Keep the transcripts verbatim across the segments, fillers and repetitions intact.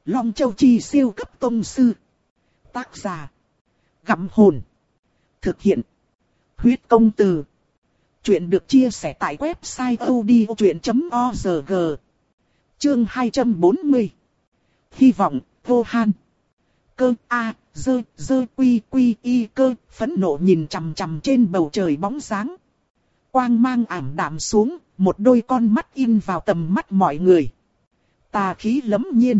Long Châu Chi siêu cấp tông sư. Tác giả. Gặm hồn. Thực hiện. Huyết công từ. Chuyện được chia sẻ tại website audiochuyện chấm org. Chương hai trăm bốn mươi. Hy vọng, vô han. Cơ A, dơ, dơ quy quy y cơ, phẫn nộ nhìn chằm chằm trên bầu trời bóng dáng. Quang mang ảm đạm xuống, một đôi con mắt in vào tầm mắt mọi người. Tà khí lẫm nhiên.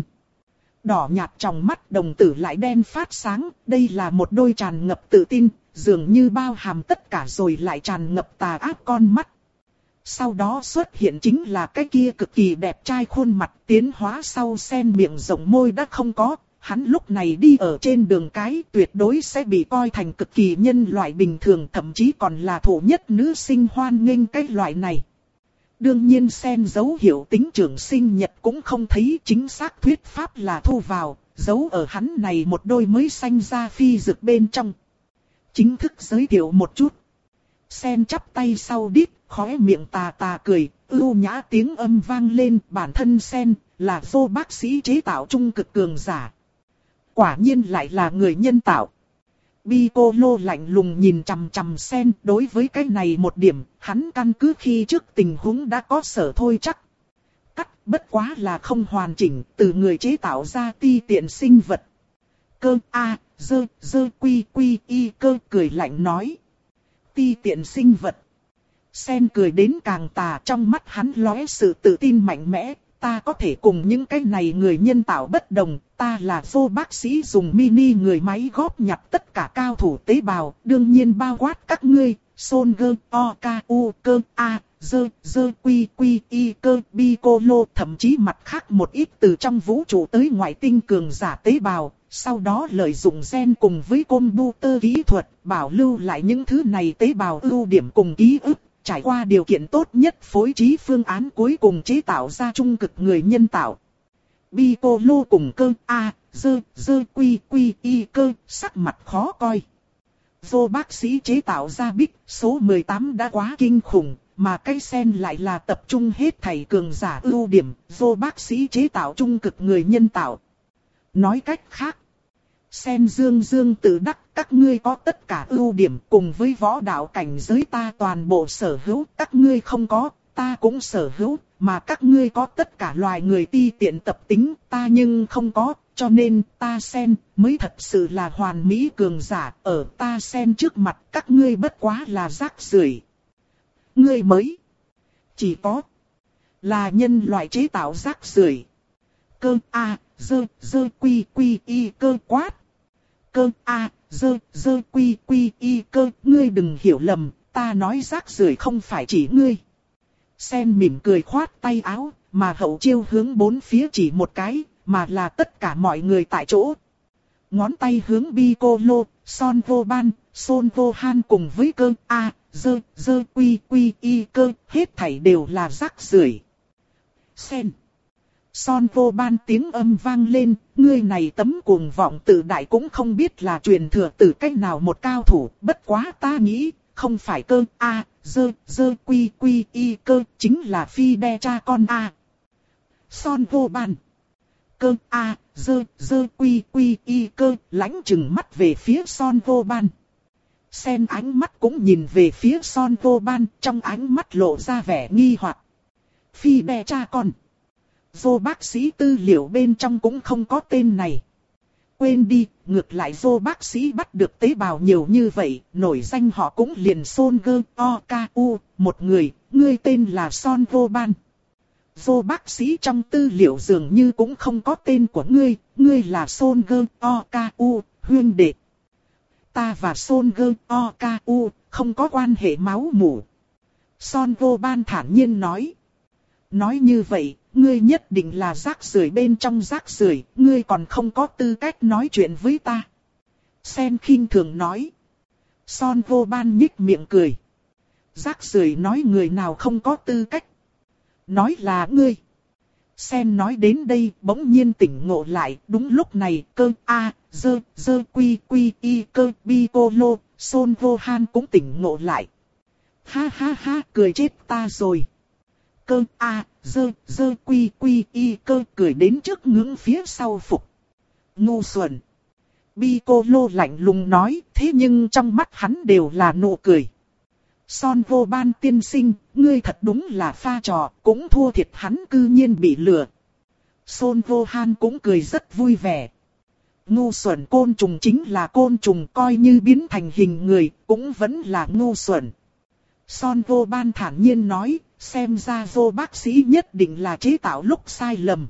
Đỏ nhạt trong mắt đồng tử lại đen phát sáng, đây là một đôi tràn ngập tự tin, dường như bao hàm tất cả rồi lại tràn ngập tà ác con mắt. Sau đó xuất hiện chính là cái kia cực kỳ đẹp trai khuôn mặt, tiến hóa sau sen miệng rộng môi đã không có. Hắn lúc này đi ở trên đường cái tuyệt đối sẽ bị coi thành cực kỳ nhân loại bình thường, thậm chí còn là thủ nhất nữ sinh hoan nghênh cái loại này. Đương nhiên sen dấu hiệu tính trưởng sinh nhật cũng không thấy, chính xác thuyết pháp là thu vào, dấu ở hắn này một đôi mới sanh ra phi dược bên trong. Chính thức giới thiệu một chút. Sen chắp tay sau đít, khóe miệng tà tà cười, ưu nhã tiếng âm vang lên, bản thân sen là vô bác sĩ chế tạo trung cực cường giả. Quả nhiên lại là người nhân tạo. Piccolo lạnh lùng nhìn chằm chằm sen, đối với cái này một điểm, hắn căn cứ khi trước tình huống đã có sở thôi chắc. Cắt bất quá là không hoàn chỉnh, từ người chế tạo ra ti tiện sinh vật. Cơ A, dơ, dơ quy quy y cơ cười lạnh nói. Ti tiện sinh vật. Sen cười đến càng tà, trong mắt hắn lóe sự tự tin mạnh mẽ. Ta có thể cùng những cái này người nhân tạo bất đồng, ta là vô bác sĩ dùng mini người máy góp nhặt tất cả cao thủ tế bào, đương nhiên bao quát các ngươi, Son Gơ, O, K, U, Cơ, A, Dơ, Dơ, Quy, Quy, Y, Cơ, Piccolo, thậm chí mặt khác một ít từ trong vũ trụ tới ngoại tinh cường giả tế bào, sau đó lợi dụng gen cùng với computer kỹ thuật, bảo lưu lại những thứ này tế bào ưu điểm cùng ký ức. Trải qua điều kiện tốt nhất phối trí phương án cuối cùng chế tạo ra trung cực người nhân tạo. Piccolo cùng cơ A, dơ, dơ quy quy y cơ, sắc mặt khó coi. Vô bác sĩ chế tạo ra bích, số mười tám đã quá kinh khủng, mà cái sen lại là tập trung hết thảy cường giả ưu điểm, vô bác sĩ chế tạo trung cực người nhân tạo. Nói cách khác, sen dương dương tự đắc, các ngươi có tất cả ưu điểm cùng với võ đạo cảnh giới ta toàn bộ sở hữu, các ngươi không có, ta cũng sở hữu, mà các ngươi có tất cả loài người ti tiện tập tính, ta nhưng không có, cho nên ta sen mới thật sự là hoàn mỹ cường giả, ở ta sen trước mặt các ngươi bất quá là rác rưởi. Ngươi mới chỉ có là nhân loại chế tạo rác rưởi. Cơ A, dơ, dơ quy quy y cơ quát. Cơ A, dơ, dơ quy quy y cơ, ngươi đừng hiểu lầm, ta nói rác rưởi không phải chỉ ngươi. Sen mỉm cười khoát tay áo, mà hậu chiêu hướng bốn phía chỉ một cái, mà là tất cả mọi người tại chỗ. Ngón tay hướng Piccolo, Son Vô Ban, Son Vô Han cùng với cơ A, dơ, dơ quy quy y cơ, hết thảy đều là rác rưởi. Sen. Son Vô Ban tiếng âm vang lên, ngươi này tấm cuồng vọng tự đại cũng không biết là truyền thừa từ cách nào một cao thủ, bất quá ta nghĩ, không phải cơ A, dơ, dơ quy quy y cơ, chính là phi đe cha con A. Son Vô Ban. Cơ A, dơ, dơ quy quy y cơ, lãnh chừng mắt về phía Son Vô Ban. Sen ánh mắt cũng nhìn về phía Son Vô Ban, trong ánh mắt lộ ra vẻ nghi hoặc. Phi đe cha con. Vô bác sĩ tư liệu bên trong cũng không có tên này. Quên đi, ngược lại vô bác sĩ bắt được tế bào nhiều như vậy, nổi danh họ cũng liền Son Gơ, O, K, U, một người, ngươi tên là Son Vô Ban. Vô bác sĩ trong tư liệu dường như cũng không có tên của ngươi, ngươi là Son Gơ, O, K, U, huyên đệ. Ta và Son Gơ, O, K, U, không có quan hệ máu mủ. Son Vô Ban thản nhiên nói. Nói như vậy, ngươi nhất định là rác rưởi bên trong rác rưởi, ngươi còn không có tư cách nói chuyện với ta. Sen khinh thường nói. Son Vô Ban nhích miệng cười. Rác rưởi nói người nào không có tư cách. Nói là ngươi. Sen nói đến đây bỗng nhiên tỉnh ngộ lại, đúng lúc này cơ A, dơ, dơ quy quy y cơ Piccolo, Son Vô Han cũng tỉnh ngộ lại. Ha ha ha, cười chết ta rồi. Cơ A, dơ, dơ quy quy y cơ cười đến trước ngưỡng phía sau phục. Ngu xuẩn. Piccolo lạnh lùng nói, thế nhưng trong mắt hắn đều là nụ cười. Son vô ban tiên sinh, ngươi thật đúng là pha trò, cũng thua thiệt hắn cư nhiên bị lừa. Son vô han cũng cười rất vui vẻ. Ngu xuẩn, côn trùng chính là côn trùng, coi như biến thành hình người, cũng vẫn là ngu xuẩn. Son vô ban thản nhiên nói, xem ra vô bác sĩ nhất định là chế tạo lúc sai lầm.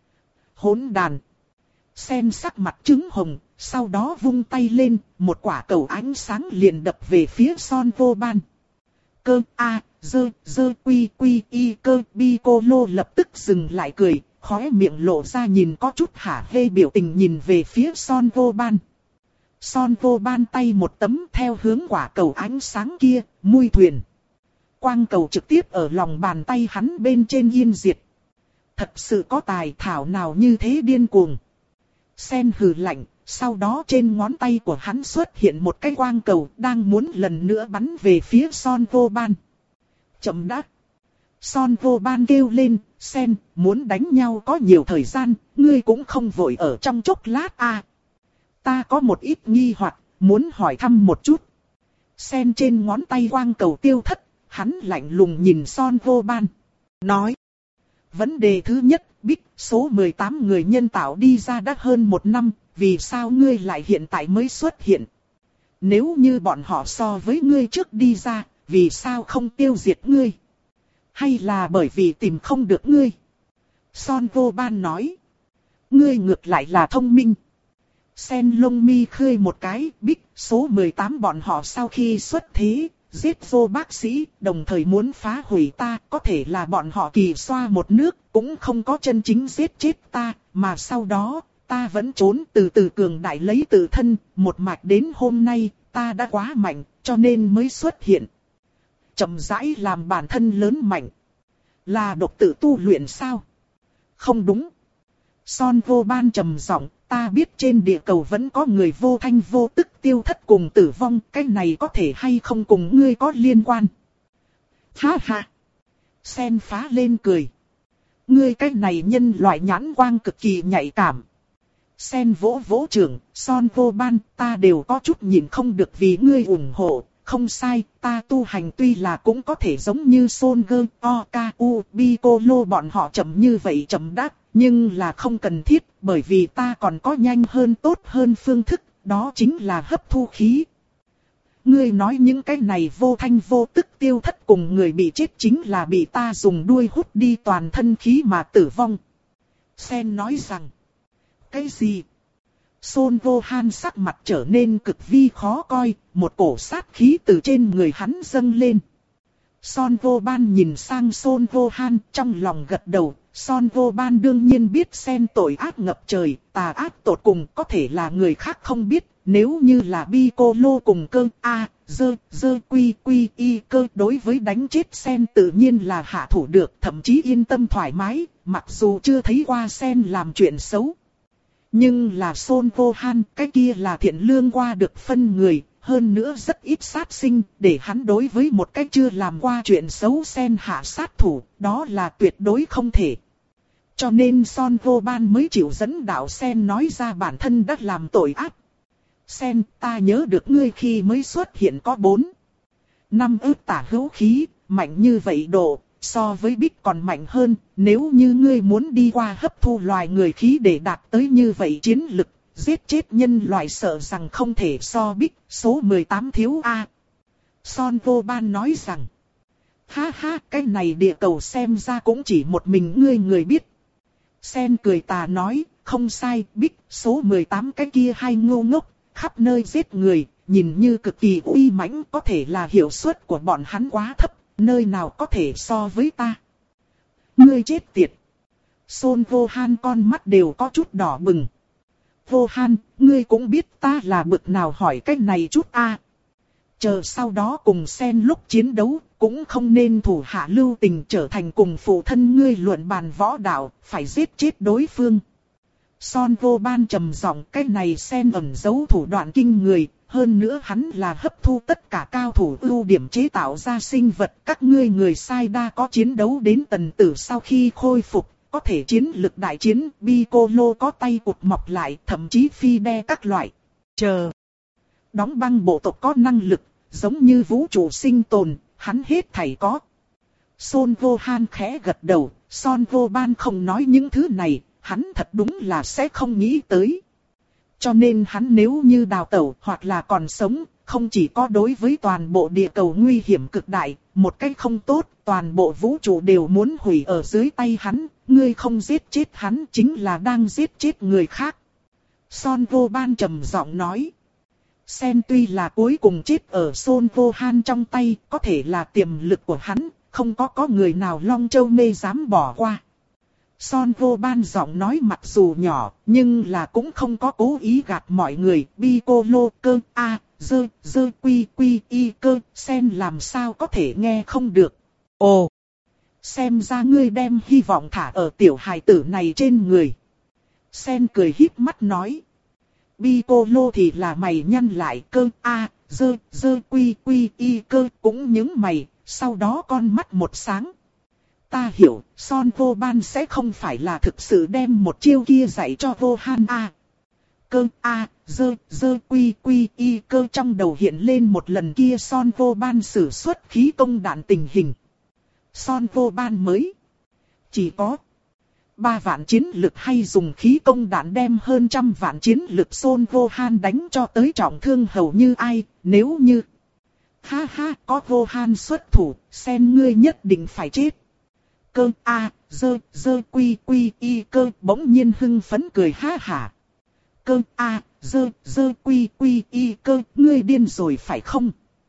Hỗn đàn. Sen sắc mặt trứng hồng, sau đó vung tay lên, một quả cầu ánh sáng liền đập về phía Son vô ban. Cơ a, dơ, dơ quy quy y cơ. Piccolo lập tức dừng lại cười, khóe miệng lộ ra nhìn có chút hả hê biểu tình nhìn về phía Son vô ban. Son vô ban tay một tấm theo hướng quả cầu ánh sáng kia, mui thuyền. Quang cầu trực tiếp ở lòng bàn tay hắn bên trên yên diệt. Thật sự có tài thảo nào như thế điên cuồng. Sen hừ lạnh, sau đó trên ngón tay của hắn xuất hiện một cái quang cầu đang muốn lần nữa bắn về phía Son vô ban. Chậm đã. Son vô ban kêu lên, Sen, muốn đánh nhau có nhiều thời gian, ngươi cũng không vội ở trong chốc lát à. Ta có một ít nghi hoặc, muốn hỏi thăm một chút. Sen trên ngón tay quang cầu tiêu thất, hắn lạnh lùng nhìn Son vô ban. Nói. Vấn đề thứ nhất, Bích, số mười tám người nhân tạo đi ra đã hơn một năm, vì sao ngươi lại hiện tại mới xuất hiện? Nếu như bọn họ so với ngươi trước đi ra, vì sao không tiêu diệt ngươi? Hay là bởi vì tìm không được ngươi? Son vô ban nói. Ngươi ngược lại là thông minh. Sen lông mi khơi một cái, Bích, số mười tám bọn họ sau khi xuất thế, giết vô bác sĩ, đồng thời muốn phá hủy ta, có thể là bọn họ kỳ xoa một nước, cũng không có chân chính giết chết ta, mà sau đó, ta vẫn trốn từ từ cường đại lấy tự thân, một mạch đến hôm nay, ta đã quá mạnh, cho nên mới xuất hiện. Chậm rãi làm bản thân lớn mạnh. Là độc tự tu luyện sao? Không đúng. Son vô ban trầm giọng, ta biết trên địa cầu vẫn có người vô thanh vô tức tiêu thất cùng tử vong, cái này có thể hay không cùng ngươi có liên quan? Ha ha! Sen phá lên cười. Ngươi cái này nhân loại nhãn quang cực kỳ nhạy cảm. Sen vỗ vỗ trưởng, Son vô ban, ta đều có chút nhìn không được vì ngươi ủng hộ. Không sai, ta tu hành tuy là cũng có thể giống như Son Gơ, Okaku, Piccolo bọn họ chậm như vậy chậm đáp, nhưng là không cần thiết, bởi vì ta còn có nhanh hơn tốt hơn phương thức, đó chính là hấp thu khí. Ngươi nói những cái này vô thanh vô tức tiêu thất cùng người bị chết chính là bị ta dùng đuôi hút đi toàn thân khí mà tử vong. Sen nói rằng, cái gì? Son vô han sắc mặt trở nên cực vi khó coi, một cổ sát khí từ trên người hắn dâng lên. Son vô ban nhìn sang Son vô han trong lòng gật đầu, Son vô ban đương nhiên biết Sen tội ác ngập trời, tà ác tột cùng có thể là người khác không biết, nếu như là Piccolo cùng cơ a, dơ, dơ quy quy y cơ đối với đánh chết Sen tự nhiên là hạ thủ được, thậm chí yên tâm thoải mái, mặc dù chưa thấy qua Sen làm chuyện xấu. Nhưng là Son vô han, cái kia là thiện lương qua được phân người, hơn nữa rất ít sát sinh, để hắn đối với một cái chưa làm qua chuyện xấu Sen hạ sát thủ, đó là tuyệt đối không thể. Cho nên Son vô ban mới chịu dẫn đạo Sen nói ra bản thân đã làm tội ác. Sen, ta nhớ được ngươi khi mới xuất hiện có bốn năm ước tả hữu khí, mạnh như vậy độ. So với Bích còn mạnh hơn, nếu như ngươi muốn đi qua hấp thu loài người khí để đạt tới như vậy chiến lực, giết chết nhân loại sợ rằng không thể so Bích, số mười tám thiếu A. Son vô ban nói rằng, ha ha, cái này địa cầu xem ra cũng chỉ một mình ngươi người biết. Sen cười tà nói, không sai, Bích, số mười tám cái kia hay ngu ngốc, khắp nơi giết người, nhìn như cực kỳ uy mãnh, có thể là hiệu suất của bọn hắn quá thấp. Nơi nào có thể so với ta? Ngươi chết tiệt! Son vô han con mắt đều có chút đỏ bừng. Vô han, ngươi cũng biết ta là bực nào hỏi cách này chút a. À. Chờ sau đó cùng Sen lúc chiến đấu, cũng không nên thủ hạ lưu tình trở thành cùng phụ thân ngươi luận bàn võ đạo, phải giết chết đối phương. Son vô ban trầm giọng, cái này Sen ẩn giấu thủ đoạn kinh người, hơn nữa hắn là hấp thu tất cả cao thủ ưu điểm chế tạo ra sinh vật. Các ngươi người sai đa có chiến đấu đến tần tử sau khi khôi phục, có thể chiến lực đại chiến, Piccolo có tay cụt mọc lại, thậm chí phi đe các loại. Chờ. Đóng băng bộ tộc có năng lực, giống như vũ trụ sinh tồn, hắn hết thảy có. Son Gohan khẽ gật đầu, Son Goban không nói những thứ này, hắn thật đúng là sẽ không nghĩ tới. Cho nên hắn nếu như đào tẩu hoặc là còn sống, không chỉ có đối với toàn bộ địa cầu nguy hiểm cực đại, một cách không tốt, toàn bộ vũ trụ đều muốn hủy ở dưới tay hắn, ngươi không giết chết hắn chính là đang giết chết người khác. Son Goban trầm giọng nói. Sen tuy là cuối cùng chết ở Son Gohan trong tay, có thể là tiềm lực của hắn, không có có người nào Long Châu Mê dám bỏ qua. Son Goban giọng nói mặc dù nhỏ, nhưng là cũng không có cố ý gạt mọi người. Piccolo cơ a dơ dơ quy quy y cơ, Sen làm sao có thể nghe không được. Ồ, xem ra ngươi đem hy vọng thả ở tiểu hài tử này trên người. Sen cười híp mắt nói. Piccolo thì là mày nhăn lại, cơ a dơ dơ quy quy y cơ cũng nhướng mày, sau đó con mắt một sáng. Ta hiểu, Son Goban sẽ không phải là thực sự đem một chiêu kia dạy cho Gohan a. Cơ a dơ dơ quy quy y cơ, trong đầu hiện lên một lần kia Son Goban sử xuất khí công đạn tình hình. Son Goban mới chỉ có ba vạn chiến lực hay dùng khí công đạn đem hơn trăm vạn chiến lực Son Gohan đánh cho tới trọng thương hầu như ai, nếu như ha ha có Gohan xuất thủ, Sen ngươi nhất định phải chết. Cơ a dơ dơ quy quy y cơ bỗng nhiên hưng phấn cười ha hả. Cơ a dơ dơ quy quy y cơ, ngươi điên rồi phải không?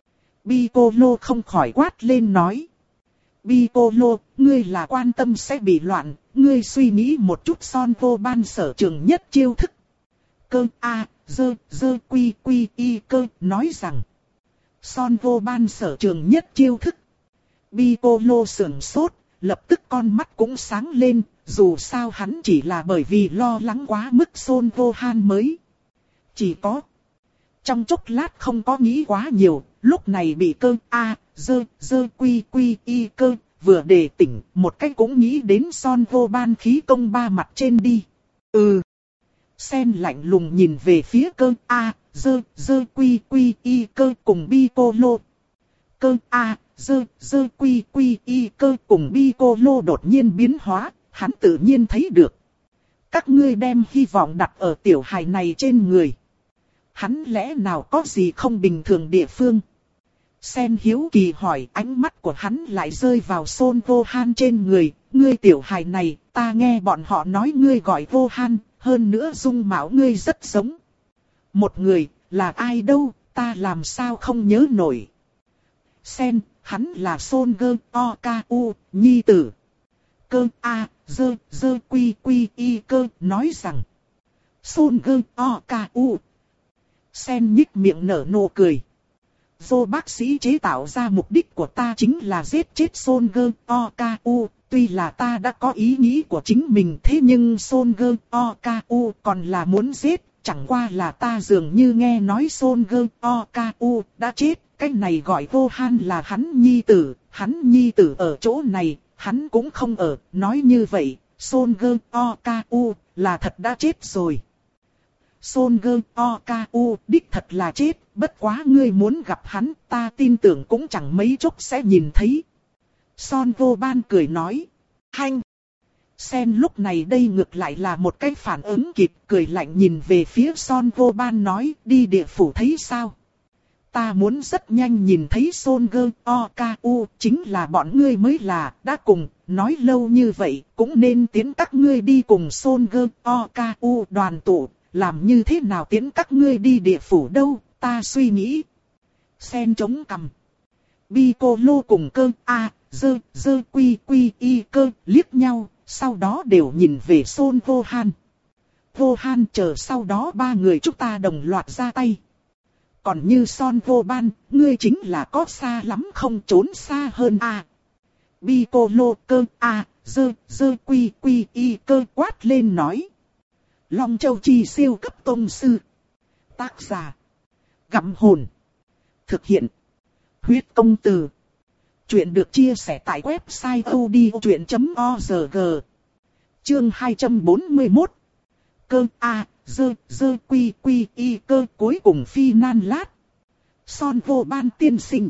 Piccolo không khỏi quát lên nói. Piccolo, ngươi là quan tâm sẽ bị loạn, ngươi suy nghĩ một chút. Son Goban sở trường nhất chiêu thức. Cơ a dơ dơ quy quy y cơ nói rằng. Son Goban sở trường nhất chiêu thức. Piccolo sườn sốt, lập tức con mắt cũng sáng lên, dù sao hắn chỉ là bởi vì lo lắng quá mức Son Gohan mới chỉ có. Trong chốc lát không có nghĩ quá nhiều, lúc này bị cơ a dơ dơ quy quy y cơ vừa đề tỉnh, một cách cũng nghĩ đến Son Goban khí công ba mặt trên đi. Ừ. Sen lạnh lùng nhìn về phía cơ a dơ dơ quy quy y cơ cùng Piccolo. Cơ a dơ dơ quy quy y cơ cùng Piccolo đột nhiên biến hóa, hắn tự nhiên thấy được. Các ngươi đem hy vọng đặt ở tiểu hài này trên người. Hắn lẽ nào có gì không bình thường địa phương? Sen hiếu kỳ hỏi, ánh mắt của hắn lại rơi vào Son Gohan trên người. Ngươi tiểu hài này, ta nghe bọn họ nói ngươi gọi Gohan, hơn nữa dung mạo ngươi rất giống một người, là ai đâu, ta làm sao không nhớ nổi. Sen, hắn là Son Goku, nhi tử. Cơ a dơ dơ quy quy y cơ nói rằng. Son Goku. Sen nhích miệng nở nụ cười. Vô bác sĩ chế tạo ra mục đích của ta chính là giết chết Son Goku. Tuy là ta đã có ý nghĩ của chính mình, thế nhưng Son Goku còn là muốn giết. Chẳng qua là ta dường như nghe nói Son Goku đã chết. Cái này gọi Gohan là hắn nhi tử. Hắn nhi tử ở chỗ này, hắn cũng không ở. Nói như vậy, Son Goku là thật đã chết rồi. Son Goku đích thật là chết, bất quá ngươi muốn gặp hắn, ta tin tưởng cũng chẳng mấy chốc sẽ nhìn thấy. Son Goban cười nói. Hanh! Sen lúc này đây ngược lại là một cái phản ứng kịp, cười lạnh nhìn về phía Son Goban nói, đi địa phủ thấy sao? Ta muốn rất nhanh nhìn thấy Son Goku, chính là bọn ngươi mới là, đã cùng, nói lâu như vậy, cũng nên tiến các ngươi đi cùng Son Goku đoàn tụ. Làm như thế nào tiến các ngươi đi địa phủ đâu, ta suy nghĩ. Sen chống cằm. Piccolo cùng cơ a dơ dơ quy quy y cơ liếc nhau, sau đó đều nhìn về Son Gohan. Gohan chờ sau đó ba người chúng ta đồng loạt ra tay. Còn như Son Goban, ngươi chính là có xa lắm không trốn xa hơn a. À. Piccolo cơ a dơ dơ quy quy y cơ quát lên nói. Long Châu Chi siêu cấp tông sư. Tác giả. Gặm hồn. Thực hiện. Huyết công từ. Chuyện được chia sẻ tại website odchuyện chấm org. Chương hai trăm bốn mươi mốt. Cơ A, dơ, dơ quy quy y cơ cuối cùng phi nan lát. Son vô ban tiên sinh.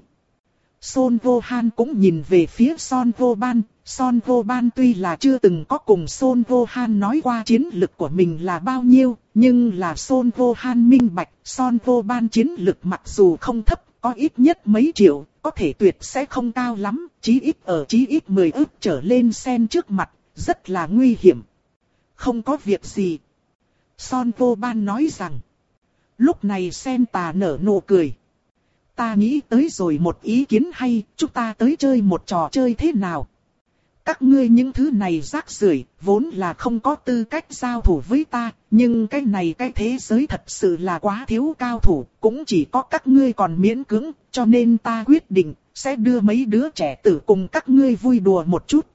Son vô han cũng nhìn về phía Son vô ban. Son vô ban tuy là chưa từng có cùng Son vô han nói qua chiến lực của mình là bao nhiêu, nhưng là Son vô han minh bạch, Son vô ban chiến lực mặc dù không thấp, có ít nhất mấy triệu, có thể tuyệt sẽ không cao lắm, chí ít ở chí ít mười ức trở lên sen trước mặt, rất là nguy hiểm. Không có việc gì. Son vô ban nói rằng. Lúc này sen tà nở nụ cười. Ta nghĩ tới rồi một ý kiến hay, chúng ta tới chơi một trò chơi thế nào? Các ngươi những thứ này rác rưởi, vốn là không có tư cách giao thủ với ta, nhưng cái này cái thế giới thật sự là quá thiếu cao thủ, cũng chỉ có các ngươi còn miễn cưỡng, cho nên ta quyết định, sẽ đưa mấy đứa trẻ tử cùng các ngươi vui đùa một chút.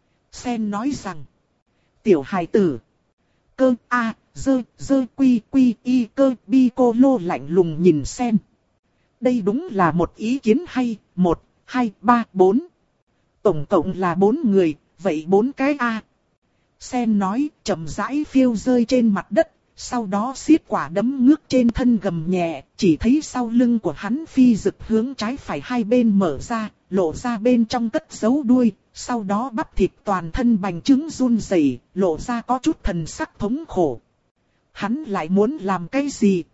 Sen nói rằng, tiểu hài tử, cơ A, dơ, dơ quy quy y cơ bi cô lô lạnh lùng nhìn Sen. Đây đúng là một ý kiến hay, một, hai, ba, bốn. Tổng cộng là bốn người, vậy bốn cái A. Sen nói, chậm rãi phiêu rơi trên mặt đất, sau đó xiết quả đấm ngước trên thân gầm nhẹ, chỉ thấy sau lưng của hắn phi rực hướng trái phải hai bên mở ra, lộ ra bên trong cất giấu đuôi, sau đó bắp thịt toàn thân bành trướng run rẩy, lộ ra có chút thần sắc thống khổ. Hắn lại muốn làm cái gì?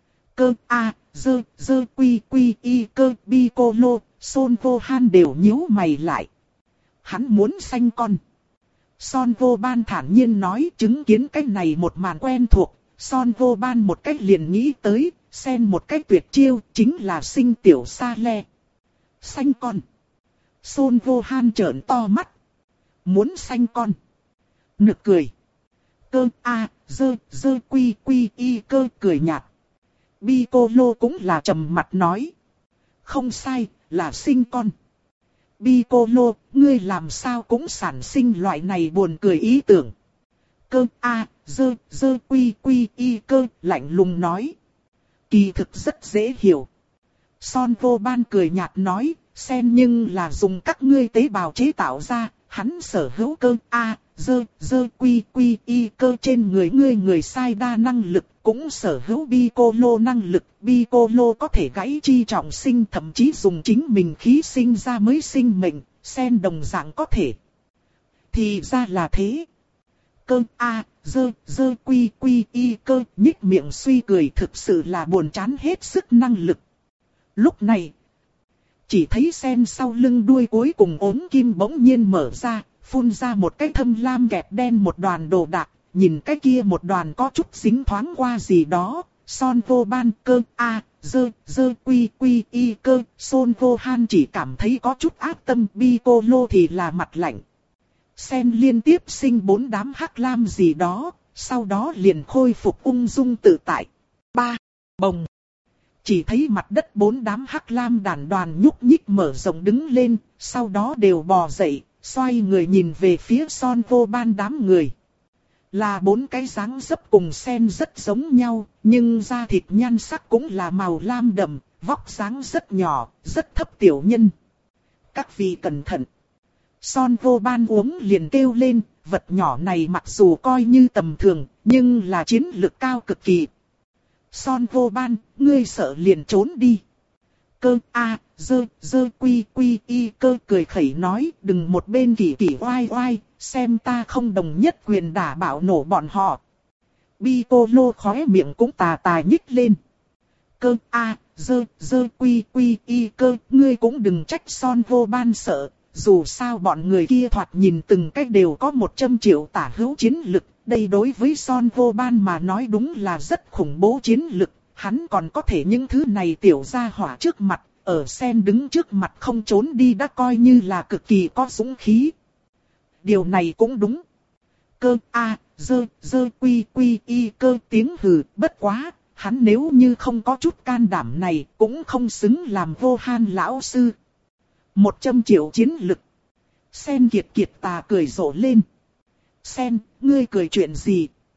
Cơ A, dơ, dơ quy quy y cơ bi cô lô, Son vô han đều nhíu mày lại. Hắn muốn sanh con. Son vô ban thản nhiên nói, chứng kiến cái này một màn quen thuộc, Son vô ban một cách liền nghĩ tới, Sen một cách tuyệt chiêu, chính là sinh tiểu sa le. Sanh con. Son vô han trợn to mắt. Muốn sanh con. Nực cười. Cơ A, dơ, dơ quy quy y cơ cười nhạt. Bi cô lô cũng là trầm mặt nói. Không sai, là sinh con. Bi cô lô, ngươi làm sao cũng sản sinh loại này buồn cười ý tưởng. Cơ A, dơ, dơ quy quy y cơ, lạnh lùng nói. Kỳ thực rất dễ hiểu. Son vô ban cười nhạt nói, Sen nhưng là dùng các ngươi tế bào chế tạo ra, hắn sở hữu cơ A, dơ, dơ quy quy y cơ trên người ngươi người sai đa năng lực, cũng sở hữu bi cô lô năng lực, bi cô lô có thể gãy chi trọng sinh, thậm chí dùng chính mình khí sinh ra mới sinh mệnh, Sen đồng dạng có thể. Thì ra là thế. Cơ A, dơ, dơ quy quy y cơ, nhích miệng suy cười, thực sự là buồn chán hết sức năng lực. Lúc này, chỉ thấy Sen sau lưng đuôi cuối cùng ốm kim bỗng nhiên mở ra, phun ra một cái thâm lam kẹp đen một đoàn đồ đạc, nhìn cái kia một đoàn có chút dính thoáng qua gì đó, Son vô ban cơ A, dơ, dơ quy quy y cơ, Son vô han chỉ cảm thấy có chút ác tâm, bi cô lô thì là mặt lạnh. Sen liên tiếp sinh bốn đám hắc lam gì đó, sau đó liền khôi phục ung dung tự tại. Ba, bồng. Chỉ thấy mặt đất bốn đám hắc lam đàn đoàn nhúc nhích mở rộng đứng lên, sau đó đều bò dậy, xoay người nhìn về phía Son vô ban đám người. Là bốn cái dáng dấp cùng Sen rất giống nhau, nhưng da thịt nhan sắc cũng là màu lam đậm, vóc dáng rất nhỏ, rất thấp tiểu nhân. Các vị cẩn thận. Son vô ban uống liền kêu lên, vật nhỏ này mặc dù coi như tầm thường, nhưng là chiến lực cao cực kỳ. Son vô ban, ngươi sợ liền trốn đi. Cơ A, dơ, dơ quy quy y cơ cười khẩy nói, đừng một bên kỳ kỳ oai oai, xem ta không đồng nhất quyền đả bạo nổ bọn họ. Bi cô lô khóe miệng cũng tà tà nhích lên. Cơ A, dơ, dơ quy quy y cơ, ngươi cũng đừng trách Son vô ban sợ, dù sao bọn người kia thoạt nhìn từng cách đều có một trăm triệu tả hữu chiến lực. Đây đối với Son vô ban mà nói đúng là rất khủng bố chiến lực, hắn còn có thể những thứ này tiểu gia hỏa trước mặt, ở Sen đứng trước mặt không trốn đi đã coi như là cực kỳ có dũng khí. Điều này cũng đúng. Cơ A, dơ, dơ quy quy y cơ tiếng hừ, bất quá, hắn nếu như không có chút can đảm này cũng không xứng làm vô han lão sư. Một trăm triệu chiến lực. Sen kiệt kiệt tà cười rộ lên. Sen, ngươi cười chuyện gì?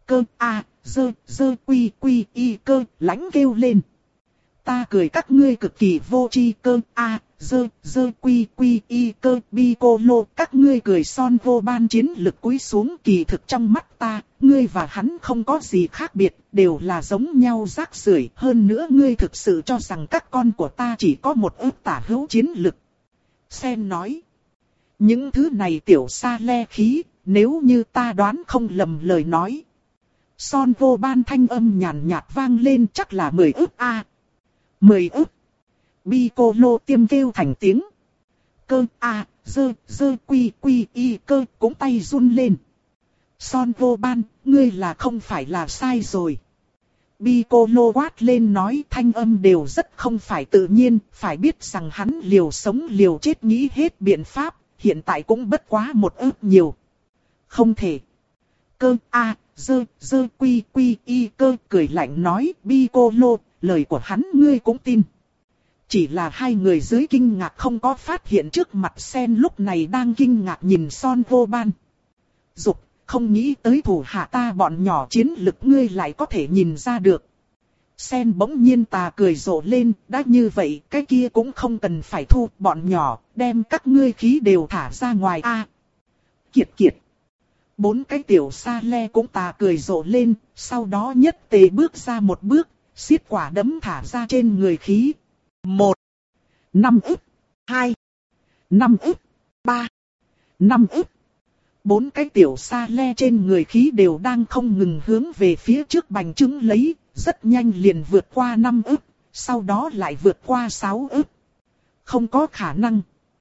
Cơ a, dơ, dơ quy quy y cơ, lãnh kêu lên. Ta cười các ngươi cực kỳ vô tri. Cơ a, dơ, dơ quy quy y cơ, Piccolo, các ngươi cười. Son vô ban chiến lực cúi xuống. Kỳ thực trong mắt ta, ngươi và hắn không có gì khác biệt, đều là giống nhau rác rưởi. Hơn nữa ngươi thực sự cho rằng các con của ta chỉ có một ức tả hữu chiến lực. Sen nói. Những thứ này tiểu sa le khí, nếu như ta đoán không lầm lời nói. Son vô ban thanh âm nhàn nhạt vang lên, chắc là mười ức a. Mười ức. Piccolo tiêm kêu thành tiếng. Cơ a, dơ, dơ quy quy y cơ, cũng tay run lên. Son vô ban, ngươi là không phải là sai rồi. Piccolo quát lên nói, thanh âm đều rất không phải tự nhiên, phải biết rằng hắn liều sống liều chết nghĩ hết biện pháp, hiện tại cũng bất quá một ức nhiều. Không thể. Cơ a, dơ, dơ quy quy y cơ cười lạnh nói, Piccolo, lời của hắn ngươi cũng tin. Chỉ là hai người dưới kinh ngạc không có phát hiện trước mặt Sen lúc này đang kinh ngạc nhìn Son vô ban. Dục, không nghĩ tới thủ hạ ta bọn nhỏ chiến lực ngươi lại có thể nhìn ra được. Sen bỗng nhiên tà cười rộ lên, đã như vậy cái kia cũng không cần phải thu bọn nhỏ, đem các ngươi khí đều thả ra ngoài a. À, kiệt kiệt. Bốn cái tiểu sa le cũng tà cười rộ lên, sau đó nhất tề bước ra một bước, xiết quả đấm thả ra trên người khí. Một, năm ức, hai, năm ức, ba, năm ức. Bốn cái tiểu sa le trên người khí đều đang không ngừng hướng về phía trước bành trướng lấy, rất nhanh liền vượt qua năm ức, sau đó lại vượt qua sáu ức. Không có khả năng.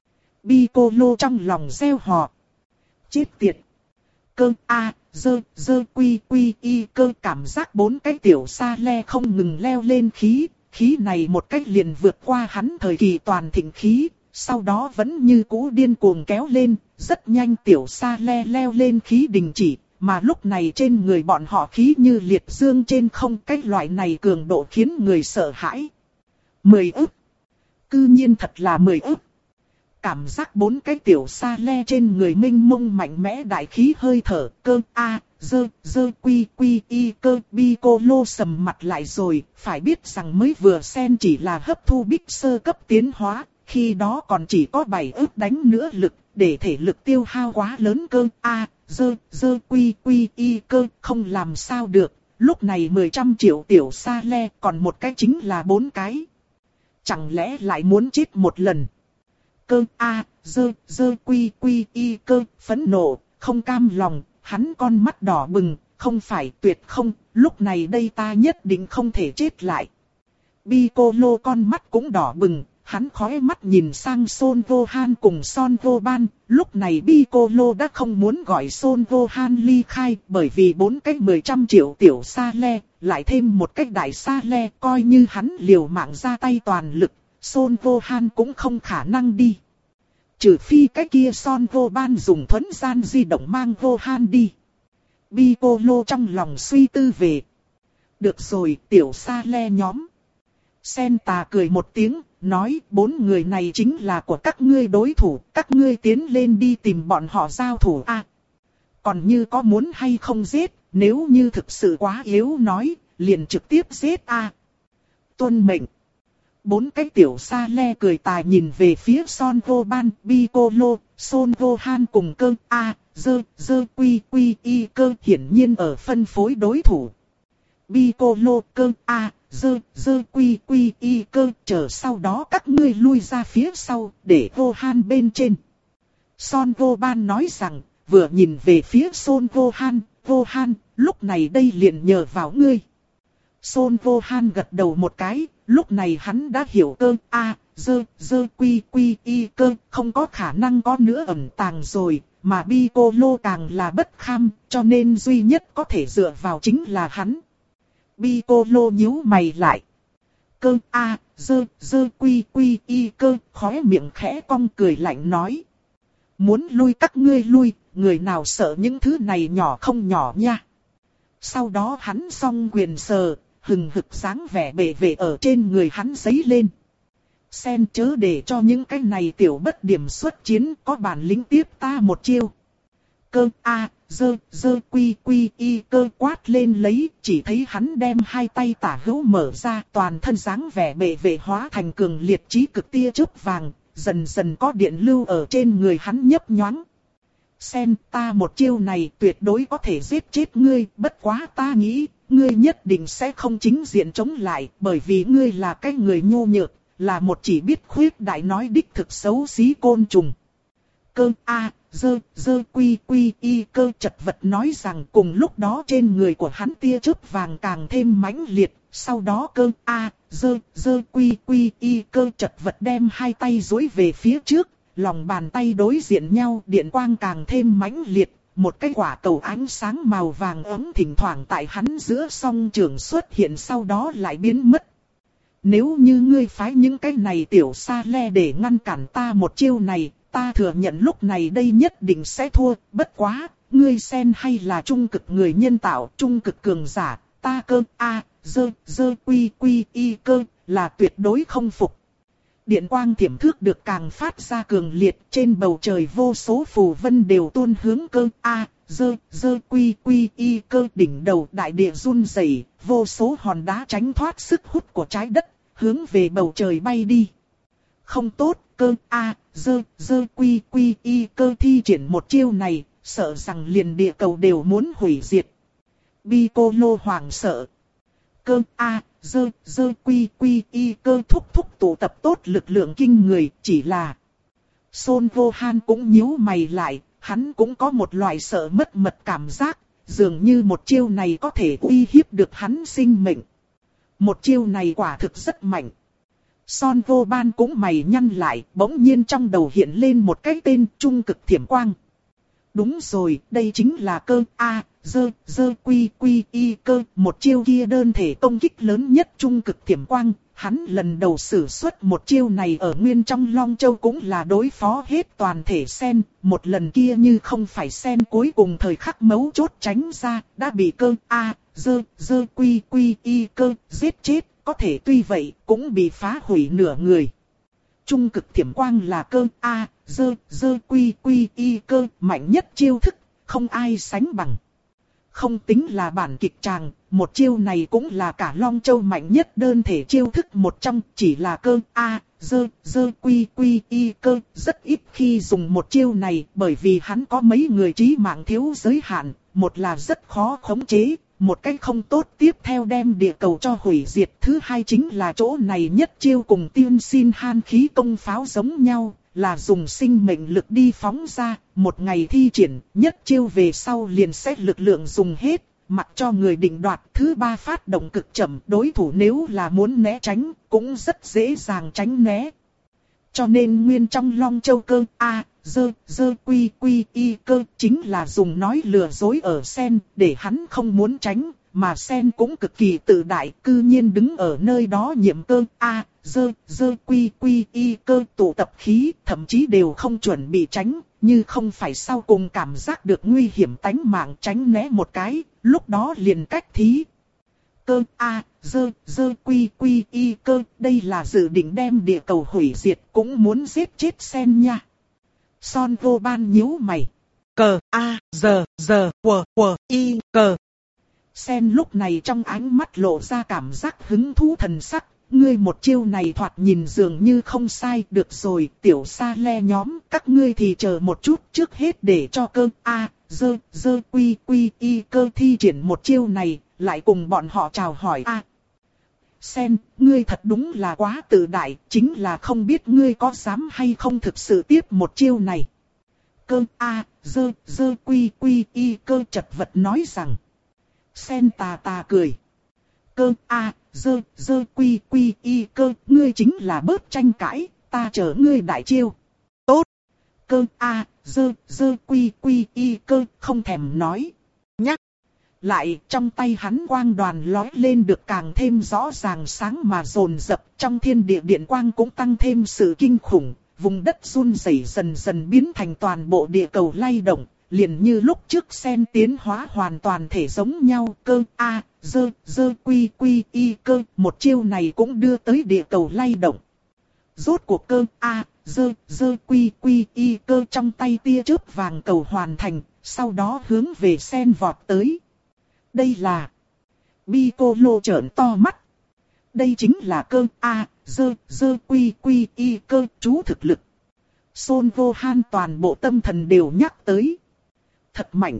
Piccolo trong lòng gieo họ. Chết tiệt. Cơ a, dơ, dơ quy quy y cơ, cảm giác bốn cái tiểu sa le không ngừng leo lên khí, khí này một cách liền vượt qua hắn thời kỳ toàn thịnh khí, sau đó vẫn như cũ điên cuồng kéo lên, rất nhanh tiểu sa le leo lên khí đình chỉ, mà lúc này trên người bọn họ khí như liệt dương trên không, cái loại này cường độ khiến người sợ hãi. Mười ức. Cư nhiên thật là mười ức. Cảm giác bốn cái tiểu sa le trên người minh mông mạnh mẽ đại khí hơi thở, cơ a, dơ, dơ quy quy y cơ, Piccolo sầm mặt lại rồi, phải biết rằng mới vừa Sen chỉ là hấp thu bích sơ cấp tiến hóa, khi đó còn chỉ có bảy ức đánh nữa lực, để thể lực tiêu hao quá lớn. Cơ a, dơ, dơ quy quy y cơ, không làm sao được, lúc này mười trăm triệu tiểu sa le, còn một cái chính là bốn cái. Chẳng lẽ lại muốn chết một lần? Cơ a, dơ, dơ quy quy y cơ, phẫn nộ, không cam lòng, hắn con mắt đỏ bừng, không phải tuyệt không, lúc này đây ta nhất định không thể chết lại. Piccolo con mắt cũng đỏ bừng, hắn khóe mắt nhìn sang Son vô han cùng Son vô ban, lúc này Piccolo đã không muốn gọi Son vô han ly khai, bởi vì bốn cái mười trăm triệu tiểu sa le, lại thêm một cái đại sa le, coi như hắn liều mạng ra tay toàn lực, Son vô han cũng không khả năng đi. Trừ phi cái kia Son vô ban dùng thuấn gian di động mang vô han đi. Piccolo trong lòng suy tư về. Được rồi, tiểu sa le nhóm. Sen tà cười một tiếng, nói bốn người này chính là của các ngươi đối thủ, các ngươi tiến lên đi tìm bọn họ giao thủ a. À, còn như có muốn hay không giết, nếu như thực sự quá yếu nói, liền trực tiếp giết a. À, tuân mệnh. Bốn cái tiểu sa le cười tài nhìn về phía Son vô ban, Piccolo, Son vô han cùng cơ a, dơ, dơ quy quy y cơ, hiển nhiên ở phân phối đối thủ. Piccolo, cơ a, dơ, dơ quy quy y cơ, chờ sau đó các ngươi lui ra phía sau, để vô han bên trên. Son vô ban nói rằng, vừa nhìn về phía Son vô han, vô han, lúc này đây liền nhờ vào ngươi. Son vô han gật đầu một cái, lúc này hắn đã hiểu cơ a, dơ, dơ quy quy y cơ, không có khả năng có nữa ẩn tàng rồi, mà Piccolo càng là bất kham, cho nên duy nhất có thể dựa vào chính là hắn. Piccolo nhíu mày lại. Cơ a, dơ, dơ quy quy y cơ, khóe miệng khẽ cong cười lạnh nói. Muốn lui các ngươi lui, người nào sợ những thứ này nhỏ không nhỏ nha. Sau đó hắn song quyền sờ, hừng hực sáng vẻ bề vệ ở trên người hắn giấy lên. Sen chớ để cho những cái này tiểu bất điểm xuất chiến, có bản lĩnh tiếp ta một chiêu. Cơ a, dơ, dơ quy quy y cơ quát lên lấy, chỉ thấy hắn đem hai tay tả hữu mở ra, toàn thân dáng vẻ bệ vệ hóa thành cường liệt chí cực tia chớp vàng, dần dần có điện lưu ở trên người hắn nhấp nhoáng. Sen, ta một chiêu này tuyệt đối có thể giết chết ngươi, bất quá ta nghĩ, ngươi nhất định sẽ không chính diện chống lại, bởi vì ngươi là cái người nhu nhược, là một chỉ biết khuyết đại nói đích thực xấu xí côn trùng. Cơ a dơ, dơ quy quy y cơ chật vật nói rằng cùng lúc đó trên người của hắn tia chớp vàng càng thêm mãnh liệt, sau đó cơ a dơ, dơ quy quy y cơ chật vật đem hai tay duỗi về phía trước, lòng bàn tay đối diện nhau, điện quang càng thêm mãnh liệt, một cái quả cầu ánh sáng màu vàng ấm thỉnh thoảng tại hắn giữa song trường xuất hiện, sau đó lại biến mất. Nếu như ngươi phái những cái này tiểu sa le để ngăn cản ta một chiêu này, ta thừa nhận lúc này đây nhất định sẽ thua, bất quá, ngươi Sen hay là trung cực người nhân tạo, trung cực cường giả, ta cơ a dơ, dơ quy quy y cơ, là tuyệt đối không phục. Điện quang thiểm thước được càng phát ra cường liệt, trên bầu trời vô số phù vân đều tuôn hướng cơ a dơ, dơ quy quy y cơ, đỉnh đầu đại địa run rẩy, vô số hòn đá tránh thoát sức hút của trái đất, hướng về bầu trời bay đi. Không tốt, cơ a dơ, dơ quy quy y cơ thi triển một chiêu này, sợ rằng liền địa cầu đều muốn hủy diệt. Piccolo hoảng sợ. Cơ a dơ, dơ quy quy y cơ thúc thúc tụ tập tốt lực lượng kinh người, chỉ là Son Gohan cũng nhíu mày lại, hắn cũng có một loại sợ mất mật cảm giác, dường như một chiêu này có thể uy hiếp được hắn sinh mệnh. Một chiêu này quả thực rất mạnh. Son Gohan cũng mày nhăn lại, bỗng nhiên trong đầu hiện lên một cái tên trung cực thiểm quang. Đúng rồi, đây chính là cơ a dơ, dơ quy quy y cơ, một chiêu kia đơn thể công kích lớn nhất trung cực thiểm quang. Hắn lần đầu sử xuất một chiêu này ở nguyên trong Long Châu cũng là đối phó hết toàn thể Sen, một lần kia như không phải Sen cuối cùng thời khắc mấu chốt tránh ra, đã bị cơ a dơ, dơ quy quy y cơ giết chết, có thể tuy vậy cũng bị phá hủy nửa người. Trung cực thiểm quang là cơ a dơ, dơ quy quy y cơ mạnh nhất chiêu thức, không ai sánh bằng. Không tính là bản kịch tràng, một chiêu này cũng là cả Long Châu mạnh nhất đơn thể chiêu thức một trong, chỉ là cơ a dơ, dơ quy quy y cơ rất ít khi dùng một chiêu này, bởi vì hắn có mấy người trí mạng thiếu giới hạn, một là rất khó khống chế, một cách không tốt tiếp theo đem địa cầu cho hủy diệt, thứ hai chính là chỗ này nhất chiêu cùng tiên xin han khí công pháo giống nhau, là dùng sinh mệnh lực đi phóng ra, một ngày thi triển, nhất chiêu về sau liền sẽ lực lượng dùng hết, mặc cho người định đoạt. Thứ ba phát động cực chậm, đối thủ nếu là muốn né tránh, cũng rất dễ dàng tránh né. Cho nên nguyên trong Long Châu cơ a dơ, dơ quy quy y cơ chính là dùng nói lừa dối ở Sen, để hắn không muốn tránh, mà Sen cũng cực kỳ tự đại, cư nhiên đứng ở nơi đó nhiệm cơ a dơ, dơ quy quy y cơ tụ tập khí, thậm chí đều không chuẩn bị tránh, như không phải sau cùng cảm giác được nguy hiểm tánh mạng tránh né một cái, lúc đó liền cách thí. Cơ a dơ, dơ quy quy y cơ, đây là dự định đem địa cầu hủy diệt, cũng muốn giết chết Sen nha. Son Gohan nhíu mày. Cờ a giờ giờ quờ quờ y cờ. Sen lúc này trong ánh mắt lộ ra cảm giác hứng thú thần sắc. Ngươi một chiêu này thoạt nhìn dường như không sai, được rồi, tiểu sa le nhóm, các ngươi thì chờ một chút, trước hết để cho cơ a dơ, dơ quy quy y cơ thi triển một chiêu này, lại cùng bọn họ chào hỏi a. Sen, ngươi thật đúng là quá tự đại, chính là không biết ngươi có dám hay không thực sự tiếp một chiêu này. Cơ a dơ, dơ quy quy y cơ chật vật nói rằng. Sen tà tà cười. Cơ a dơ, dơ quy quy y cơ, ngươi chính là bớt tranh cãi, ta chờ ngươi đại chiêu. Tốt. Cơ a dơ, dơ quy quy y cơ không thèm nói. Nhắc. Lại trong tay hắn quang đoàn lói lên được càng thêm rõ ràng sáng mà dồn dập, trong thiên địa điện quang cũng tăng thêm sự kinh khủng, vùng đất run rẩy dần dần biến thành toàn bộ địa cầu lay động, liền như lúc trước Sen tiến hóa hoàn toàn thể giống nhau. Cơ a dơ, dơ quy quy y cơ, một chiêu này cũng đưa tới địa cầu lay động. Rốt cuộc cơ a dơ, dơ quy quy y cơ trong tay tia chớp vàng cầu hoàn thành, sau đó hướng về Sen vọt tới. Đây là... Piccolo trợn to mắt. Đây chính là cơ A, dơ, dơ quy quy y cơ chú thực lực. Son Gohan toàn bộ tâm thần đều nhắc tới. Thật mạnh.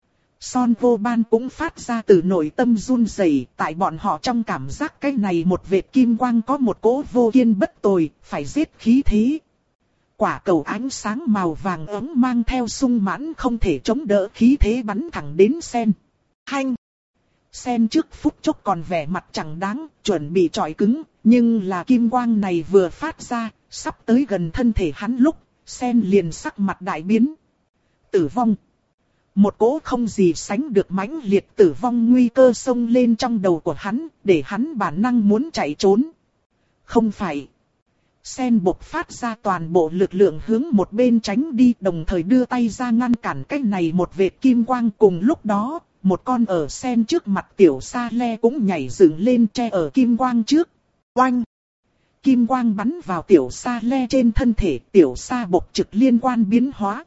Son Gohan cũng phát ra từ nội tâm run rẩy, tại bọn họ trong cảm giác cái này một vệt kim quang có một cỗ vô kiên bất tồi, phải giết khí thế. Quả cầu ánh sáng màu vàng ấm mang theo sung mãn không thể chống đỡ khí thế bắn thẳng đến Sen. Hanh! Sen trước phút chốc còn vẻ mặt chẳng đáng, chuẩn bị chọi cứng, nhưng là kim quang này vừa phát ra, sắp tới gần thân thể hắn lúc, Sen liền sắc mặt đại biến. Tử vong. Một cỗ không gì sánh được mãnh liệt tử vong nguy cơ xông lên trong đầu của hắn, để hắn bản năng muốn chạy trốn. Không phải. Sen bộc phát ra toàn bộ lực lượng hướng một bên tránh đi, đồng thời đưa tay ra ngăn cản cái này một vệt kim quang. Cùng lúc đó, một con ở Sen trước mặt tiểu sa le cũng nhảy dựng lên che ở kim quang trước. Oanh! Kim quang bắn vào tiểu sa le trên thân thể, tiểu sa bộc trực liên quan biến hóa.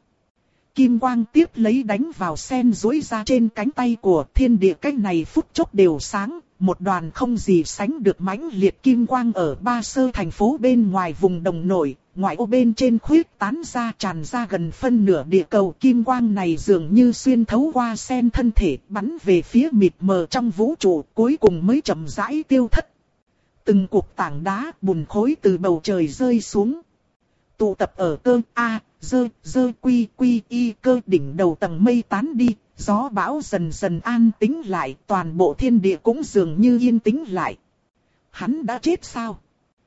Kim quang tiếp lấy đánh vào Sen duỗi ra trên cánh tay của thiên địa, cách này phút chốc đều sáng. Một đoàn không gì sánh được mãnh liệt kim quang ở Ba Sơ thành phố bên ngoài vùng đồng nổi, ngoại ô bên trên khuyết tán ra tràn ra gần phân nửa địa cầu. Kim quang này dường như xuyên thấu qua Sen thân thể, bắn về phía mịt mờ trong vũ trụ, cuối cùng mới chậm rãi tiêu thất. Từng cục tảng đá bùn khối từ bầu trời rơi xuống. Tụ tập ở cơ A, dơ, dơ quy quy y cơ đỉnh đầu tầng mây tán đi. Gió bão dần dần an tĩnh lại, toàn bộ thiên địa cũng dường như yên tĩnh lại. Hắn đã chết sao?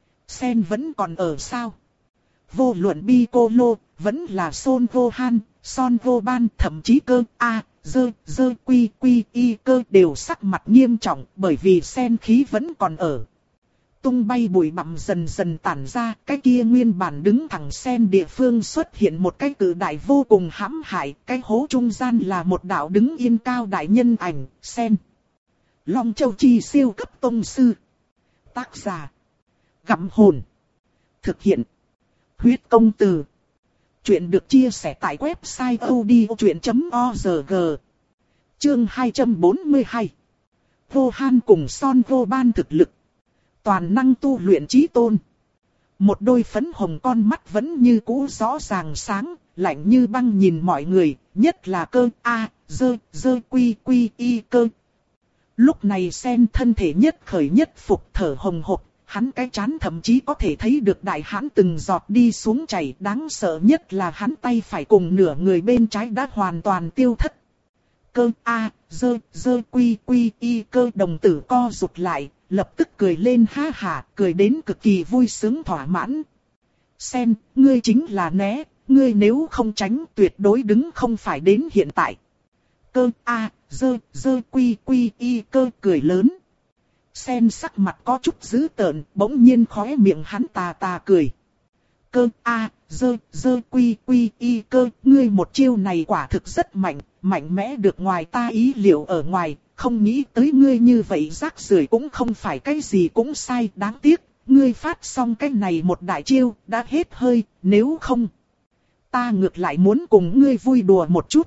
Sen vẫn còn ở sao? Vô luận Piccolo, vẫn là Son Gohan, Son Gohan, thậm chí cơ A, dơ, dơ quy quy y cơ đều sắc mặt nghiêm trọng, bởi vì Sen khí vẫn còn ở. Tung bay bụi bặm dần dần tản ra, cái kia nguyên bản đứng thẳng Sen địa phương xuất hiện một cái cự đại vô cùng hãm hại, cái hố trung gian là một đạo đứng yên cao đại nhân ảnh, Sen. Long Châu Chi siêu cấp tông sư. Tác giả: Gặm Hồn. Thực hiện: Huyết Công Từ. Chuyện được chia sẻ tại website odchuyện chấm org. Chương hai trăm bốn mươi hai. Gohan cùng Son Gohan thực lực. Toàn năng tu luyện chí tôn. Một đôi phấn hồng con mắt vẫn như cũ rõ ràng sáng, lạnh như băng nhìn mọi người, nhất là cơ A, dơ, dơ quy quy y cơ. Lúc này Sen thân thể nhất khởi nhất phục thở hồng hộc, hắn cái trán thậm chí có thể thấy được đại hãn từng giọt đi xuống chảy, đáng sợ nhất là hắn tay phải cùng nửa người bên trái đã hoàn toàn tiêu thất. Cơ A, dơ, dơ quy quy y cơ đồng tử co rụt lại. Lập tức cười lên ha hả, cười đến cực kỳ vui sướng thỏa mãn. Sen, ngươi chính là né, ngươi nếu không tránh tuyệt đối đứng không phải đến hiện tại. Cơ A, dơ, dơ quy quy y cơ cười lớn. Sen sắc mặt có chút dữ tợn, bỗng nhiên khóe miệng hắn tà tà cười. Cơ A, dơ, dơ quy quy y cơ, ngươi một chiêu này quả thực rất mạnh, mạnh mẽ được ngoài ta ý liệu ở ngoài. Không nghĩ tới ngươi như vậy rác rưởi cũng không phải cái gì cũng sai, đáng tiếc, ngươi phát xong cái này một đại chiêu, đã hết hơi, nếu không. Ta ngược lại muốn cùng ngươi vui đùa một chút.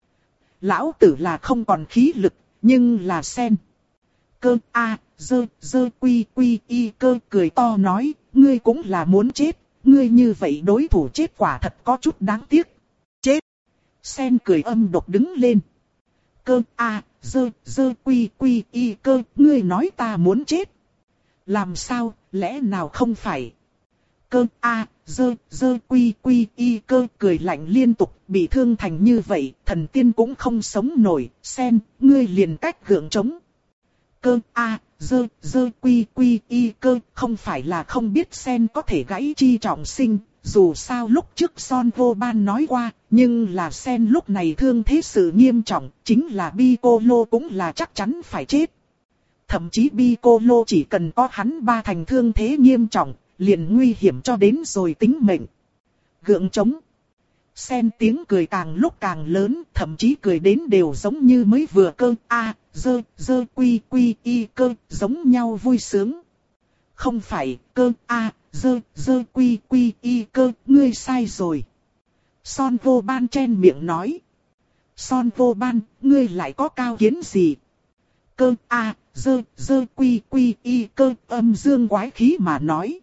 Lão tử là không còn khí lực, nhưng là Sen. Cơ A, dơ, dơ quy quy y cơ cười to nói, ngươi cũng là muốn chết, ngươi như vậy đối thủ chết quả thật có chút đáng tiếc. Chết. Sen cười âm độc đứng lên. Cơ A, dơ, dơ quy quy y cơ, ngươi nói ta muốn chết. Làm sao, lẽ nào không phải? Cơ A, dơ, dơ quy quy y cơ cười lạnh liên tục, bị thương thành như vậy, thần tiên cũng không sống nổi, Sen, ngươi liền cách gượng trống. Cơ A, dơ, dơ quy quy y cơ, không phải là không biết Sen có thể gãy chi trọng sinh. Dù sao lúc trước Son Gohan nói qua, nhưng là Sen lúc này thương thế sự nghiêm trọng, chính là Piccolo cũng là chắc chắn phải chết. Thậm chí Piccolo chỉ cần có hắn ba thành thương thế nghiêm trọng, liền nguy hiểm cho đến rồi tính mệnh. Gượng trống. Sen tiếng cười càng lúc càng lớn, thậm chí cười đến đều giống như mới vừa cơ A, dơ, dơ quy quy y cơ, giống nhau vui sướng. Không phải, cơ A, dơ, dơ quy quy y cơ, ngươi sai rồi. Son Gohan chen miệng nói. Son Vô Ban, ngươi lại có cao kiến gì? Cơ a, dơ, dơ quy quy y cơ âm dương quái khí mà nói.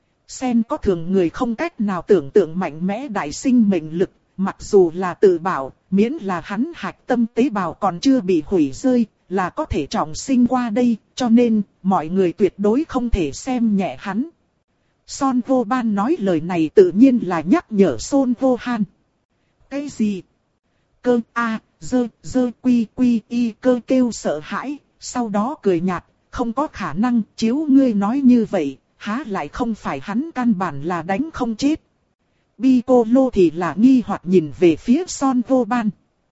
Sen có thường người không cách nào tưởng tượng mạnh mẽ đại sinh mệnh lực, mặc dù là tự bảo, miễn là hắn hạch tâm tế bào còn chưa bị hủy rơi, là có thể trọng sinh qua đây, cho nên, mọi người tuyệt đối không thể xem nhẹ hắn. Son Vô Ban nói lời này tự nhiên là nhắc nhở Son Vô Han. Cái gì? Cơ a, dơ, dơ quy quy y cơ kêu sợ hãi, sau đó cười nhạt, không có khả năng, chiếu ngươi nói như vậy, há lại không phải hắn căn bản là đánh không chết. Piccolo thì là nghi hoặc nhìn về phía Son Vô Ban.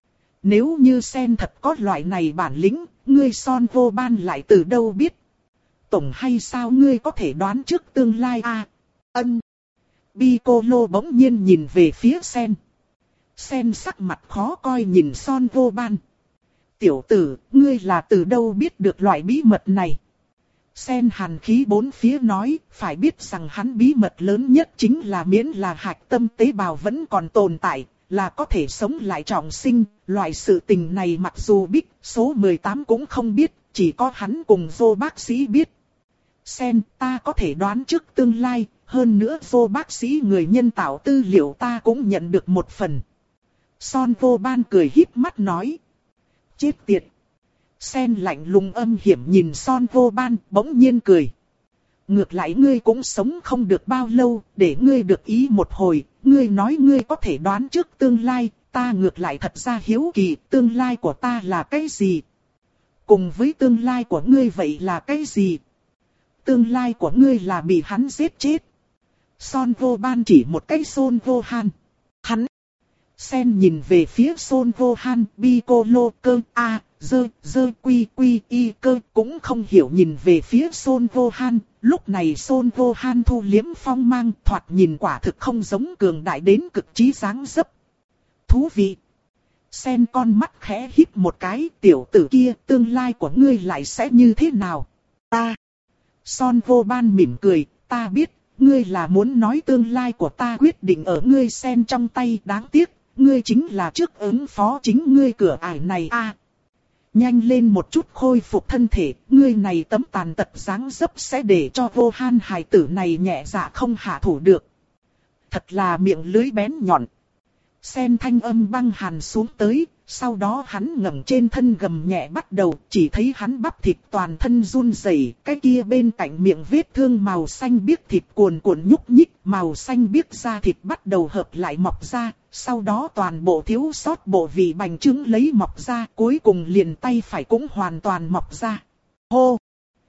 Nếu như Sen thật có loại này bản lĩnh, ngươi Son Vô Ban lại từ đâu biết? Tổng hay sao ngươi có thể đoán trước tương lai a? À, ân. Piccolo bỗng nhiên nhìn về phía Sen. Sen sắc mặt khó coi nhìn Son Vô Ban. Tiểu tử, ngươi là từ đâu biết được loại bí mật này? Sen hàn khí bốn phía nói, phải biết rằng hắn bí mật lớn nhất chính là miễn là hạch tâm tế bào vẫn còn tồn tại, là có thể sống lại trọng sinh. Loại sự tình này mặc dù biết, số mười tám cũng không biết, chỉ có hắn cùng vô bác sĩ biết. Sen, ta có thể đoán trước tương lai, hơn nữa vô bác sĩ người nhân tạo tư liệu ta cũng nhận được một phần. Son Vô Ban cười híp mắt nói. Chết tiệt. Sen lạnh lùng âm hiểm nhìn Son Vô Ban, bỗng nhiên cười. Ngược lại ngươi cũng sống không được bao lâu, để ngươi được ý một hồi, ngươi nói ngươi có thể đoán trước tương lai, ta ngược lại thật ra hiếu kỳ, tương lai của ta là cái gì? Cùng với tương lai của ngươi vậy là cái gì? Tương lai của ngươi là bị hắn giết chết. Son Vô Ban chỉ một cái Son Vô Han. Hắn. Sen nhìn về phía Son Vô Han, Piccolo cơ a, dơ, dơ quy quy y cơ cũng không hiểu nhìn về phía Son Vô Han. Lúc này Son Vô Han thu liếm phong mang, thoạt nhìn quả thực không giống cường đại đến cực trí dáng dấp. Thú vị. Sen con mắt khẽ híp một cái, tiểu tử kia, tương lai của ngươi lại sẽ như thế nào? Ta. Son Vô Ban mỉm cười, ta biết, ngươi là muốn nói tương lai của ta quyết định ở ngươi Sen trong tay, đáng tiếc, ngươi chính là trước ứng phó chính ngươi cửa ải này a. À, nhanh lên một chút khôi phục thân thể, ngươi này tấm tàn tật dáng dấp sẽ để cho Vô Han hài tử này nhẹ dạ không hạ thủ được. Thật là miệng lưới bén nhọn. Sen thanh âm băng hàn xuống tới, sau đó hắn ngẩng trên thân gầm nhẹ bắt đầu, chỉ thấy hắn bắp thịt toàn thân run rẩy, cái kia bên cạnh miệng vết thương màu xanh biếc thịt cuồn cuộn nhúc nhích, màu xanh biếc da thịt bắt đầu hợp lại mọc ra, sau đó toàn bộ thiếu sót bộ vị bành trướng lấy mọc ra, cuối cùng liền tay phải cũng hoàn toàn mọc ra. Hô!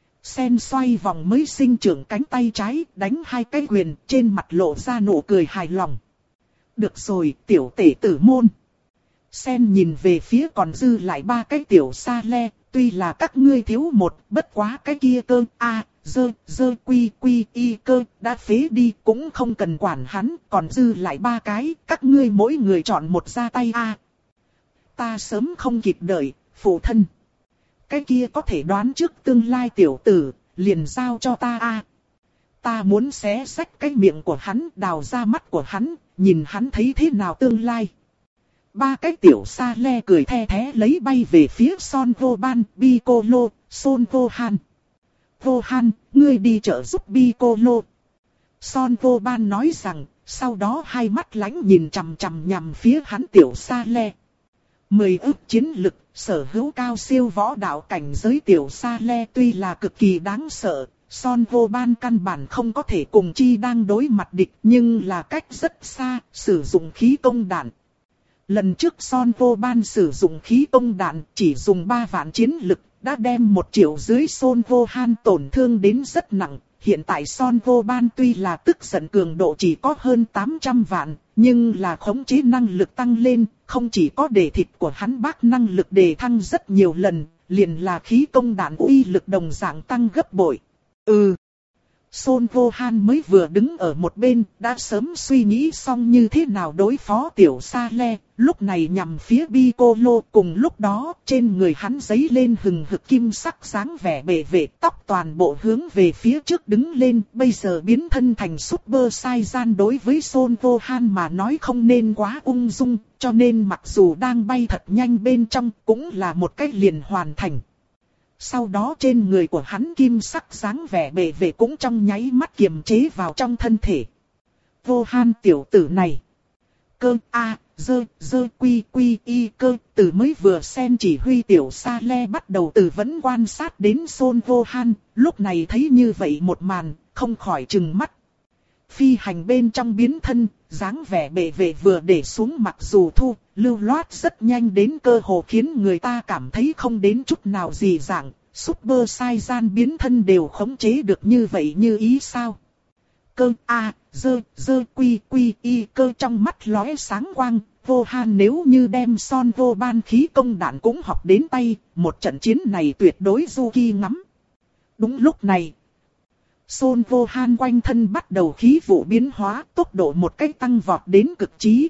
Sen xoay vòng mới sinh trưởng cánh tay trái, đánh hai cái quyền, trên mặt lộ ra nụ cười hài lòng. Được rồi, tiểu tể tử môn. Sen nhìn về phía còn dư lại ba cái tiểu sa le, tuy là các ngươi thiếu một, bất quá cái kia cơ a, dơ, dơ quy quy y cơ, đã phế đi, cũng không cần quản hắn, còn dư lại ba cái, các ngươi mỗi người chọn một ra tay a. À, ta sớm không kịp đợi, phụ thân. Cái kia có thể đoán trước tương lai tiểu tử, liền giao cho ta a. À, ta muốn xé xách cái miệng của hắn, đào ra mắt của hắn, nhìn hắn thấy thế nào tương lai. Ba cái tiểu sa le cười the thé lấy bay về phía Son Vô Ban, Piccolo, Son Vô Han. Vô Han, ngươi đi trợ giúp Piccolo. Son Vô Ban nói rằng, sau đó hai mắt lánh nhìn chằm chằm nhằm phía hắn tiểu sa le. Mười ức chiến lực, sở hữu cao siêu võ đạo cảnh giới tiểu sa le tuy là cực kỳ đáng sợ. Son Vô Ban căn bản không có thể cùng chi đang đối mặt địch, nhưng là cách rất xa, sử dụng khí công đạn. Lần trước Son Vô Ban sử dụng khí công đạn chỉ dùng ba vạn chiến lực, đã đem một triệu dưới Son Vô Han tổn thương đến rất nặng. Hiện tại Son Vô Ban tuy là tức giận cường độ chỉ có hơn tám trăm vạn, nhưng là khống chế năng lực tăng lên, không chỉ có để thịt của hắn bác năng lực đề thăng rất nhiều lần, liền là khí công đạn uy lực đồng dạng tăng gấp bội. Ừ. Son Vô Han mới vừa đứng ở một bên, đã sớm suy nghĩ xong như thế nào đối phó tiểu Sa Le, lúc này nhằm phía Piccolo. Cùng lúc đó, trên người hắn giấy lên hừng hực kim sắc dáng vẻ bệ vệ, tóc toàn bộ hướng về phía trước đứng lên, bây giờ biến thân thành Super Saiyan đối với Son Vô Han mà nói không nên quá ung dung, cho nên mặc dù đang bay thật nhanh bên trong, cũng là một cách liền hoàn thành. Sau đó trên người của hắn kim sắc dáng vẻ bệ vệ cũng trong nháy mắt kiềm chế vào trong thân thể. Vô Han tiểu tử này. Cơ A, dơ, dơ quy quy y cơ, từ mới vừa xem chỉ huy tiểu Sa Le bắt đầu từ vẫn quan sát đến Son Vô Han, lúc này thấy như vậy một màn, không khỏi trừng mắt. Phi hành bên trong biến thân, dáng vẻ bệ vệ vừa để xuống mặc dù thu, lưu loát rất nhanh đến cơ hồ khiến người ta cảm thấy không đến chút nào gì dạng, Super Saiyan biến thân đều khống chế được như vậy như ý sao. Cơ A, dơ, dơ quy quy y cơ trong mắt lóe sáng quang, Vô Han nếu như đem Son Vô ban khí công đạn cũng học đến tay, một trận chiến này tuyệt đối du ki ngắm. Đúng lúc này, Son Vô Han quanh thân bắt đầu khí vụ biến hóa, tốc độ một cách tăng vọt đến cực trí.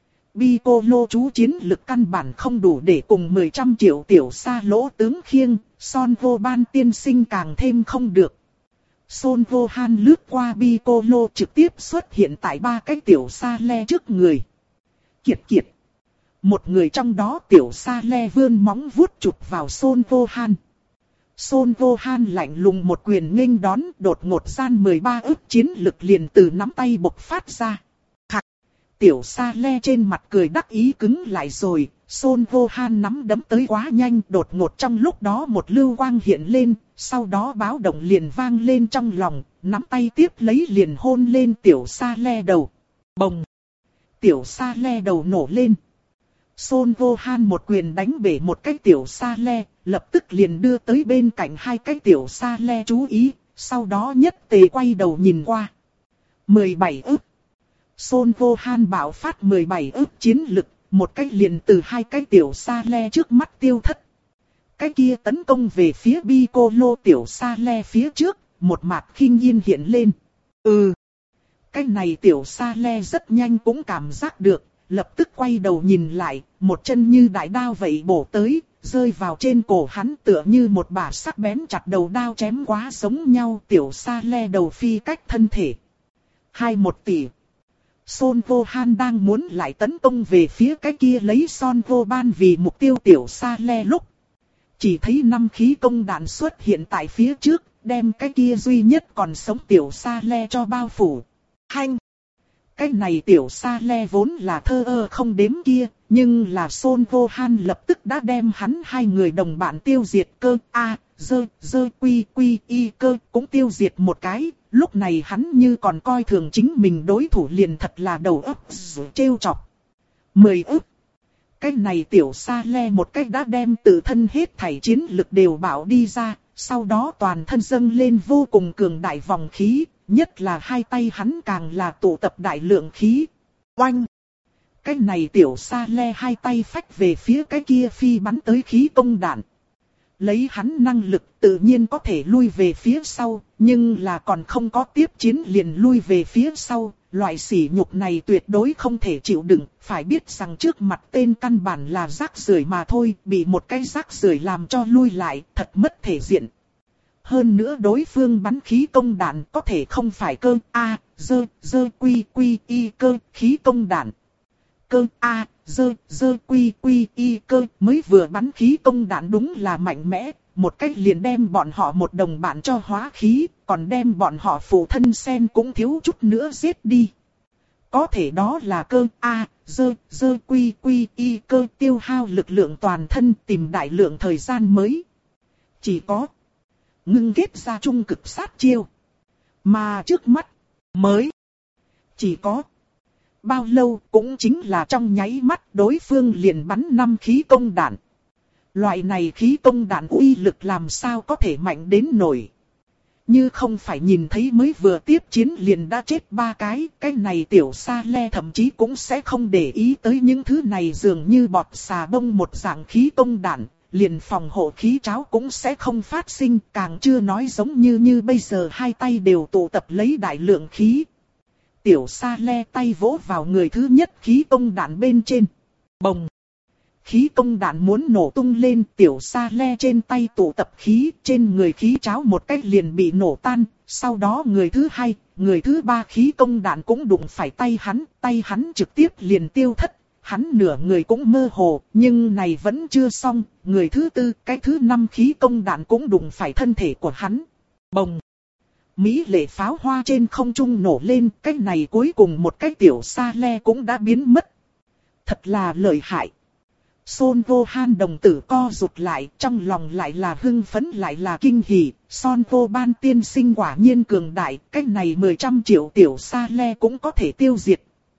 Piccolo chú chiến lực căn bản không đủ để cùng mười trăm triệu tiểu sa lỗ tướng khiêng, Son Vô ban tiên sinh càng thêm không được. Son Vô Han lướt qua Piccolo trực tiếp xuất hiện tại ba cái tiểu sa le trước người. Kiệt kiệt. Một người trong đó tiểu sa le vươn móng vuốt chụp vào Son Vô Han. Son Vô Han lạnh lùng một quyền nghênh đón, đột ngột gian mười ba ức chiến lực liền từ nắm tay bộc phát ra. Khắc. Tiểu Sa Le trên mặt cười đắc ý cứng lại rồi, Son Vô Han nắm đấm tới quá nhanh, đột ngột trong lúc đó một lưu quang hiện lên, sau đó báo động liền vang lên trong lòng, nắm tay tiếp lấy liền hôn lên tiểu Sa Le đầu. Bồng. Tiểu Sa Le đầu nổ lên. Son Vô Han một quyền đánh bể một cái tiểu Sa Le, lập tức liền đưa tới bên cạnh hai cái tiểu Sa Le chú ý, sau đó nhất tề quay đầu nhìn qua. mười bảy ức. Son Vô Han bạo phát mười bảy ức chiến lực, một cái liền từ hai cái tiểu Sa Le trước mắt tiêu thất. Cái kia tấn công về phía Piccolo tiểu Sa Le phía trước, một mặt khinh yên hiện lên. Ừ. Cái này tiểu Sa Le rất nhanh cũng cảm giác được, lập tức quay đầu nhìn lại, một chân như đại đao vậy bổ tới, rơi vào trên cổ hắn tựa như một bả sắc bén chặt đầu đao chém quá giống nhau. Tiểu Sa Le đầu phi cách thân thể. Hai một tỷ. Son Vô Han đang muốn lại tấn công về phía cái kia lấy Son Vô ban vì mục tiêu tiểu Sa Le lúc. Chỉ thấy năm khí công đạn xuất hiện tại phía trước, đem cái kia duy nhất còn sống tiểu Sa Le cho bao phủ. Hanh! Cái này tiểu Sa Le vốn là thơ ơ không đếm kia, nhưng là Son Vô Han lập tức đã đem hắn hai người đồng bạn tiêu diệt. Cơ A, dơ, dơ quy quy y cơ cũng tiêu diệt một cái, lúc này hắn như còn coi thường chính mình đối thủ liền thật là đầu óc trêu chọc. Mười ức. Cái này tiểu Sa Le một cách đã đem tự thân hết thảy chiến lực đều bảo đi ra, sau đó toàn thân dâng lên vô cùng cường đại vòng khí. Nhất là hai tay hắn càng là tụ tập đại lượng khí. Oanh! Cái này tiểu Sa Le hai tay phách về phía cái kia phi bắn tới khí công đạn. Lấy hắn năng lực tự nhiên có thể lui về phía sau, nhưng là còn không có tiếp chiến liền lui về phía sau. Loại sỉ nhục này tuyệt đối không thể chịu đựng, phải biết rằng trước mặt tên căn bản là rác rưởi mà thôi, bị một cái rác rưởi làm cho lui lại, thật mất thể diện. Hơn nữa đối phương bắn khí công đạn có thể không phải cơ A, dơ, dơ quy quy y cơ, khí công đạn. Cơ A, dơ, dơ quy quy y cơ mới vừa bắn khí công đạn đúng là mạnh mẽ, một cách liền đem bọn họ một đồng bạn cho hóa khí, còn đem bọn họ phụ thân sen cũng thiếu chút nữa giết đi. Có thể đó là cơ A, dơ, dơ quy quy y cơ tiêu hao lực lượng toàn thân tìm đại lượng thời gian mới. Chỉ có ngưng kết ra trung cực sát chiêu. Mà trước mắt, mới, chỉ có bao lâu cũng chính là trong nháy mắt đối phương liền bắn năm khí công đạn. Loại này khí công đạn uy lực làm sao có thể mạnh đến nổi. Như không phải nhìn thấy mới vừa tiếp chiến liền đã chết ba cái, cái này tiểu Sa Le thậm chí cũng sẽ không để ý tới những thứ này dường như bọt xà bông một dạng khí công đạn. liền phòng hộ khí tráo cũng sẽ không phát sinh, càng chưa nói giống như như bây giờ hai tay đều tụ tập lấy đại lượng khí. Tiểu Sa Le tay vỗ vào người thứ nhất khí công đạn bên trên. Bồng! Khí công đạn muốn nổ tung lên, Tiểu Sa Le trên tay tụ tập khí, trên người khí tráo một cách liền bị nổ tan, sau đó người thứ hai, người thứ ba khí công đạn cũng đụng phải tay hắn, tay hắn trực tiếp liền tiêu thất. Hắn nửa người cũng mơ hồ, nhưng này vẫn chưa xong, người thứ tư, cái thứ năm khí công đạn cũng đụng phải thân thể của hắn. Bồng! Mỹ lệ pháo hoa trên không trung nổ lên, cái này cuối cùng một cái Tiểu Sa Le cũng đã biến mất. Thật là lợi hại. Son Vô Han đồng tử co rụt lại, trong lòng lại là hưng phấn lại là kinh hỉ. Son Vô Ban tiên sinh quả nhiên cường đại, cái này mười trăm triệu Tiểu Sa Le cũng có thể tiêu diệt.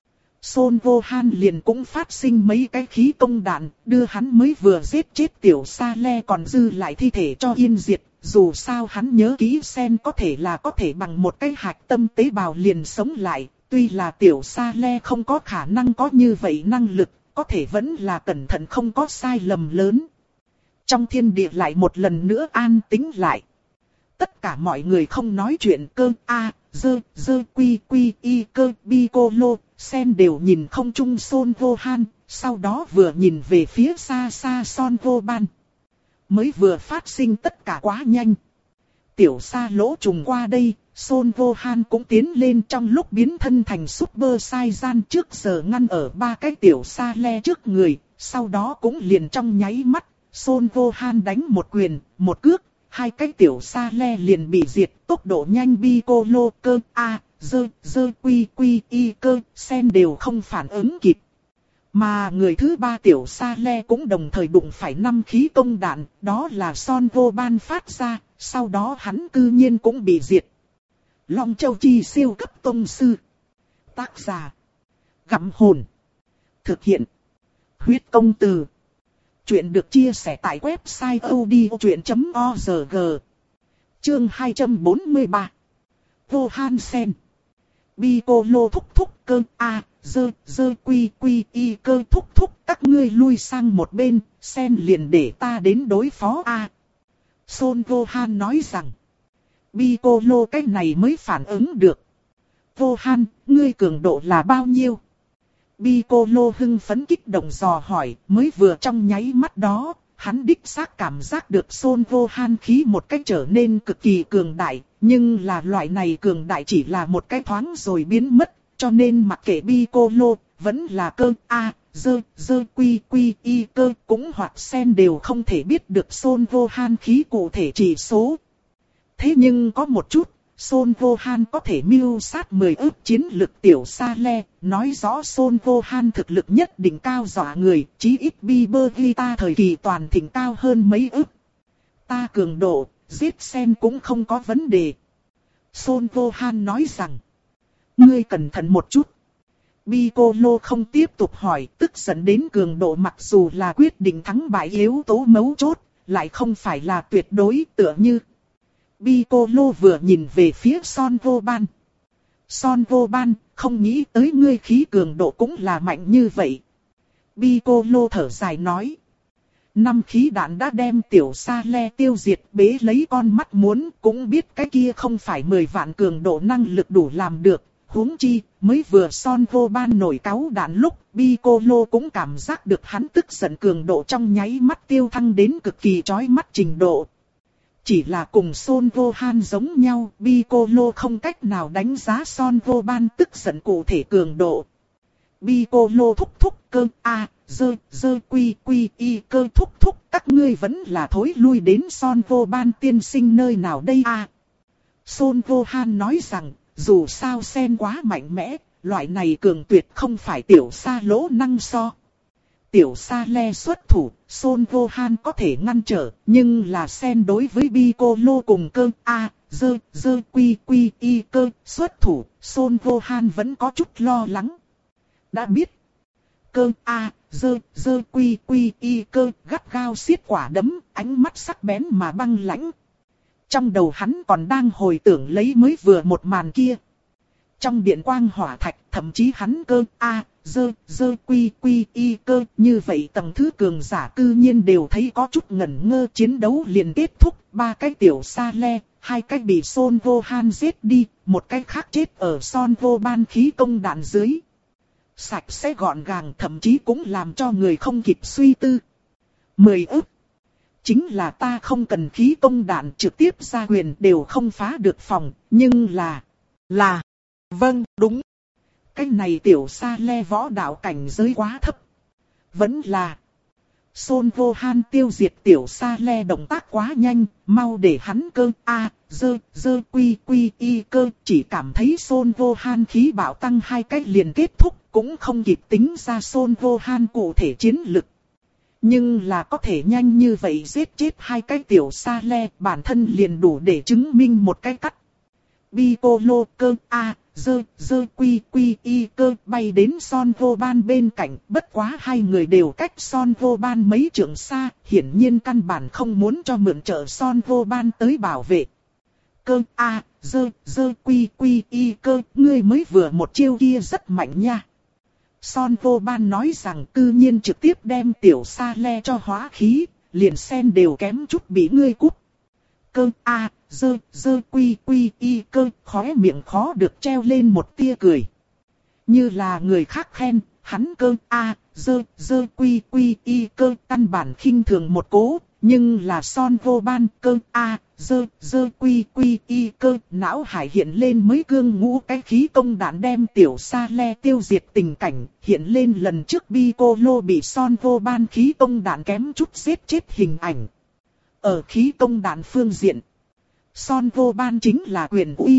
Son Vô Han liền cũng phát sinh mấy cái khí công đạn, đưa hắn mới vừa giết chết Tiểu Sa Le còn dư lại thi thể cho yên diệt. Dù sao hắn nhớ kỹ Sen có thể là có thể bằng một cái hạch tâm tế bào liền sống lại, tuy là Tiểu Sa Le không có khả năng có như vậy năng lực, có thể vẫn là cẩn thận không có sai lầm lớn. Trong thiên địa lại một lần nữa an tĩnh lại. Tất cả mọi người không nói chuyện, cơ a, dơ, dơ quy quy y cơ bi cô lô, Sen đều nhìn không chung Son Vô Han, sau đó vừa nhìn về phía xa xa Son Vô Ban. Mới vừa phát sinh tất cả quá nhanh. Tiểu Sa lỗ trùng qua đây, Son Vô Han cũng tiến lên trong lúc biến thân thành Super Saiyan trước giờ ngăn ở ba cái Tiểu Sa Le trước người, sau đó cũng liền trong nháy mắt, Son Vô Han đánh một quyền, một cước, hai cái Tiểu Sa Le liền bị diệt, tốc độ nhanh bi cô lô cơ a, dơ, dơ quy quy y cơ, Sen đều không phản ứng kịp. Mà người thứ ba Tiểu Sa Le cũng đồng thời đụng phải năm khí công đạn, đó là Son Vô Ban phát ra, sau đó hắn cư nhiên cũng bị diệt. Long Châu Chi siêu cấp tông sư. Tác giả: Gặm Hồn. Thực hiện: Huyết Công Từ. Chuyện được chia sẻ tại website odchuyện chấm org. Chương hai trăm bốn mươi ba. Vô Han Sen. Piccolo thúc thúc cơ a, dơ, dơ quy quy y cơ thúc thúc, các ngươi lui sang một bên, Sen liền để ta đến đối phó a. Son Vô Han nói rằng. Piccolo cái này mới phản ứng được. Vô Han, ngươi cường độ là bao nhiêu? Piccolo hưng phấn kích động dò hỏi, mới vừa trong nháy mắt đó, hắn đích xác cảm giác được Son Vô Han khí một cách trở nên cực kỳ cường đại, nhưng là loại này cường đại chỉ là một cái thoáng rồi biến mất, cho nên mặc kệ Piccolo, vẫn là cơ a, dơ, dơ quy quy y cơ cũng hoặc Sen đều không thể biết được Son Vô Han khí cụ thể chỉ số. Thế nhưng có một chút, Son Vô Han có thể mưu sát mười ức chiến lực Tiểu Sa Le, nói rõ Son Vô Han thực lực nhất định cao dọa người, chí ít Bibervita thời kỳ toàn thịnh cao hơn mấy ức. Ta cường độ, giết Sen cũng không có vấn đề. Son Vô Han nói rằng, ngươi cẩn thận một chút. Piccolo không tiếp tục hỏi, tức giận đến cường độ mặc dù là quyết định thắng bại yếu tố mấu chốt, lại không phải là tuyệt đối tựa như. Piccolo vừa nhìn về phía Son Vô Ban. Son Vô Ban, không nghĩ tới ngươi khí cường độ cũng là mạnh như vậy. Piccolo thở dài nói. Năm khí đạn đã đem Tiểu Sa Le tiêu diệt, bế lấy con mắt muốn, cũng biết cái kia không phải mười vạn cường độ năng lực đủ làm được. Huống chi, mới vừa Son Vô Ban nổi cáu đạn lúc, Piccolo cũng cảm giác được hắn tức giận cường độ trong nháy mắt tiêu thăng đến cực kỳ chói mắt trình độ. Chỉ là cùng Son Vô Han giống nhau, Piccolo không cách nào đánh giá Son Vô Ban tức giận cụ thể cường độ. Piccolo thúc thúc cơ a, dơ, dơ quy quy y cơ thúc thúc, các ngươi vẫn là thối lui đến Son Vô Ban tiên sinh nơi nào đây a? Son Vô Han nói rằng, dù sao Sen quá mạnh mẽ, loại này cường tuyệt không phải Tiểu Sa lỗ năng so. Tiểu Sa Le xuất thủ, Son Vô Han có thể ngăn trở, nhưng là Sen đối với Piccolo cùng cơ a, dơ, dơ quy quy y cơ xuất thủ, Son Vô Han vẫn có chút lo lắng. Đã biết, cơ a, dơ, dơ quy quy y cơ gắt gao siết quả đấm, ánh mắt sắc bén mà băng lãnh. Trong đầu hắn còn đang hồi tưởng lấy mới vừa một màn kia. trong điện quang hỏa thạch, thậm chí hắn cơ a dơ dơ quy quy y cơ như vậy tầng thứ cường giả cư nhiên đều thấy có chút ngẩn ngơ. Chiến đấu liền kết thúc, ba cái tiểu sa le, hai cái bị Son Gohan giết đi, một cái khác chết ở Son Gohan khí công đạn dưới. Sạch sẽ gọn gàng, thậm chí cũng làm cho người không kịp suy tư. Mười ức. Chính là ta không cần khí công đạn, trực tiếp ra quyền đều không phá được phòng, nhưng là... Là... Vâng, đúng. Cái này tiểu sa le võ đạo cảnh giới quá thấp. Vẫn là... Son Gohan tiêu diệt tiểu sa le động tác quá nhanh, mau để hắn cơ a dơ dơ quy quy y cơ. Chỉ cảm thấy Son Gohan khí bạo tăng hai cách liền kết thúc, cũng không kịp tính ra Son Gohan cụ thể chiến lực. Nhưng là có thể nhanh như vậy giết chết hai cái tiểu sa le, bản thân liền đủ để chứng minh một cái cắt. Piccolo cơ a dơ dơ quy quy y cơ bay đến Son Gohan bên cạnh, bất quá hai người đều cách Son Gohan mấy trượng xa, hiển nhiên căn bản không muốn cho mượn trợ Son Gohan tới bảo vệ. Cơ a dơ dơ quy quy y cơ, ngươi mới vừa một chiêu kia rất mạnh nha. Son Gohan nói rằng cư nhiên trực tiếp đem tiểu sa le cho hóa khí, liền sen đều kém chút bị ngươi cút. Cơ a dơ dơ quy quy y cơ, khóe miệng khó được treo lên một tia cười. Như là người khác khen, hắn cơ a dơ dơ quy quy y cơ căn bản khinh thường một cố, nhưng là Son Gohan cơ a dơ dơ quy quy y cơ, não hải hiện lên mới cương ngũ cái khí công đạn đem tiểu sa le tiêu diệt tình cảnh, hiện lên lần trước Piccolo bị Son Gohan khí công đạn kém chút giết chết hình ảnh. Ở khí công đạn phương diện, Son Gohan chính là quyền uy.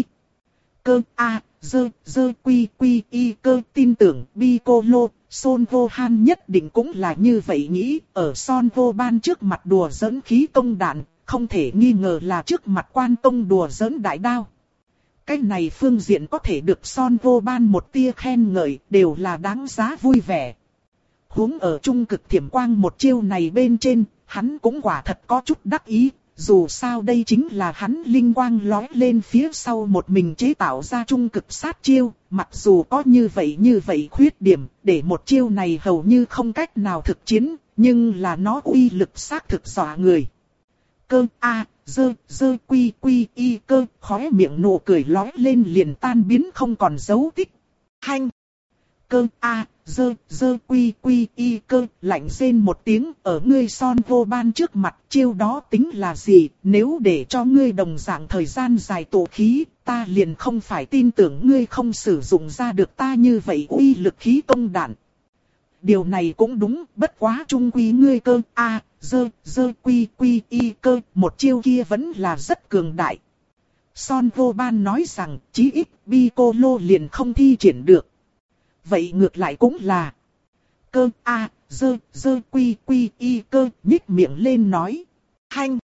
Cơ a dơ dơ quy quy y cơ tin tưởng Piccolo, Son Gohan nhất định cũng là như vậy nghĩ. Ở Son Gohan trước mặt đùa giỡn khí công đạn, không thể nghi ngờ là trước mặt Quan Tông đùa giỡn đại đao. Cái này phương diện có thể được Son Gohan một tia khen ngợi, đều là đáng giá vui vẻ. Huống ở trung cực thiểm quang một chiêu này bên trên, hắn cũng quả thật có chút đắc ý. Dù sao đây chính là hắn linh quang lóe lên phía sau một mình chế tạo ra trung cực sát chiêu, mặc dù có như vậy như vậy khuyết điểm, để một chiêu này hầu như không cách nào thực chiến, nhưng là nó uy lực xác thực dọa người. Cơ a dơ dơ quy quy y cơ, khóe miệng nụ cười lóe lên liền tan biến không còn dấu tích. Hanh! Cơ a dơ dơ quy quy y cơ, lạnh rên một tiếng, ở ngươi Son Gohan trước mặt chiêu đó tính là gì, nếu để cho ngươi đồng dạng thời gian dài tụ khí, ta liền không phải tin tưởng ngươi không sử dụng ra được ta như vậy uy lực khí công đạn. Điều này cũng đúng, bất quá trung quy ngươi cơ a dơ dơ quy quy y cơ, một chiêu kia vẫn là rất cường đại. Son Gohan nói rằng chí ít Piccolo liền không thi triển được. Vậy ngược lại cũng là cơ a dơ dơ quy quy y cơ, nhích miệng lên nói. Hanh!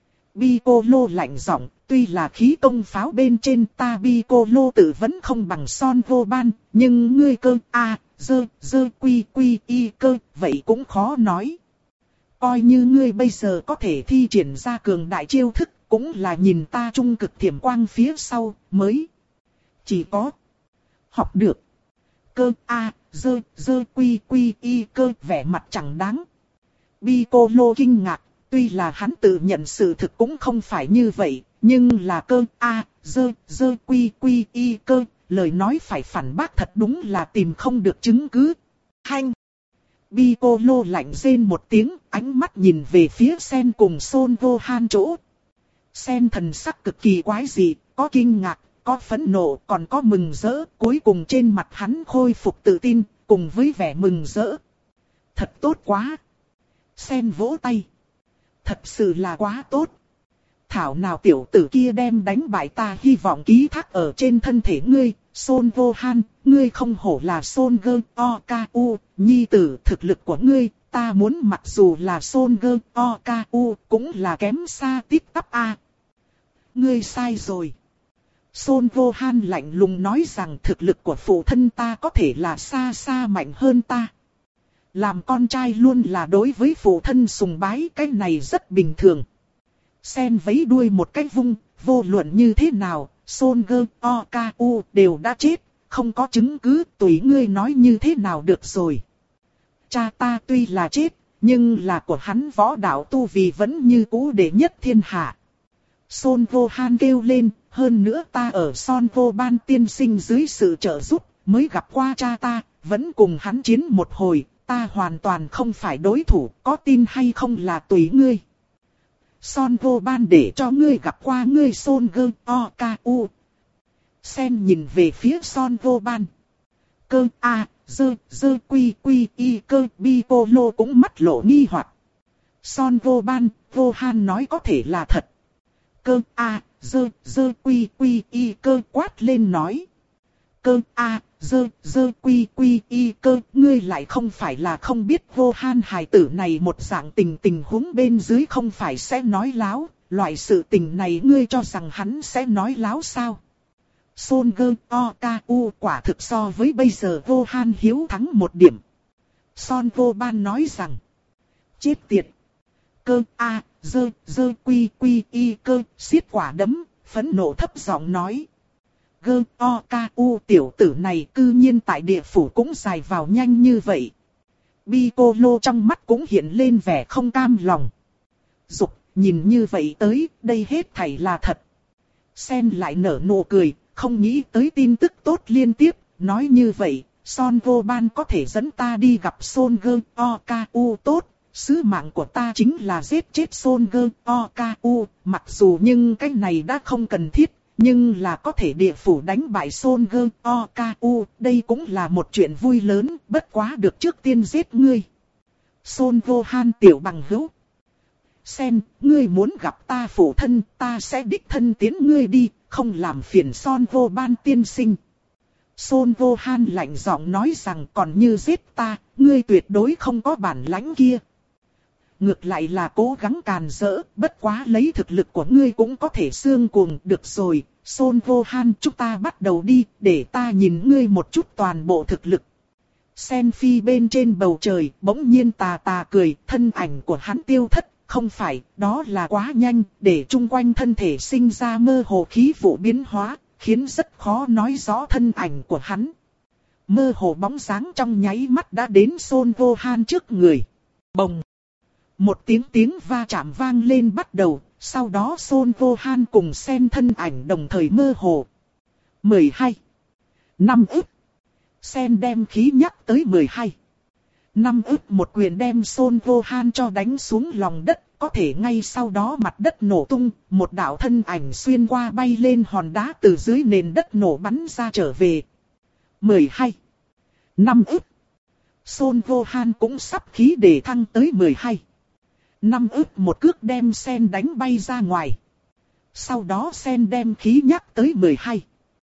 Piccolo lạnh giọng, tuy là khí công pháo bên trên ta Piccolo tự vẫn không bằng Son Gohan, nhưng ngươi cơ a dơ dơ quy quy y cơ, vậy cũng khó nói. Coi như ngươi bây giờ có thể thi triển ra cường đại chiêu thức, cũng là nhìn ta trung cực thiểm quang phía sau mới chỉ có học được. Cơ a dơ dơ quy quy y cơ, vẻ mặt chẳng đáng. Piccolo kinh ngạc, tuy là hắn tự nhận sự thực cũng không phải như vậy, nhưng là cơ a dơ dơ quy quy y cơ, lời nói phải phản bác thật đúng là tìm không được chứng cứ. Hanh! Piccolo lạnh rên một tiếng, ánh mắt nhìn về phía Sen cùng Son Gohan chỗ. Sen thần sắc cực kỳ quái dị, có kinh ngạc, có phẫn nộ, còn có mừng rỡ, cuối cùng trên mặt hắn khôi phục tự tin, cùng với vẻ mừng rỡ. Thật tốt quá! Sen vỗ tay. Thật sự là quá tốt! Thảo nào tiểu tử kia đem đánh bại ta hy vọng ký thác ở trên thân thể ngươi, Son Gohan, ngươi không hổ là Son Goku, nhi tử, thực lực của ngươi, ta muốn mặc dù là Son Goku, cũng là kém xa tít tắp a. Ngươi sai rồi. Son Gohan lạnh lùng nói rằng thực lực của phụ thân ta có thể là xa xa mạnh hơn ta. Làm con trai luôn là đối với phụ thân sùng bái, cái này rất bình thường. Sen vẫy đuôi một cách vung, vô luận như thế nào, Son Goku đều đã chết, không có chứng cứ, tùy ngươi nói như thế nào được rồi. Cha ta tuy là chết, nhưng là của hắn võ đạo tu vì vẫn như cũ đệ nhất thiên hạ. Son Gohan kêu lên, hơn nữa ta ở Son Goban tiên sinh dưới sự trợ giúp, mới gặp qua cha ta, vẫn cùng hắn chiến một hồi, ta hoàn toàn không phải đối thủ, có tin hay không là tùy ngươi. Son Goban để cho ngươi gặp qua ngươi Son Goku. Sen nhìn về phía Son Goban. Cơ a, dơ, dơ quy quy y cơ Piccolo cũng mắt lộ nghi hoặc. Son Goban, Gohan nói có thể là thật. Cơ a, dơ, dơ quy quy y cơ quát lên nói. Cơ a, dơ, dơ quy quy y cơ, ngươi lại không phải là không biết Gohan hài tử này một dạng tình tình huống bên dưới không phải sẽ nói láo, loại sự tình này ngươi cho rằng hắn sẽ nói láo sao? Son Goku quả thực so với bây giờ Gohan hiếu thắng một điểm. Son Goban nói rằng, chết tiệt. Cơ a, dơ, dơ quy quy y cơ, xiết quả đấm, phẫn nộ thấp giọng nói. Goku tiểu tử này cư nhiên tại địa phủ cũng dài vào nhanh như vậy. Piccolo trong mắt cũng hiện lên vẻ không cam lòng. Dục, nhìn như vậy tới, đây hết thảy là thật. Sen lại nở nụ cười, không nghĩ tới tin tức tốt liên tiếp, nói như vậy, Son Goban có thể dẫn ta đi gặp Son Goku tốt. Sứ mạng của ta chính là giết chết Son Goku, mặc dù nhưng cái này đã không cần thiết, nhưng là có thể địa phủ đánh bại Son Goku, đây cũng là một chuyện vui lớn, bất quá được trước tiên giết ngươi. Son Gohan tiểu bằng hữu. Sen, ngươi muốn gặp ta phụ thân, ta sẽ đích thân tiến ngươi đi, không làm phiền Son Goban tiên sinh. Son Gohan lạnh giọng nói rằng còn như giết ta, ngươi tuyệt đối không có bản lãnh kia. Ngược lại là cố gắng càn rỡ, bất quá lấy thực lực của ngươi cũng có thể xương cuồng, được rồi, Son Gohan chúng ta bắt đầu đi, để ta nhìn ngươi một chút toàn bộ thực lực. Sen phi bên trên bầu trời, bỗng nhiên tà tà cười, thân ảnh của hắn tiêu thất, không phải, đó là quá nhanh, để chung quanh thân thể sinh ra mơ hồ khí vụ biến hóa, khiến rất khó nói rõ thân ảnh của hắn. Mơ hồ bóng dáng trong nháy mắt đã đến Son Gohan trước người. Bồng! Một tiếng tiếng va chạm vang lên bắt đầu, sau đó Son Gohan cùng Sen thân ảnh đồng thời mơ hồ. mười hai. Năm ức. Sen đem khí nhắc tới mười hai. Năm ức một quyền đem Son Gohan cho đánh xuống lòng đất, có thể ngay sau đó mặt đất nổ tung, một đạo thân ảnh xuyên qua bay lên hòn đá từ dưới nền đất nổ bắn ra trở về. mười hai. Năm ức. Son Gohan cũng sắp khí để thăng tới mười hai. Năm ức một cước đem Sen đánh bay ra ngoài. Sau đó Sen đem khí nhắc tới mười hai.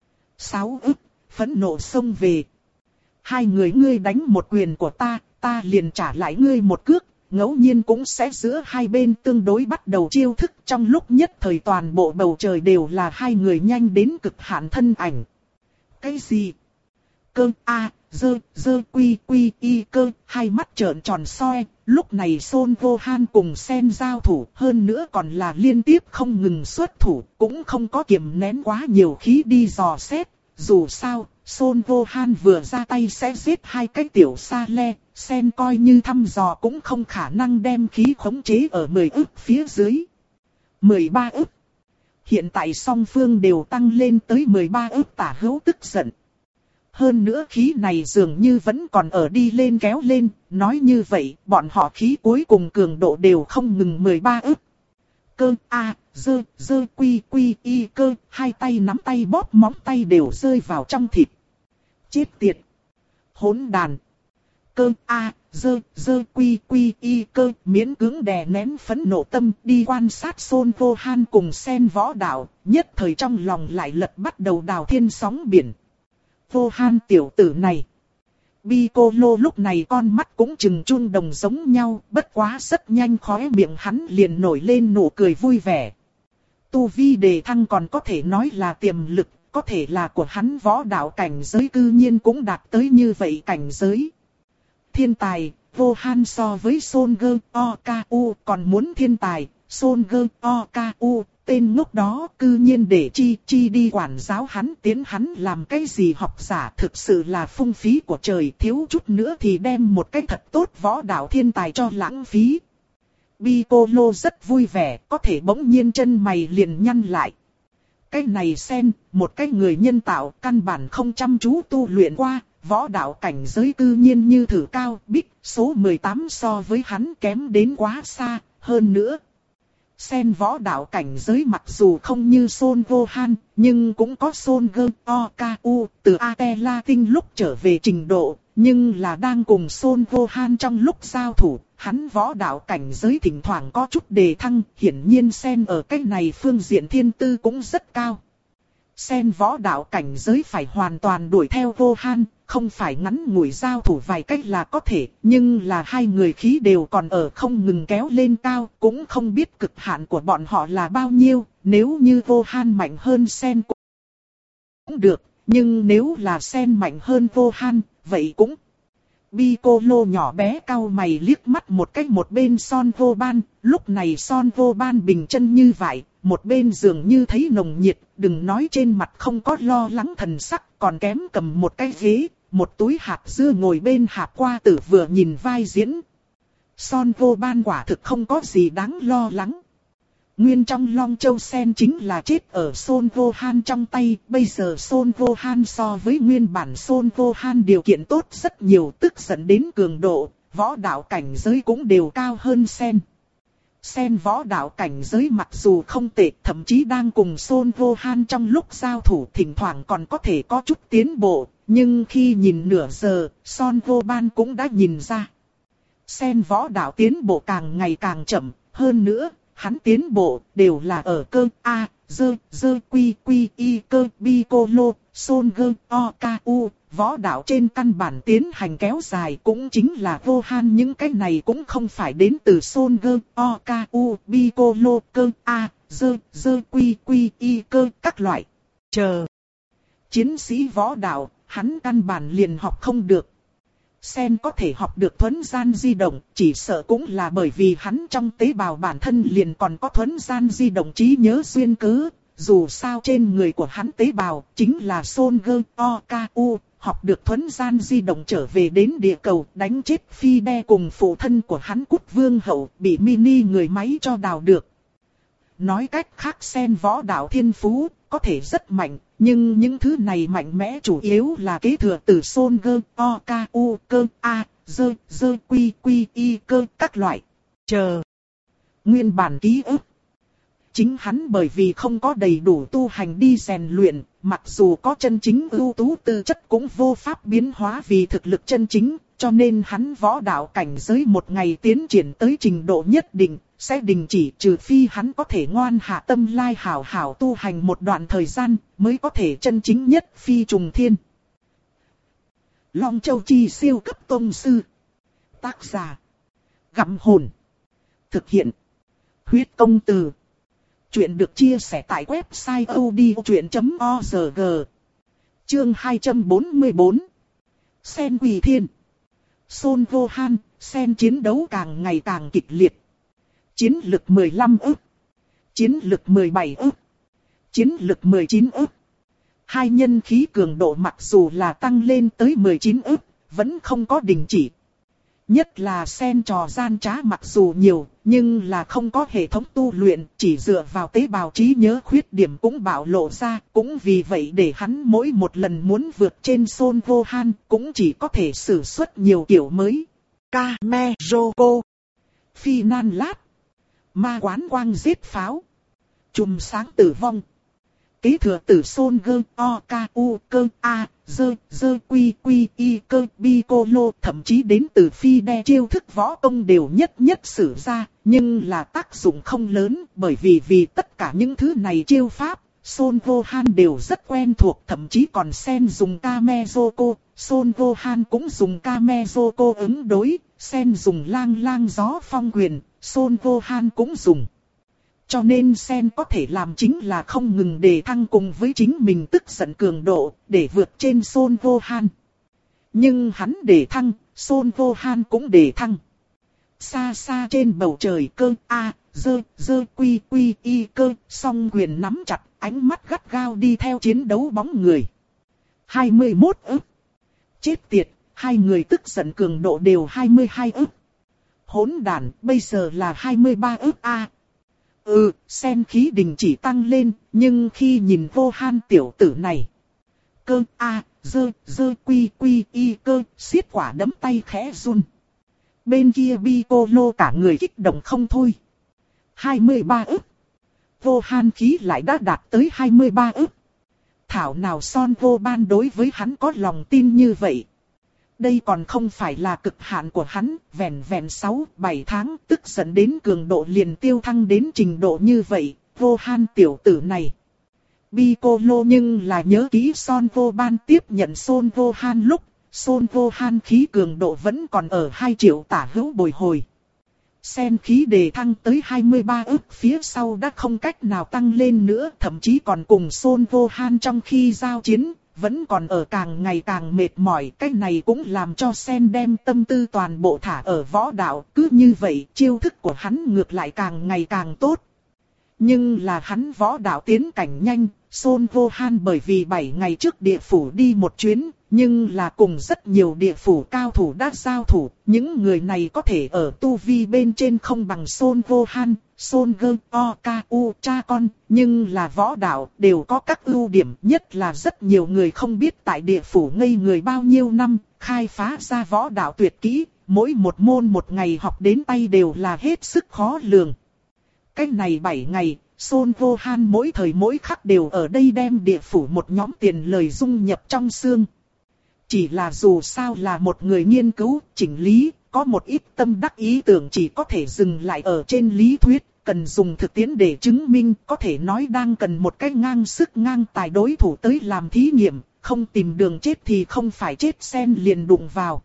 Sáu ức, phẫn nộ xông về. Hai người ngươi đánh một quyền của ta, ta liền trả lại ngươi một cước, ngẫu nhiên cũng sẽ giữa hai bên tương đối bắt đầu chiêu thức, trong lúc nhất thời toàn bộ bầu trời đều là hai người nhanh đến cực hạn thân ảnh. Cái gì? Cơ a, dơ, dơ quy quy y cơ, hai mắt trợn tròn soi, lúc này Son Gohan cùng Sen giao thủ, hơn nữa còn là liên tiếp không ngừng xuất thủ, cũng không có kiềm nén quá nhiều khí đi dò xét, dù sao, Son Gohan vừa ra tay sẽ giết hai cái tiểu sa le, Sen coi như thăm dò cũng không khả năng đem khí khống chế ở mười ức phía dưới. mười ba ức. Hiện tại song phương đều tăng lên tới mười ba ức tả hữu tức giận. Hơn nữa khí này dường như vẫn còn ở đi lên kéo lên, nói như vậy, bọn họ khí cuối cùng cường độ đều không ngừng mười ba ức. Cơ a, dơ, dơ quy quy y cơ, hai tay nắm tay bóp móng tay đều rơi vào trong thịt. Chết tiệt! Hỗn đàn! Cơ a, dơ, dơ quy quy y cơ, miễn cưỡng đè nén phẫn nộ tâm, đi quan sát Son Gohan cùng Sen võ đạo, nhất thời trong lòng lại lật bắt đầu đào thiên sóng biển. Gohan tiểu tử này. Piccolo lúc này con mắt cũng trừng chun đồng giống nhau, bất quá rất nhanh khóe miệng hắn liền nổi lên nụ cười vui vẻ. Tu vi đề thăng còn có thể nói là tiềm lực, có thể là của hắn võ đạo cảnh giới cư nhiên cũng đạt tới như vậy cảnh giới. Thiên tài, Gohan so với Son Goku còn muốn thiên tài, Son Goku tên ngốc đó cư nhiên để Chi Chi đi quản giáo hắn, tiến hắn làm cái gì học giả, thực sự là phung phí của trời, thiếu chút nữa thì đem một cái thật tốt võ đạo thiên tài cho lãng phí. Piccolo rất vui vẻ, có thể bỗng nhiên chân mày liền nhăn lại. Cái này Sen, một cái người nhân tạo, căn bản không chăm chú tu luyện qua, võ đạo cảnh giới cư nhiên như thử cao, bích, số mười tám so với hắn kém đến quá xa, hơn nữa. Sen võ đạo cảnh giới mặc dù không như Son Gohan, nhưng cũng có Son Goku từ Atela tinh lúc trở về trình độ, nhưng là đang cùng Son Gohan trong lúc giao thủ, hắn võ đạo cảnh giới thỉnh thoảng có chút đề thăng, hiển nhiên Sen ở cái này phương diện thiên tư cũng rất cao. Sen võ đạo cảnh giới phải hoàn toàn đuổi theo Gohan, không phải ngắn ngủi giao thủ vài cách là có thể, nhưng là hai người khí đều còn ở không ngừng kéo lên cao, cũng không biết cực hạn của bọn họ là bao nhiêu, nếu như Gohan mạnh hơn Sen cũng được, nhưng nếu là Sen mạnh hơn Gohan, vậy cũng. Piccolo nhỏ bé cau mày liếc mắt một cách một bên Son Gohan, lúc này Son Gohan bình chân như vậy, một bên dường như thấy nồng nhiệt, đừng nói trên mặt không có lo lắng thần sắc, còn kém cầm một cái ghế, một túi hạt dưa ngồi bên hạt qua tử vừa nhìn vai diễn. Son Gohan quả thực không có gì đáng lo lắng. Nguyên trong Long Châu Sen chính là chết ở Son Gohan trong tay, bây giờ Son Gohan so với nguyên bản Son Gohan điều kiện tốt rất nhiều, tức dẫn đến cường độ, võ đạo cảnh giới cũng đều cao hơn Sen. Sen võ đạo cảnh giới mặc dù không tệ, thậm chí đang cùng Son Gohan trong lúc giao thủ thỉnh thoảng còn có thể có chút tiến bộ, nhưng khi nhìn nửa giờ, Son Gohan cũng đã nhìn ra. Sen võ đạo tiến bộ càng ngày càng chậm, hơn nữa, hắn tiến bộ đều là ở cơ A, dơ, dơ quy quy y cơ Piccolo, Son Goku, võ đạo trên căn bản tiến hành kéo dài cũng chính là Gohan, những cái này cũng không phải đến từ Son Goku, Piccolo, cơ A, dơ, dơ quy quy y cơ các loại. Chờ. Chiến sĩ võ đạo, hắn căn bản liền học không được. Sen có thể học được thuấn gian di động, chỉ sợ cũng là bởi vì hắn trong tế bào bản thân liền còn có thuấn gian di động trí nhớ duyên cớ. Dù sao trên người của hắn tế bào chính là Son Goku, học được thuấn gian di động trở về đến địa cầu, đánh chết Fide cùng phụ thân của hắn Cút Vương Hậu, bị mini người máy cho đào được. Nói cách khác Sen võ đạo thiên phú có thể rất mạnh, nhưng những thứ này mạnh mẽ chủ yếu là kế thừa từ Son Goku, cơ A, dơ, dơ quy quy y cơ các loại. Chờ. Nguyên bản ký ức. Chính hắn bởi vì không có đầy đủ tu hành đi rèn luyện, mặc dù có chân chính ưu tú tư chất cũng vô pháp biến hóa vì thực lực chân chính, cho nên hắn võ đạo cảnh giới một ngày tiến triển tới trình độ nhất định, sẽ đình chỉ, trừ phi hắn có thể ngoan hạ tâm lai hảo hảo tu hành một đoạn thời gian, mới có thể chân chính nhất phi trùng thiên. Long Châu Chi siêu cấp tông sư. Tác giả. Gặm hồn. Thực hiện. Huyết công từ. Chuyện được chia sẻ tại website odchuyện chấm org. Chương hai trăm bốn mươi bốn. Sen Quỳ Thiên. Son Gohan, Sen chiến đấu càng ngày càng kịch liệt. Chiến lực mười lăm ức. Chiến lực mười bảy ức. Chiến lực mười chín ức. Hai nhân khí cường độ mặc dù là tăng lên tới mười chín ức, vẫn không có đình chỉ. Nhất là Sen trò gian trá mặc dù nhiều, nhưng là không có hệ thống tu luyện, chỉ dựa vào tế bào trí nhớ khuyết điểm cũng bạo lộ ra, cũng vì vậy để hắn mỗi một lần muốn vượt trên Son Gohan, cũng chỉ có thể sử xuất nhiều kiểu mới. Kamejogo, Phi Nan Lát, Ma Quán Quang giết pháo, Chùm sáng tử vong. Kế thừa tử Son Goku, cơ A, dơ, dơ quy quy y cơ Piccolo, thậm chí đến từ Fide chiêu thức võ công đều nhất nhất sử ra, nhưng là tác dụng không lớn, bởi vì vì tất cả những thứ này chiêu pháp, Son Gohan đều rất quen thuộc, thậm chí còn Sen dùng Kamejogo, Son Gohan cũng dùng Kamejogo ứng đối, Sen dùng lang lang gió phong quyền, Son Gohan cũng dùng. Cho nên Sen có thể làm chính là không ngừng đề thăng cùng với chính mình tức giận cường độ, để vượt trên Son Gohan. Nhưng hắn đề thăng, Son Gohan cũng đề thăng. Xa xa trên bầu trời cơ a, dơ, dơ quy quy y cơ, song quyền nắm chặt, ánh mắt gắt gao đi theo chiến đấu bóng người. hai mươi mốt ức. Chết tiệt, hai người tức giận cường độ đều hai mươi hai ức. Hỗn đản, bây giờ là hai mươi ba ức a. Ừ, sen khí đình chỉ tăng lên, nhưng khi nhìn vô han tiểu tử này. Cơ a, dơ, dơ quy quy y cơ, xiết quả đấm tay khẽ run. Bên kia Piccolo cả người kích động không thôi. hai mươi ba ức. Vô han khí lại đã đạt tới hai mươi ba ức. Thảo nào Son Vô Ban đối với hắn có lòng tin như vậy. Đây còn không phải là cực hạn của hắn, vẹn vẹn sáu bảy tháng tức dẫn đến cường độ liền tiêu thăng đến trình độ như vậy, Vô Han tiểu tử này. Piccolo nhưng là nhớ kỹ Son Vô Ban tiếp nhận Son Vô Han lúc, Son Vô Han khí cường độ vẫn còn ở hai triệu tả hữu bồi hồi. Sen khí đề thăng tới hai mươi ba ức phía sau đã không cách nào tăng lên nữa, thậm chí còn cùng Son Vô Han trong khi giao chiến, vẫn còn ở càng ngày càng mệt mỏi. Cái này cũng làm cho Sen đem tâm tư toàn bộ thả ở võ đạo, cứ như vậy chiêu thức của hắn ngược lại càng ngày càng tốt. Nhưng là hắn võ đạo tiến cảnh nhanh, Son Vô Han bởi vì bảy ngày trước địa phủ đi một chuyến, nhưng là cùng rất nhiều địa phủ cao thủ đã giao thủ, những người này có thể ở tu vi bên trên không bằng Son Vô Han, Son Gơ, O, Ka, U, cha con, nhưng là võ đạo đều có các ưu điểm, nhất là rất nhiều người không biết tại địa phủ ngây người bao nhiêu năm, khai phá ra võ đạo tuyệt kỹ, mỗi một môn một ngày học đến tay đều là hết sức khó lường. Cái này bảy ngày, Son Vô Han mỗi thời mỗi khắc đều ở đây đem địa phủ một nhóm tiền lời dung nhập trong xương. Chỉ là dù sao là một người nghiên cứu, chỉnh lý, có một ít tâm đắc ý tưởng chỉ có thể dừng lại ở trên lý thuyết, cần dùng thực tiễn để chứng minh, có thể nói đang cần một cái ngang sức ngang tài đối thủ tới làm thí nghiệm, không tìm đường chết thì không phải chết Sen liền đụng vào.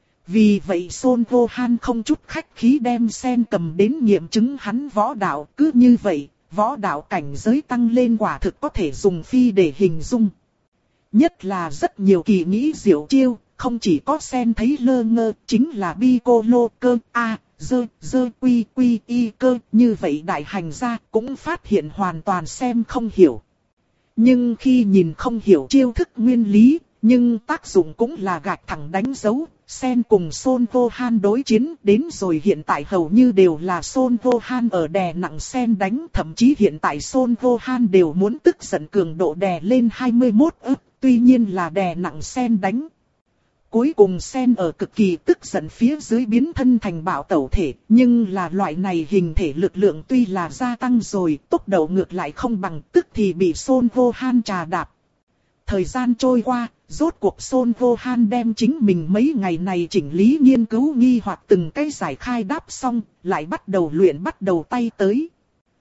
Vì vậy Son Vô Han không chút khách khí đem Sen cầm đến nghiệm chứng hắn võ đạo, cứ như vậy, võ đạo cảnh giới tăng lên quả thực có thể dùng phi để hình dung. Nhất là rất nhiều kỳ nghĩ diệu chiêu, không chỉ có Sen thấy lơ ngơ, chính là Piccolo cơ a, dơ, dơ quy quy y cơ, như vậy đại hành gia cũng phát hiện hoàn toàn xem không hiểu. Nhưng khi nhìn không hiểu chiêu thức nguyên lý, nhưng tác dụng cũng là gạch thẳng đánh dấu, Sen cùng Son Vô Han đối chiến đến rồi hiện tại hầu như đều là Son Vô Han ở đè nặng Sen đánh, thậm chí hiện tại Son Vô Han đều muốn tức giận cường độ đè lên hai mươi mốt ức, tuy nhiên là đè nặng Sen đánh. Cuối cùng Sen ở cực kỳ tức giận phía dưới biến thân thành bạo tẩu thể, nhưng là loại này hình thể lực lượng tuy là gia tăng rồi, tốc độ ngược lại không bằng, tức thì bị Son Vô Han trà đạp. Thời gian trôi qua, rốt cuộc Son Vô Han đem chính mình mấy ngày này chỉnh lý nghiên cứu nghi hoặc từng cái giải khai đáp xong, lại bắt đầu luyện bắt đầu tay tới.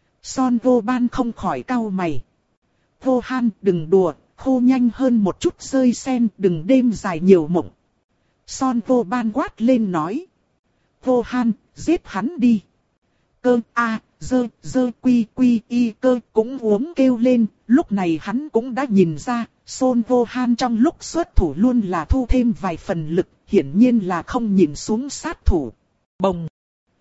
Son Vô Ban không khỏi cau mày. Vô Han đừng đùa, khô nhanh hơn một chút rơi Sen, đừng đêm dài nhiều mộng. Son Vô Ban quát lên nói. Vô Han, giết hắn đi. Cơ a, dơ, dơ quy quy y cơ cũng uống kêu lên, lúc này hắn cũng đã nhìn ra, Son Vô Han trong lúc xuất thủ luôn là thu thêm vài phần lực, hiển nhiên là không nhìn xuống sát thủ. Bồng!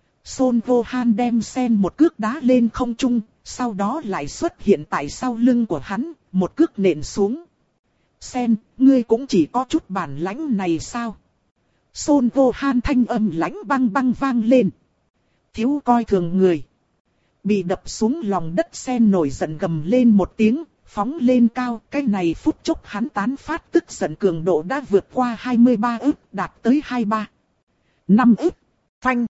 Son Vô Han đem Sen một cước đá lên không trung, sau đó lại xuất hiện tại sau lưng của hắn, một cước nện xuống. Sen, ngươi cũng chỉ có chút bản lãnh này sao? Son Vô Han thanh âm lãnh băng băng vang lên. Thiếu coi thường người. Bị đập xuống lòng đất Sen nổi giận gầm lên một tiếng, phóng lên cao. Cái này phút chốc hắn tán phát tức giận cường độ đã vượt qua hai mươi ba ức, đạt tới hai mươi ba, năm ức. Phanh.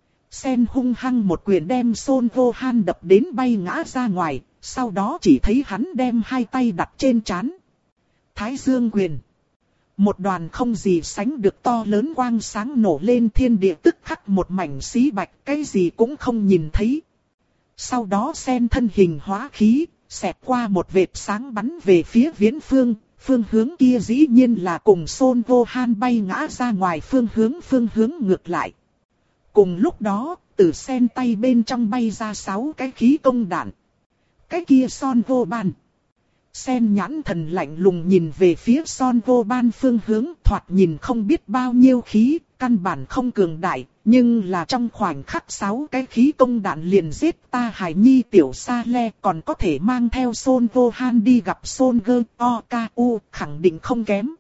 Sen hung hăng một quyền đem Son Vô Han đập đến bay ngã ra ngoài, sau đó chỉ thấy hắn đem hai tay đặt trên trán. Thái Dương quyền. Một đoàn không gì sánh được to lớn quang sáng nổ lên, thiên địa tức khắc một mảnh xí bạch, cái gì cũng không nhìn thấy. Sau đó Sen thân hình hóa khí, xẹt qua một vệt sáng bắn về phía viễn phương, phương hướng kia dĩ nhiên là cùng Son Vô Han bay ngã ra ngoài phương hướng phương hướng ngược lại. Cùng lúc đó, từ Sen tay bên trong bay ra sáu cái khí công đạn. Cái kia Son Vô Ban. Sen nhãn thần lạnh lùng nhìn về phía Son Vô Ban phương hướng, thoạt nhìn không biết bao nhiêu khí, căn bản không cường đại, nhưng là trong khoảnh khắc sáu cái khí công đạn liền giết ta Hải Nhi tiểu Sa Le, còn có thể mang theo Son Gohan đi gặp Son Goku, khẳng định không kém.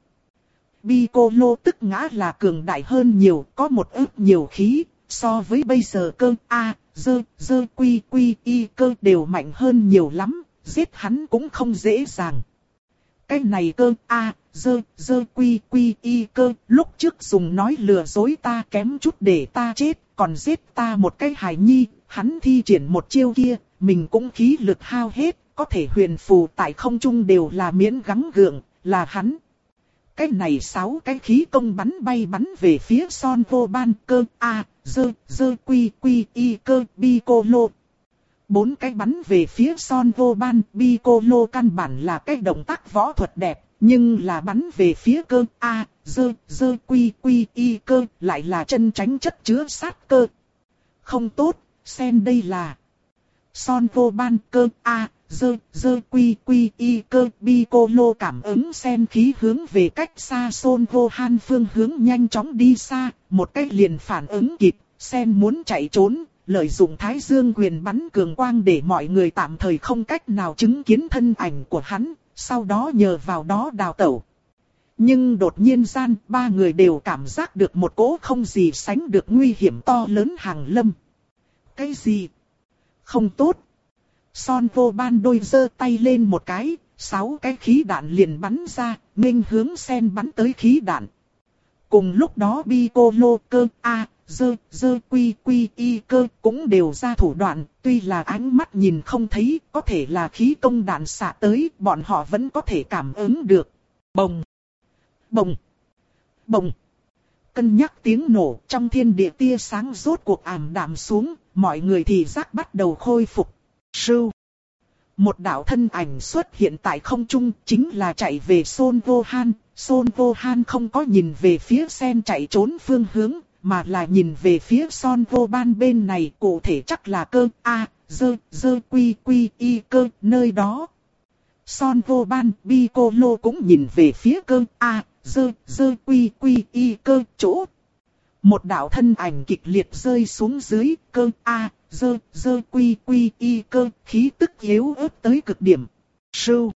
Piccolo tức ngã là cường đại hơn nhiều, có một ức nhiều khí, so với bây giờ cơ A, dơ, dơ quy quy y cơ đều mạnh hơn nhiều lắm, giết hắn cũng không dễ dàng. Cái này cơ A, dơ, dơ quy quy y cơ, lúc trước dùng nói lừa dối ta kém chút để ta chết, còn giết ta một cái Hải Nhi, hắn thi triển một chiêu kia, mình cũng khí lực hao hết, có thể huyền phù tại không trung đều là miễn gắng gượng, là hắn. Cái này sáu cái khí công bắn bay bắn về phía Son Gohan cơ A, dơ, dơ quy quy y cơ Piccolo. Bốn cái bắn về phía Son Gohan Piccolo căn bản là cái động tác võ thuật đẹp, nhưng là bắn về phía cơ A, dơ, dơ quy quy y cơ lại là chân tránh chất chứa sát cơ. Không tốt, xem đây là Son Gohan cơ A, dơ, dơ quy quy y cơ Piccolo cảm ứng sen khí hướng về cách xa Son Gohan phương hướng nhanh chóng đi xa, một cái liền phản ứng kịp, sen muốn chạy trốn, lợi dụng Thái Dương quyền bắn cường quang để mọi người tạm thời không cách nào chứng kiến thân ảnh của hắn, sau đó nhờ vào đó đào tẩu. Nhưng đột nhiên gian, ba người đều cảm giác được một cỗ không gì sánh được nguy hiểm to lớn hàng lâm. Cái gì? Không tốt. Son Gohan đôi giơ tay lên một cái, sáu cái khí đạn liền bắn ra, nghênh hướng sen bắn tới khí đạn. Cùng lúc đó Piccolo cơ A, dơ, dơ quy quy y cơ cũng đều ra thủ đoạn, tuy là ánh mắt nhìn không thấy, có thể là khí công đạn xạ tới, bọn họ vẫn có thể cảm ứng được. Bồng, bồng, bồng. Cân nhắc tiếng nổ, trong thiên địa tia sáng rốt cuộc ảm đạm xuống, mọi người thì giác bắt đầu khôi phục. Sưu. Một đạo thân ảnh xuất hiện tại không trung, chính là chạy về Son Gohan. Son Gohan không có nhìn về phía sen chạy trốn phương hướng, mà là nhìn về phía Son Gohan bên này, cụ thể chắc là cơ A, dơ, dơ quy quy y cơ, nơi đó. Son Gohan Piccolo cũng nhìn về phía cơ A, dơ, dơ quy quy y cơ chỗ. Một đạo thân ảnh kịch liệt rơi xuống dưới, cơ A, dơ, dơ quy quy y cơ, khí tức yếu ớt tới cực điểm. Sưu.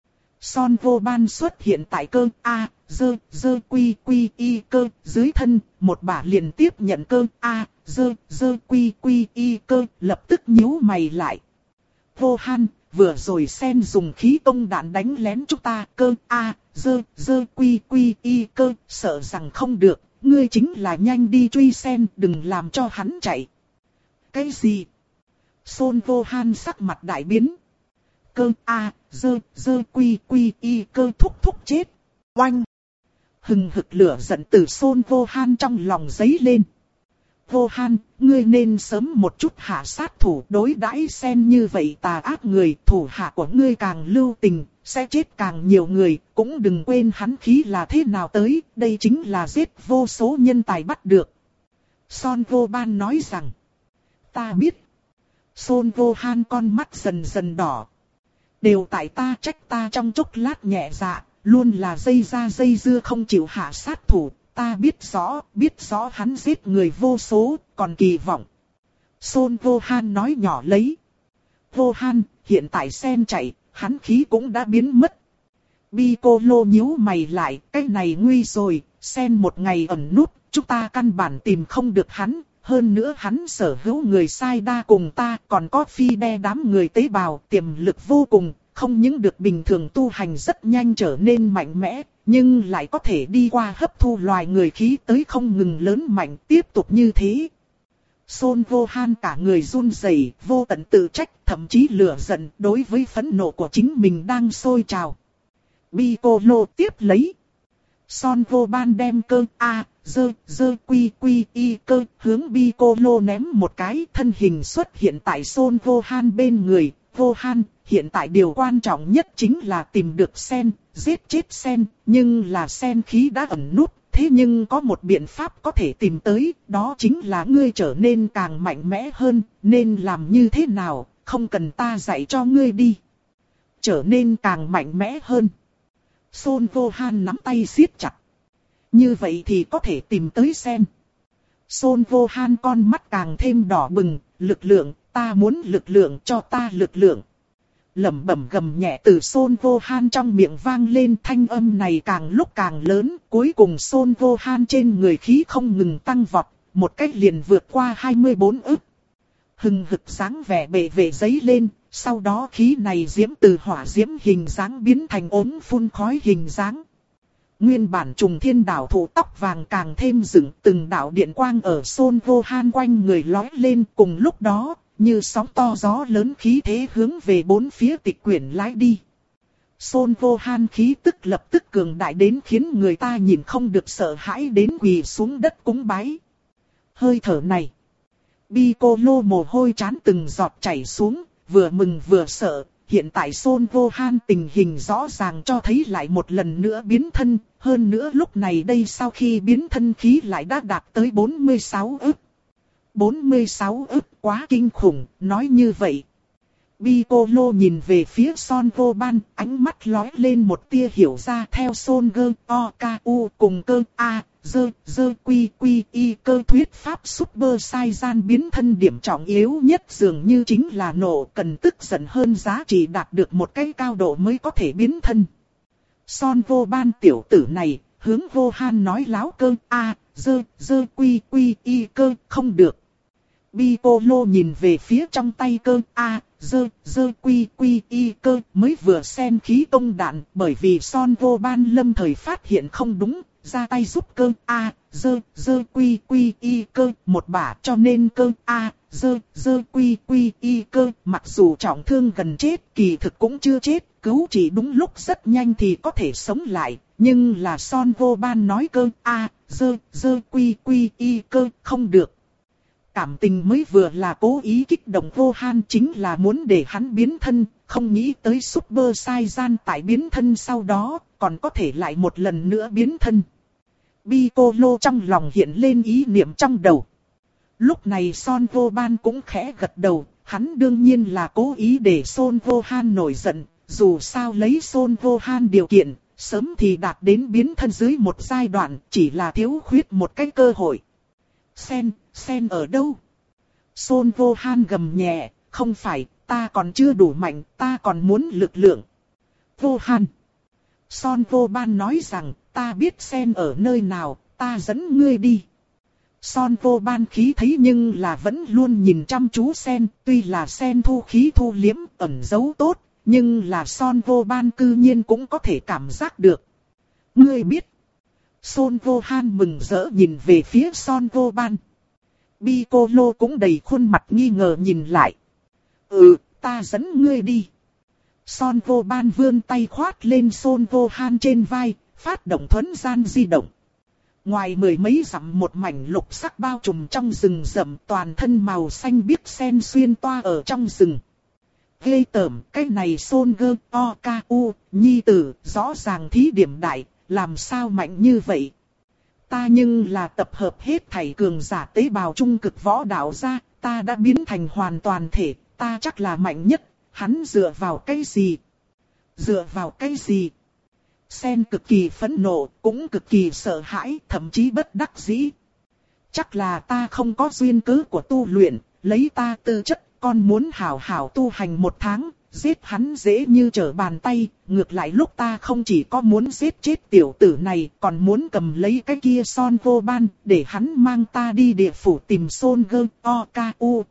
Son Gohan xuất hiện tại cơ A, dơ, dơ quy quy y cơ, dưới thân, một bả liền tiếp nhận cơ A, dơ, dơ quy quy y cơ, lập tức nhíu mày lại. Gohan, vừa rồi sen dùng khí công đạn đánh lén chúng ta, cơ A, dơ, dơ quy quy y cơ, sợ rằng không được, ngươi chính là nhanh đi truy sen, đừng làm cho hắn chạy. Cái gì? Son Gohan sắc mặt đại biến. Cơ A, dơ, dơ quy quy y cơ thúc thúc chết. Oanh! Hừng hực lửa giận từ Son Gohan trong lòng giấy lên. Gohan, ngươi nên sớm một chút hạ sát thủ, đối đãi sen như vậy tà ác người, thủ hạ của ngươi càng lưu tình, sẽ chết càng nhiều người, cũng đừng quên hắn khí là thế nào tới, đây chính là giết vô số nhân tài bắt được. Son Gohan nói rằng, ta biết. Son Gohan con mắt dần dần đỏ. Đều tại ta, trách ta trong chốc lát nhẹ dạ, luôn là dây ra dây dưa không chịu hạ sát thủ. Ta biết rõ, biết rõ hắn giết người vô số, còn kỳ vọng. Son Gohan nói nhỏ lấy. Gohan, hiện tại sen chạy, hắn khí cũng đã biến mất. Piccolo nhíu mày lại, cái này nguy rồi, sen một ngày ẩn nút, chúng ta căn bản tìm không được hắn. Hơn nữa hắn sở hữu người sai đa cùng ta, còn có phi đe đám người tế bào, tiềm lực vô cùng, không những được bình thường tu hành rất nhanh trở nên mạnh mẽ, nhưng lại có thể đi qua hấp thu loài người khí tới không ngừng lớn mạnh, tiếp tục như thế. Son Gohan cả người run rẩy, vô tận tự trách, thậm chí lửa giận đối với phẫn nộ của chính mình đang sôi trào. Piccolo tiếp lấy. Son Gohan đem cơ A, dơ, dơ quy quy y cơ, hướng Piccolo ném một cái, thân hình xuất hiện tại Son Gohan bên người. Gohan, hiện tại điều quan trọng nhất chính là tìm được sen, giết chết sen, nhưng là sen khí đã ẩn nút, thế nhưng có một biện pháp có thể tìm tới, đó chính là ngươi trở nên càng mạnh mẽ hơn, nên làm như thế nào, không cần ta dạy cho ngươi đi. Trở nên càng mạnh mẽ hơn. Son Gohan nắm tay siết chặt. Như vậy thì có thể tìm tới Sen. Son Vô Han con mắt càng thêm đỏ bừng, lực lượng, ta muốn lực lượng, cho ta lực lượng. Lẩm bẩm gầm nhẹ từ Son Vô Han trong miệng vang lên, thanh âm này càng lúc càng lớn, cuối cùng Son Vô Han trên người khí không ngừng tăng vọt, một cách liền vượt qua hai mươi bốn ức. Hừng hực sáng vẻ bệ vệ giấy lên, sau đó khí này diễm từ hỏa diễm hình dáng biến thành ốm phun khói hình dáng. Nguyên bản trùng thiên đảo thụ tóc vàng càng thêm dựng, từng đạo điện quang ở Son Vô Han quanh người lói lên, cùng lúc đó, như sóng to gió lớn khí thế hướng về bốn phía tịch quyển lái đi. Son Vô Han khí tức lập tức cường đại đến khiến người ta nhìn không được sợ hãi đến quỳ xuống đất cúng bái. Hơi thở này, Piccolo mồ hôi trán từng giọt chảy xuống, vừa mừng vừa sợ. Hiện tại Son Vô Han tình hình rõ ràng cho thấy lại một lần nữa biến thân, hơn nữa lúc này đây sau khi biến thân khí lại đã đạt tới bốn mươi sáu ức. bốn mươi sáu ức quá kinh khủng, nói như vậy. Piccolo nhìn về phía Son Vô Ban, ánh mắt lóe lên một tia hiểu ra theo Son Gơ O K U cùng cơ A, dơ, dơ quy quy y cơ thuyết pháp Super Saiyan biến thân điểm trọng yếu nhất dường như chính là nổ, cần tức giận hơn giá trị đạt được một cái cao độ mới có thể biến thân. Son Vô Ban tiểu tử này, hướng Vô Han nói láo cơ A, dơ, dơ quy quy y cơ, không được. Piccolo nhìn về phía trong tay cơ A, dơ, dơ quy quy y cơ mới vừa xem khí công đạn, bởi vì Son Vô Ban lâm thời phát hiện không đúng, ra tay giúp cơ A, dơ, dơ quy quy y cơ một bả, cho nên cơ A, dơ, dơ quy quy y cơ mặc dù trọng thương gần chết, kỳ thực cũng chưa chết, cứu chỉ đúng lúc rất nhanh thì có thể sống lại, nhưng là Son Vô Ban nói cơ A, dơ, dơ quy quy y cơ không được. Cảm tình mới vừa là cố ý kích động Vô Han, chính là muốn để hắn biến thân, không nghĩ tới Super Saiyan tại biến thân sau đó, còn có thể lại một lần nữa biến thân. Piccolo trong lòng hiện lên ý niệm trong đầu. Lúc này Son Vô Ban cũng khẽ gật đầu, hắn đương nhiên là cố ý để Son Vô Han nổi giận, dù sao lấy Son Vô Han điều kiện, sớm thì đạt đến biến thân dưới một giai đoạn, chỉ là thiếu khuyết một cái cơ hội. Sen, Sen ở đâu? Son Vô Han gầm nhẹ, không phải, ta còn chưa đủ mạnh, ta còn muốn lực lượng. Vô Han. Son Vô Ban nói rằng, ta biết Sen ở nơi nào, ta dẫn ngươi đi. Son Vô Ban khí thấy nhưng là vẫn luôn nhìn chăm chú Sen, tuy là Sen thu khí thu liếm, ẩn giấu tốt, nhưng là Son Vô Ban cư nhiên cũng có thể cảm giác được. Ngươi biết. Son Vô Han mừng rỡ nhìn về phía Son Vô Ban. Piccolo cũng đầy khuôn mặt nghi ngờ nhìn lại. Ừ, ta dẫn ngươi đi. Son Vô Ban vươn tay khoát lên Son Vô Han trên vai, phát động thuấn gian di động. Ngoài mười mấy dặm một mảnh lục sắc bao trùm trong rừng rậm, toàn thân màu xanh biếc sen xuyên toa ở trong rừng. Ghê tởm, cái này Son Gơ O K U, nhi tử, rõ ràng thí điểm đại, làm sao mạnh như vậy? Ta nhưng là tập hợp hết thảy cường giả tế bào trung cực võ đạo ra, ta đã biến thành hoàn toàn thể, ta chắc là mạnh nhất, hắn dựa vào cái gì? Dựa vào cái gì? Sen cực kỳ phẫn nộ, cũng cực kỳ sợ hãi, thậm chí bất đắc dĩ. Chắc là ta không có duyên cớ của tu luyện, lấy ta tư chất, con muốn hảo hảo tu hành một tháng, giết hắn dễ như trở bàn tay, ngược lại lúc ta không chỉ có muốn giết chết tiểu tử này, còn muốn cầm lấy cái kia Son Vô Ban, để hắn mang ta đi địa phủ tìm Son Gơ O K U.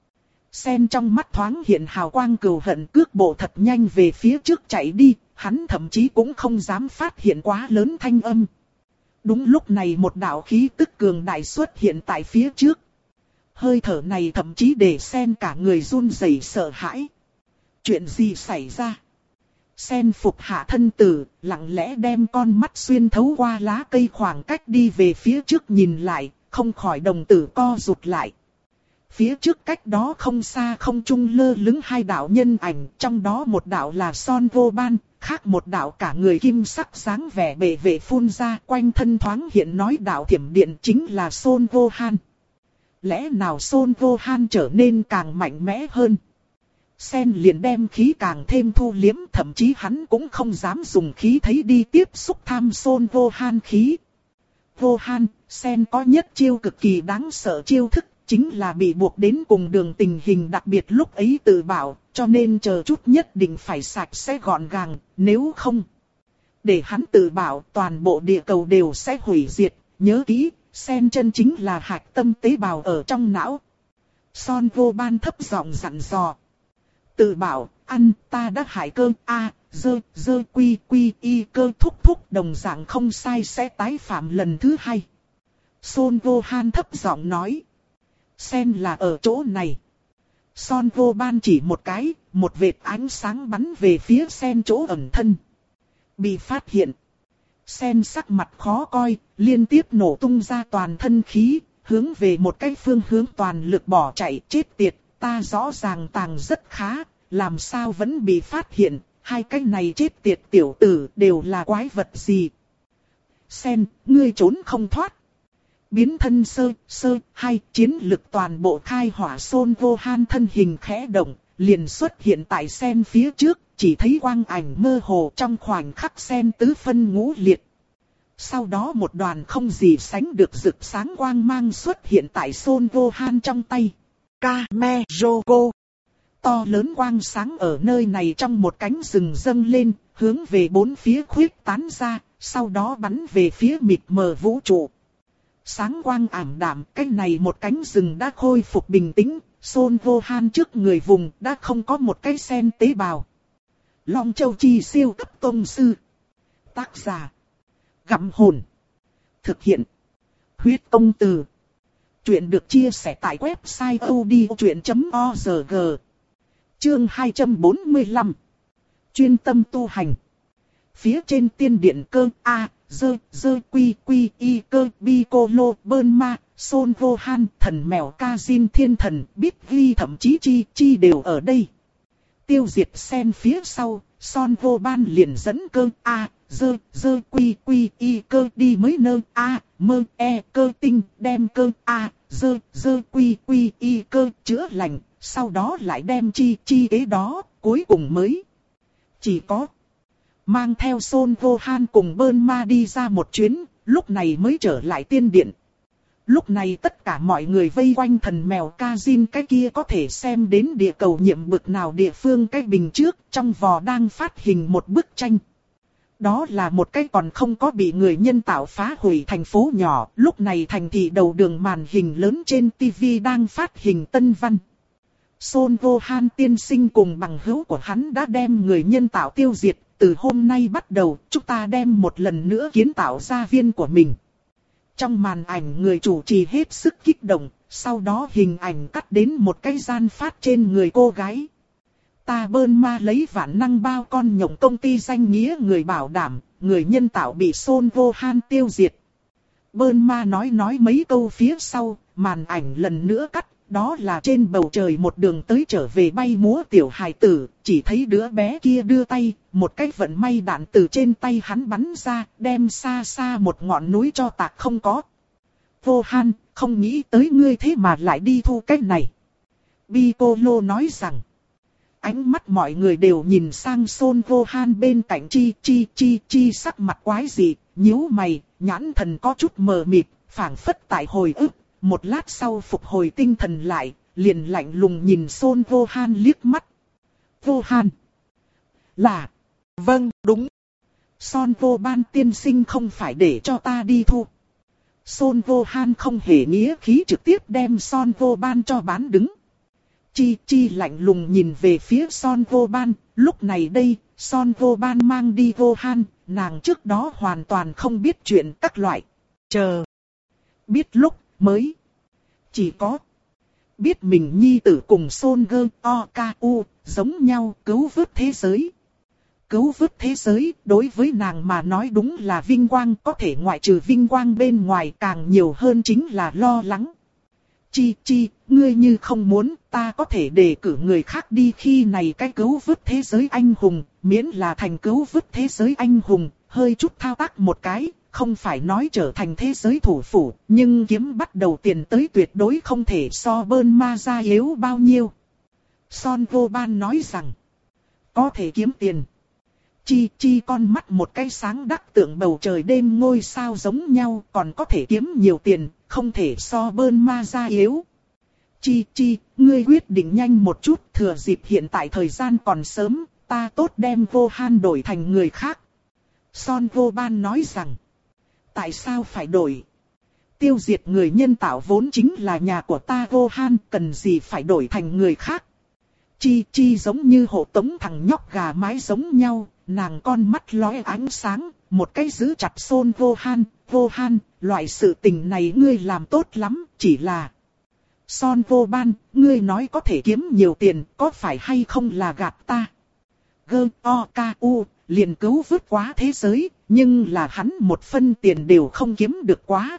Sen trong mắt thoáng hiện hào quang cừu hận, cước bộ thật nhanh về phía trước chạy đi, hắn thậm chí cũng không dám phát hiện quá lớn thanh âm. Đúng lúc này một đạo khí tức cường đại xuất hiện tại phía trước. Hơi thở này thậm chí để Sen cả người run rẩy sợ hãi. Chuyện gì xảy ra? Sen phục hạ thân tử, lặng lẽ đem con mắt xuyên thấu qua lá cây khoảng cách đi về phía trước nhìn lại, không khỏi đồng tử co rụt lại. Phía trước cách đó không xa không trung lơ lửng hai đạo nhân ảnh, trong đó một đạo là Son Vô Ban, khác một đạo cả người kim sắc sáng vẻ bệ vệ phun ra, quanh thân thoáng hiện nói đạo thiểm điện chính là Son Vô Han. Lẽ nào Son Vô Han trở nên càng mạnh mẽ hơn? Sen liền đem khí càng thêm thu liếm, thậm chí hắn cũng không dám dùng khí thấy đi tiếp xúc tham Son Vô Han khí. Vô Han, Sen có nhất chiêu cực kỳ đáng sợ chiêu thức, chính là bị buộc đến cùng đường tình hình đặc biệt lúc ấy tự bảo, cho nên chờ chút nhất định phải sạch sẽ gọn gàng, nếu không. Để hắn tự bảo toàn bộ địa cầu đều sẽ hủy diệt, nhớ kỹ, Sen chân chính là hạch tâm tế bào ở trong não. Son Vô Ban thấp giọng dặn dò. Tự bảo, ăn, ta đã hại cơ, a, dơ, dơ quy quy y cơ thúc thúc đồng dạng không sai sẽ tái phạm lần thứ hai. Son Vô Han thấp giọng nói. Sen là ở chỗ này. Son Vô Ban chỉ một cái, một vệt ánh sáng bắn về phía Sen chỗ ẩn thân. Bị phát hiện. Sen sắc mặt khó coi, liên tiếp nổ tung ra toàn thân khí, hướng về một cái phương hướng toàn lực bỏ chạy. Chết tiệt, ta rõ ràng tàng rất khá, làm sao vẫn bị phát hiện, hai cái này chết tiệt tiểu tử đều là quái vật gì. Sen, ngươi trốn không thoát. Biến thân sơ, sơ, hai, chiến lực toàn bộ khai hỏa. Son Vô Han thân hình khẽ động, liền xuất hiện tại Sen phía trước, chỉ thấy quang ảnh mơ hồ trong khoảnh khắc Sen tứ phân ngũ liệt. Sau đó một đoàn không gì sánh được rực sáng quang mang xuất hiện tại Son Vô Han trong tay. Kamejogo. To lớn quang sáng ở nơi này trong một cánh rừng dâng lên, hướng về bốn phía khuyết tán ra, sau đó bắn về phía mịt mờ vũ trụ. Sáng quang ảm đạm, cái này một cánh rừng đã khôi phục bình tĩnh, Son Vô Han trước người vùng đã không có một cái sen tế bào. Long Châu Chi siêu cấp tông sư. Tác giả. Gặm hồn. Thực hiện. Huyết công từ. Chuyện được chia sẻ tại website odchuyện chấm org. Chương hai trăm bốn mươi lăm. Chuyên tâm tu hành. Phía trên tiên điện cơ A, dơ, dơ quy quy y cơ Piccolo Bơn Ma, Son Vô Han, thần mèo Kazin thiên thần, biết ghi thậm chí chi chi đều ở đây. Tiêu diệt Sen phía sau, Son Vô Ban liền dẫn cơ A, dơ, dơ quy quy y cơ đi mới nơ A, mơ e cơ tinh, đem cơ A, dơ, dơ quy quy y cơ chữa lành, sau đó lại đem chi chi kế đó, cuối cùng mới. Chỉ có mang theo Son Vô Han cùng Bơn Ma đi ra một chuyến, lúc này mới trở lại tiên điện. Lúc này tất cả mọi người vây quanh thần mèo Kazin cái kia có thể xem đến địa cầu nhiệm bực nào địa phương cái bình trước, trong vò đang phát hình một bức tranh. Đó là một cái còn không có bị người nhân tạo phá hủy thành phố nhỏ, lúc này thành thị đầu đường màn hình lớn trên tivi đang phát hình tân văn. Son Vô Han tiên sinh cùng bằng hữu của hắn đã đem người nhân tạo tiêu diệt, từ hôm nay bắt đầu chúng ta đem một lần nữa kiến tạo gia viên của mình. Trong màn ảnh người chủ trì hết sức kích động, sau đó hình ảnh cắt đến một cái gian phát trên người cô gái. Ta Bơn Ma lấy vạn năng bao con nhộng công ty danh nghĩa người bảo đảm, người nhân tạo bị Son Vô Han tiêu diệt. Bơn Ma nói nói mấy câu phía sau, màn ảnh lần nữa cắt, đó là trên bầu trời một đường tới trở về bay múa tiểu hài tử, chỉ thấy đứa bé kia đưa tay, một cái vận may đạn từ trên tay hắn bắn ra, đem xa xa một ngọn núi cho tạc không có. Vô Han, không nghĩ tới ngươi thế mà lại đi thu cái này. Piccolo nói rằng, ánh mắt mọi người đều nhìn sang Son Vô Han bên cạnh chi chi chi chi sắc mặt quái dị, nhíu mày, nhãn thần có chút mờ mịt, phảng phất tại hồi ức. Một lát sau phục hồi tinh thần lại, liền lạnh lùng nhìn Son Vô Han liếc mắt. Vô Han. Là. Vâng, đúng. Son Vô Ban tiên sinh không phải để cho ta đi thu. Son Vô Han không hề nghĩa khí trực tiếp đem Son Vô Ban cho bán đứng. Chi Chi lạnh lùng nhìn về phía Son Vô Ban, lúc này đây, Son Vô Ban mang đi Vô Han, nàng trước đó hoàn toàn không biết chuyện các loại. Chờ. Biết lúc mới. Chỉ có. Biết mình nhi tử cùng Son Gơ O K U giống nhau cứu vớt thế giới. Cứu vớt thế giới đối với nàng mà nói đúng là vinh quang, có thể ngoại trừ vinh quang bên ngoài càng nhiều hơn chính là lo lắng. Chi Chi, ngươi như không muốn, ta có thể đề cử người khác đi khi này cái cứu vớt thế giới anh hùng, miễn là thành cứu vớt thế giới anh hùng, hơi chút thao tác một cái, không phải nói trở thành thế giới thủ phủ, nhưng kiếm bắt đầu tiền tới tuyệt đối không thể so Bơn Ma ra yếu bao nhiêu. Son Vô Ban nói rằng, có thể kiếm tiền. Chi Chi con mắt một cái sáng đắc tượng bầu trời đêm ngôi sao giống nhau, còn có thể kiếm nhiều tiền, không thể so bơn ma gia yếu. Chi Chi, ngươi quyết định nhanh một chút, thừa dịp hiện tại thời gian còn sớm, ta tốt đem Vô Han đổi thành người khác. Son Vô Ban nói rằng, tại sao phải đổi? Tiêu diệt người nhân tạo vốn chính là nhà của ta Vô Han, cần gì phải đổi thành người khác? Chi Chi giống như hộ tống thằng nhóc gà mái giống nhau, nàng con mắt lóe ánh sáng, một cái giữ chặt Son Vô Han. Vô Han, loại sự tình này ngươi làm tốt lắm, chỉ là... Son Vô Ban, ngươi nói có thể kiếm nhiều tiền, có phải hay không là gạt ta? Gơ, o, ca, u, liền cứu vớt quá thế giới, nhưng là hắn một phân tiền đều không kiếm được quá.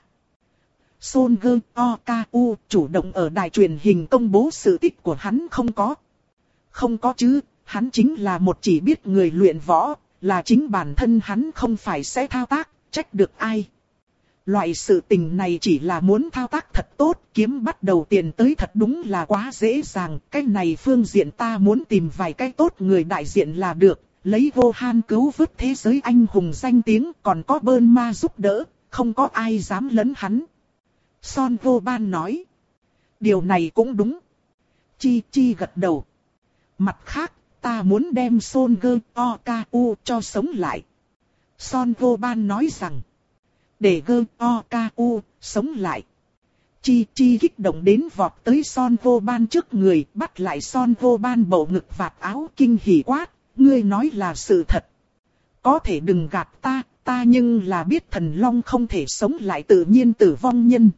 Son Gơ, o, ca, u, chủ động ở đài truyền hình công bố sự tích của hắn không có. Không có chứ, hắn chính là một chỉ biết người luyện võ, là chính bản thân hắn không phải sẽ thao tác, trách được ai. Loại sự tình này chỉ là muốn thao tác thật tốt, kiếm bắt đầu tiền tới thật đúng là quá dễ dàng. Cái này phương diện ta muốn tìm vài cái tốt người đại diện là được, lấy Vô Han cứu vớt thế giới anh hùng danh tiếng, còn có bơn ma giúp đỡ, không có ai dám lấn hắn. Son Vô Ban nói, điều này cũng đúng. Chi Chi gật đầu. Mặt khác, ta muốn đem Son Gơ O K U cho sống lại. Son Vô Ban nói rằng, để Gơ O K U sống lại. Chi Chi kích động đến vọt tới Son Vô Ban trước người, bắt lại Son Vô Ban bầu ngực vạt áo kinh hỉ quát, ngươi nói là sự thật. Có thể đừng gạt ta, ta nhưng là biết thần long không thể sống lại tự nhiên tử vong nhân.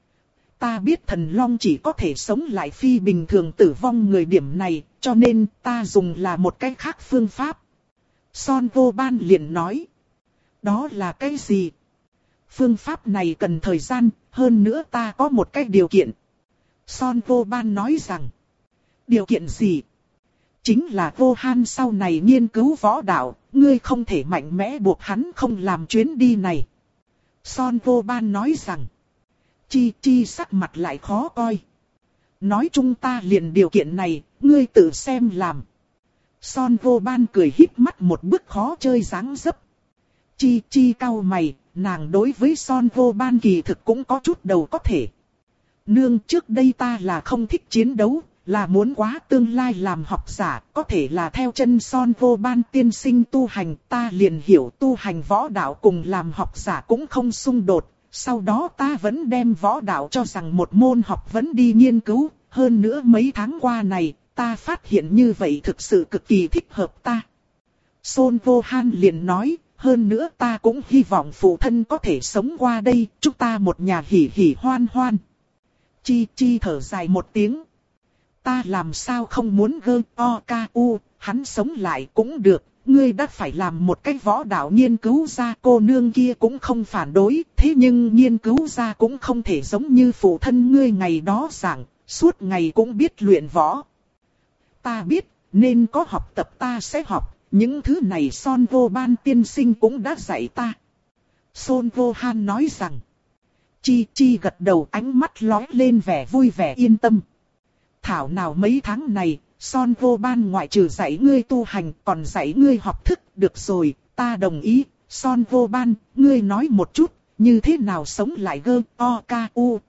Ta biết thần long chỉ có thể sống lại phi bình thường tử vong người điểm này, cho nên ta dùng là một cái khác phương pháp. Son Vô Ban liền nói, đó là cái gì? Phương pháp này cần thời gian, hơn nữa ta có một cái điều kiện. Son Vô Ban nói rằng, điều kiện gì? Chính là Vô Han sau này nghiên cứu võ đạo, ngươi không thể mạnh mẽ buộc hắn không làm chuyến đi này. Son Vô Ban nói rằng, Chi Chi sắc mặt lại khó coi. Nói chung ta liền điều kiện này, ngươi tự xem làm. Son Vô Ban cười híp mắt một bức khó chơi dáng dấp. Chi Chi cau mày, nàng đối với Son Vô Ban kỳ thực cũng có chút đầu có thể. Nương, trước đây ta là không thích chiến đấu, là muốn quá tương lai làm học giả, có thể là theo chân Son Vô Ban tiên sinh tu hành, ta liền hiểu tu hành võ đạo cùng làm học giả cũng không xung đột. Sau đó ta vẫn đem võ đạo cho rằng một môn học vấn đi nghiên cứu, hơn nữa mấy tháng qua này, ta phát hiện như vậy thực sự cực kỳ thích hợp ta. Son Vô Han liền nói, hơn nữa ta cũng hy vọng phụ thân có thể sống qua đây, chúng ta một nhà hỉ hỉ hoan hoan. Chi Chi thở dài một tiếng. Ta làm sao không muốn Gơ O K U, hắn sống lại cũng được. Ngươi đã phải làm một cái võ đạo nghiên cứu ra, cô nương kia cũng không phản đối, thế nhưng nghiên cứu ra cũng không thể giống như phụ thân ngươi ngày đó giảng, suốt ngày cũng biết luyện võ. Ta biết, nên có học tập ta sẽ học, những thứ này Son Vô Ban tiên sinh cũng đã dạy ta. Son Vô Han nói rằng, Chi Chi gật đầu, ánh mắt lóe lên vẻ vui vẻ yên tâm. Thảo nào mấy tháng này, Son Vô Ban ngoại trừ dạy ngươi tu hành còn dạy ngươi học thức, được rồi, ta đồng ý. Son Vô Ban, ngươi nói một chút, như thế nào sống lại Gơ O K U?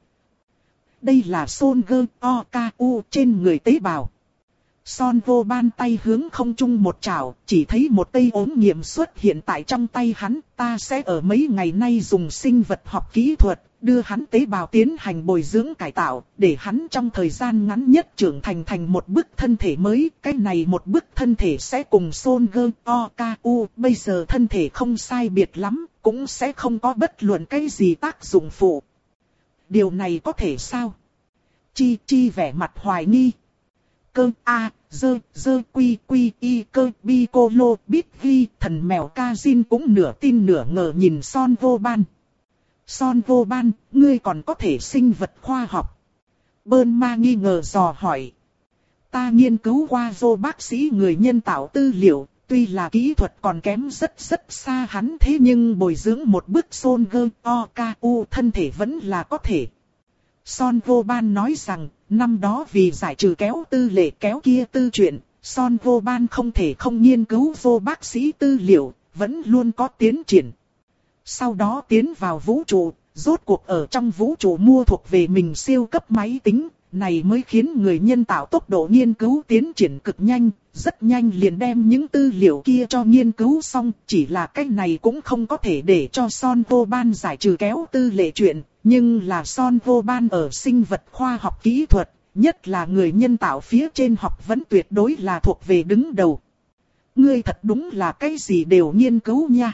Đây là Son Gơ O K U trên người tế bào. Son Vô Ban tay hướng không trung một chảo, chỉ thấy một cây ống nghiệm xuất hiện tại trong tay hắn. Ta sẽ ở mấy ngày nay dùng sinh vật học kỹ thuật, đưa hắn tế bào tiến hành bồi dưỡng cải tạo, để hắn trong thời gian ngắn nhất trưởng thành thành một bức thân thể mới. Cái này một bức thân thể sẽ cùng Son Gơ O K U bây giờ thân thể không sai biệt lắm, cũng sẽ không có bất luận cái gì tác dụng phụ. Điều này có thể sao? Chi Chi vẻ mặt hoài nghi. Cơ a dơ dơ quy quy y cơ bi cô lô biết ghi, thần mèo ca zin cũng nửa tin nửa ngờ nhìn Son Vô Ban. Son Vô Ban, ngươi còn có thể sinh vật khoa học? Bơn ma nghi ngờ dò hỏi. Ta nghiên cứu qua vô bác sĩ người nhân tạo tư liệu, tuy là kỹ thuật còn kém rất rất xa hắn, thế nhưng bồi dưỡng một bức Son Gơ O K U thân thể vẫn là có thể. Son Vô Ban nói rằng, năm đó vì giải trừ kéo tư lệ kéo kia tư chuyện, Son vô ban không thể không nghiên cứu vô bác sĩ tư liệu, vẫn luôn có tiến triển. Sau đó tiến vào vũ trụ, rốt cuộc ở trong vũ trụ mua thuộc về mình siêu cấp máy tính, này mới khiến người nhân tạo tốc độ nghiên cứu tiến triển cực nhanh, rất nhanh liền đem những tư liệu kia cho nghiên cứu xong, chỉ là cái này cũng không có thể để cho Son vô ban giải trừ kéo tư lệ chuyện, nhưng là Son vô ban ở sinh vật khoa học kỹ thuật, nhất là người nhân tạo phía trên học vẫn tuyệt đối là thuộc về đứng đầu. Ngươi thật đúng là cái gì đều nghiên cứu nha.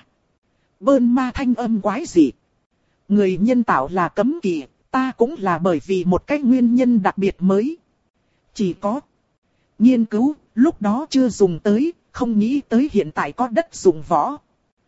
Bơn ma thanh âm quái dị. Người nhân tạo là cấm kỵ, ta cũng là bởi vì một cái nguyên nhân đặc biệt mới. Chỉ có nghiên cứu, lúc đó chưa dùng tới, không nghĩ tới hiện tại có đất dùng võ.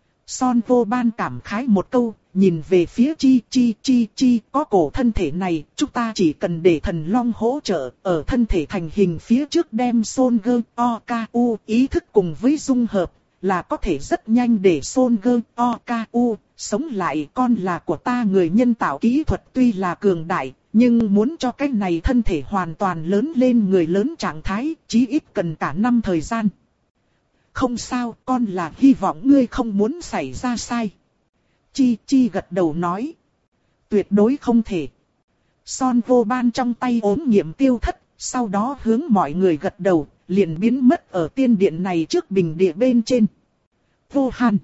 Son vô ban cảm khái một câu, nhìn về phía chi chi chi chi, có cổ thân thể này, chúng ta chỉ cần để thần long hỗ trợ, ở thân thể thành hình phía trước đem Son Gơ O K U ý thức cùng với dung hợp, là có thể rất nhanh để Son Gơ O K U sống lại. Con là của ta người nhân tạo kỹ thuật tuy là cường đại, nhưng muốn cho cái này thân thể hoàn toàn lớn lên người lớn trạng thái, chí ít cần cả năm thời gian. Không sao, con là hy vọng ngươi không muốn xảy ra sai. Chi Chi gật đầu nói. Tuyệt đối không thể. Son vô ban trong tay ốm nghiệm tiêu thất, sau đó hướng mọi người gật đầu, liền biến mất ở tiên điện này trước bình địa bên trên. Vô Hàn.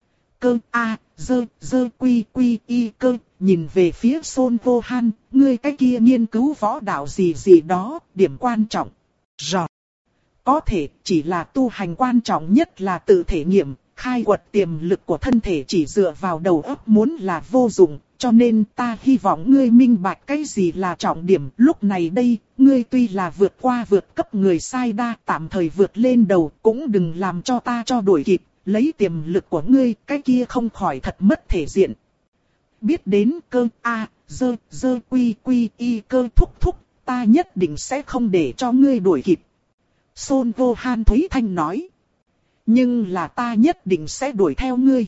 Cơ A, dơ, dơ quy quy y cơ, nhìn về phía Son vô Han, ngươi cái kia nghiên cứu võ đạo gì gì đó, điểm quan trọng. Rồi. Có thể, chỉ là tu hành quan trọng nhất là tự thể nghiệm, khai quật tiềm lực của thân thể chỉ dựa vào đầu óc muốn là vô dụng, cho nên ta hy vọng ngươi minh bạch cái gì là trọng điểm. Lúc này đây, ngươi tuy là vượt qua vượt cấp người sai đa, tạm thời vượt lên đầu, cũng đừng làm cho ta cho đuổi kịp, lấy tiềm lực của ngươi, cái kia không khỏi thật mất thể diện. Biết đến cơ A, dơ, dơ quy quy y cơ thúc thúc, ta nhất định sẽ không để cho ngươi đuổi kịp. Son vô Han Thúy Thanh nói. Nhưng là ta nhất định sẽ đuổi theo ngươi.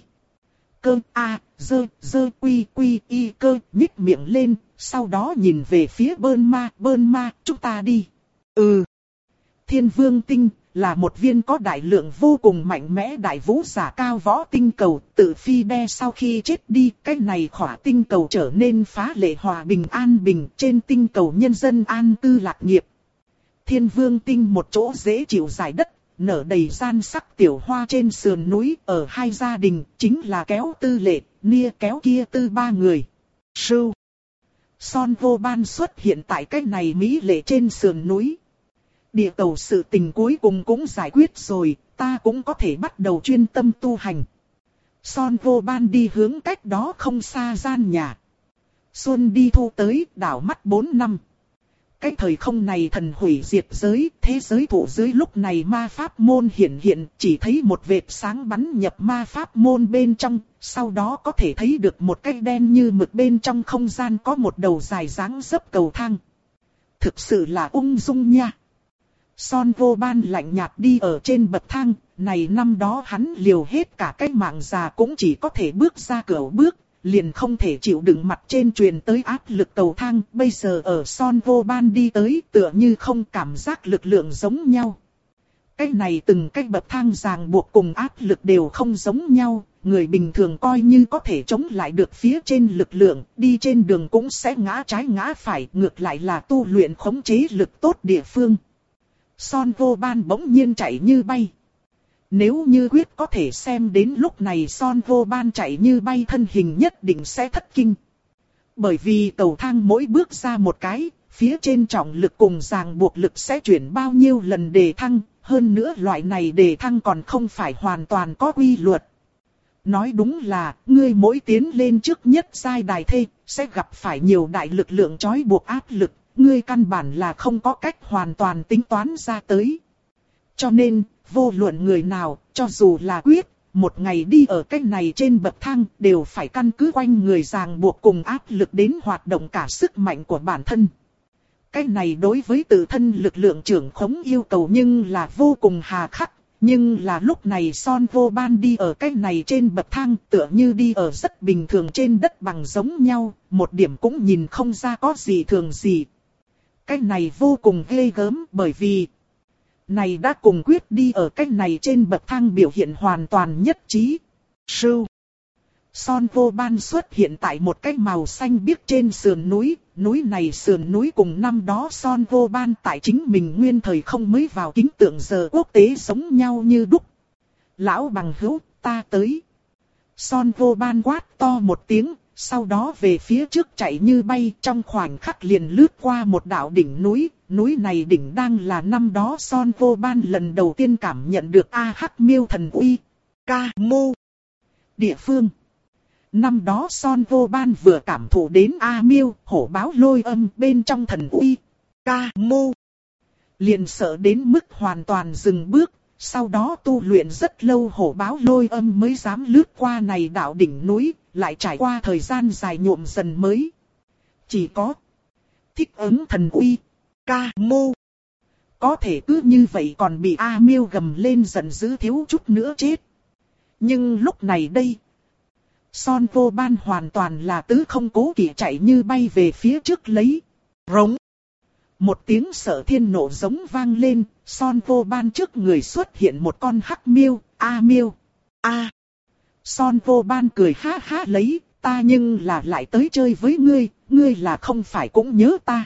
Cơ A, dơ, dơ quy quy y cơ nhích miệng lên, sau đó nhìn về phía Bơn Ma, Bơn Ma, chúng ta đi. Ừ. Thiên Vương Tinh là một viên có đại lượng vô cùng mạnh mẽ đại vũ giả cao võ tinh cầu, tự phi đe sau khi chết đi, cái này khỏa tinh cầu trở nên phá lệ hòa bình an bình, trên tinh cầu nhân dân an cư lạc nghiệp. Thiên Vương Tinh một chỗ dễ chịu dài đất, nở đầy gian sắc tiểu hoa trên sườn núi, ở hai gia đình, chính là kéo tư lệ, nia kéo kia tư ba người. Sưu. Son vô ban xuất hiện tại cái này mỹ lệ trên sườn núi. Địa cầu sự tình cuối cùng cũng giải quyết rồi, ta cũng có thể bắt đầu chuyên tâm tu hành. Son vô ban đi hướng cách đó không xa gian nhà. Xuân đi thu tới, đảo mắt bốn năm. Cái thời không này thần hủy diệt giới, thế giới thụ dưới lúc này ma pháp môn hiện hiện, chỉ thấy một vệt sáng bắn nhập ma pháp môn bên trong, sau đó có thể thấy được một cái đen như mực bên trong không gian có một đầu dài dáng dấp cầu thang. Thực sự là ung dung nha. Son vô ban lạnh nhạt đi ở trên bậc thang, này năm đó hắn liều hết cả cái mạng già cũng chỉ có thể bước ra cửa bước. Liền không thể chịu đựng mặt trên truyền tới áp lực cầu thang, bây giờ ở Son vô ban đi tới tựa như không cảm giác lực lượng giống nhau. Cái này từng cái bậc thang ràng buộc cùng áp lực đều không giống nhau, người bình thường coi như có thể chống lại được phía trên lực lượng, đi trên đường cũng sẽ ngã trái ngã phải, ngược lại là tu luyện khống chế lực tốt địa phương. Son vô ban bỗng nhiên chạy như bay. Nếu như quyết có thể xem đến lúc này Son vô ban chạy như bay thân hình nhất định sẽ thất kinh. Bởi vì cầu thang mỗi bước ra một cái, phía trên trọng lực cùng ràng buộc lực sẽ chuyển bao nhiêu lần đề thăng, hơn nữa loại này đề thăng còn không phải hoàn toàn có quy luật. Nói đúng là, ngươi mỗi tiến lên trước nhất giai đài thê, sẽ gặp phải nhiều đại lực lượng trói buộc áp lực, ngươi căn bản là không có cách hoàn toàn tính toán ra tới. Cho nên, vô luận người nào, cho dù là quyết, một ngày đi ở cách này trên bậc thang, đều phải căn cứ quanh người ràng buộc cùng áp lực đến hoạt động cả sức mạnh của bản thân. Cái này đối với tự thân lực lượng trưởng khống yêu cầu nhưng là vô cùng hà khắc, nhưng là lúc này Son vô ban đi ở cách này trên bậc thang tựa như đi ở rất bình thường trên đất bằng giống nhau, một điểm cũng nhìn không ra có gì thường gì. Cái này vô cùng ghê gớm bởi vì Này đã cùng quyết đi ở cách này trên bậc thang biểu hiện hoàn toàn nhất trí. Sưu. Son vô ban xuất hiện tại một cái màu xanh biếc trên sườn núi. Núi này sườn núi cùng năm đó Son vô ban tại chính mình nguyên thời không mới vào kính tượng giờ quốc tế giống nhau như đúc. Lão bằng hữu, ta tới. Son vô ban quát to một tiếng, sau đó về phía trước chạy như bay, trong khoảnh khắc liền lướt qua một đạo đỉnh núi. Núi này đỉnh đang là năm đó Son vô ban lần đầu tiên cảm nhận được A Hắc Miêu thần uy. Ca mô. Địa phương. Năm đó Son vô ban vừa cảm thụ đến A Miêu, hổ báo lôi âm bên trong thần uy. Ca mô. Liền sợ đến mức hoàn toàn dừng bước. Sau đó tu luyện rất lâu hổ báo lôi âm mới dám lướt qua này đạo đỉnh núi, lại trải qua thời gian dài nhuộm dần mới. Chỉ có thích ứng thần uy, ca mô. Có thể cứ như vậy còn bị A Miêu gầm lên giận dữ thiếu chút nữa chết. Nhưng lúc này đây, Son vô ban hoàn toàn là tứ không cố kỵ chạy như bay về phía trước lấy. Rống. Một tiếng sợ thiên nộ giống vang lên, Son vô ban trước người xuất hiện một con hắc miêu, A Miêu. A. Son vô ban cười ha ha lấy, ta nhưng là lại tới chơi với ngươi, ngươi là không phải cũng nhớ ta.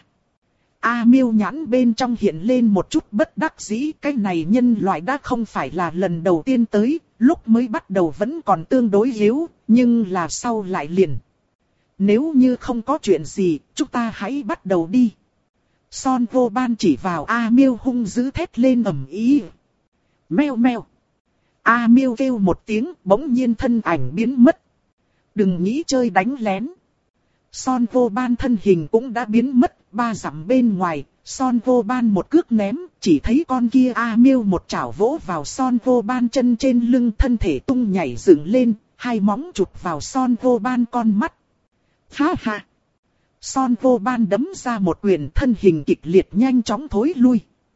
A Miêu nhãn bên trong hiện lên một chút bất đắc dĩ, cái này nhân loại đã không phải là lần đầu tiên tới, lúc mới bắt đầu vẫn còn tương đối yếu, nhưng là sau lại liền. Nếu như không có chuyện gì, chúng ta hãy bắt đầu đi. Son vô ban chỉ vào A Miêu hung dữ thét lên ầm ĩ. Meo meo. A Miêu kêu một tiếng, bỗng nhiên thân ảnh biến mất. Đừng nghĩ chơi đánh lén. Son vô ban thân hình cũng đã biến mất, ba dặm bên ngoài, Son vô ban một cước ném, chỉ thấy con kia A Miêu một chảo vỗ vào Son vô ban chân trên lưng, thân thể tung nhảy dựng lên, hai móng chụp vào Son vô ban con mắt. Ha ha! Son vô ban đấm ra một quyền, thân hình kịch liệt nhanh chóng thối lui.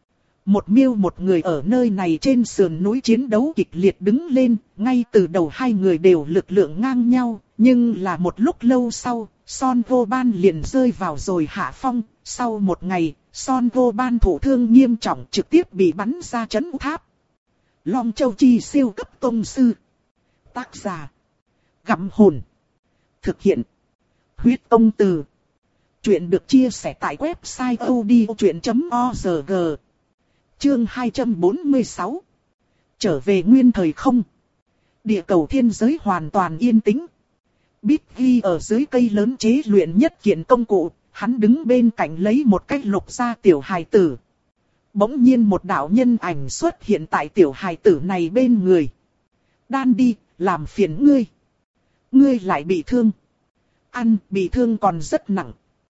Một Miêu một người ở nơi này trên sườn núi chiến đấu kịch liệt đứng lên, ngay từ đầu hai người đều lực lượng ngang nhau, nhưng là một lúc lâu sau, Son vô ban liền rơi vào rồi hạ phong. Sau một ngày, Son vô ban thụ thương nghiêm trọng trực tiếp bị bắn ra trấn tháp. Long Châu Chi siêu cấp tông sư. Tác giả: Gặm Hồn. Thực hiện: Huyết Tông Từ. Chuyện được chia sẻ tại website odchuyện chấm org. Chương hai trăm bốn mươi sáu. Trở về nguyên thời không. Địa cầu thiên giới hoàn toàn yên tĩnh. Bít ghi ở dưới cây lớn chế luyện nhất kiện công cụ, hắn đứng bên cạnh lấy một cái lục ra tiểu hài tử. Bỗng nhiên một đạo nhân ảnh xuất hiện tại tiểu hài tử này bên người. Đan đi, làm phiền ngươi. Ngươi lại bị thương. Ăn, bị thương còn rất nặng.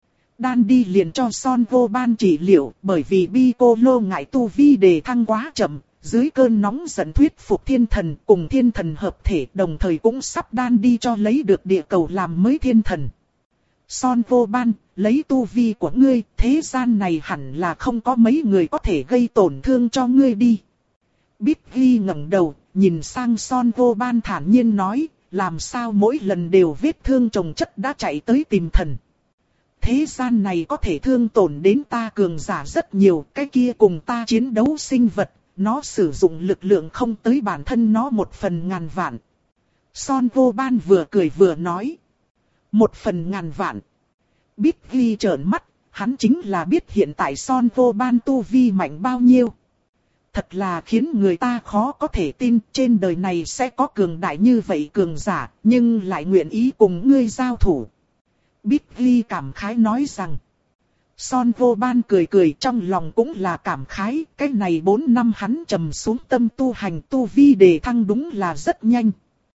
Đan đi liền cho Son vô ban trị liệu, bởi vì Piccolo ngại tu vi đề thăng quá chậm, dưới cơn nóng giận thuyết phục thiên thần cùng thiên thần hợp thể, đồng thời cũng sắp Đan đi cho lấy được địa cầu làm mới thiên thần. Son vô ban, lấy tu vi của ngươi, thế gian này hẳn là không có mấy người có thể gây tổn thương cho ngươi đi. Bít ghi ngẩng đầu, nhìn sang Son vô ban thản nhiên nói, làm sao mỗi lần đều vết thương chồng chất đã chạy tới tìm thần. Thế gian này có thể thương tổn đến ta cường giả rất nhiều, cái kia cùng ta chiến đấu sinh vật, nó sử dụng lực lượng không tới bản thân nó một phần ngàn vạn. Son vô ban vừa cười vừa nói. Một phần ngàn vạn. Bít ghi trợn mắt, hắn chính là biết hiện tại Son vô ban tu vi mạnh bao nhiêu. Thật là khiến người ta khó có thể tin trên đời này sẽ có cường đại như vậy cường giả, nhưng lại nguyện ý cùng ngươi giao thủ. Bít ghi cảm khái nói rằng. Son vô ban cười cười, trong lòng cũng là cảm khái, cái này bốn năm hắn trầm xuống tâm tu hành, tu vi đề thăng đúng là rất nhanh.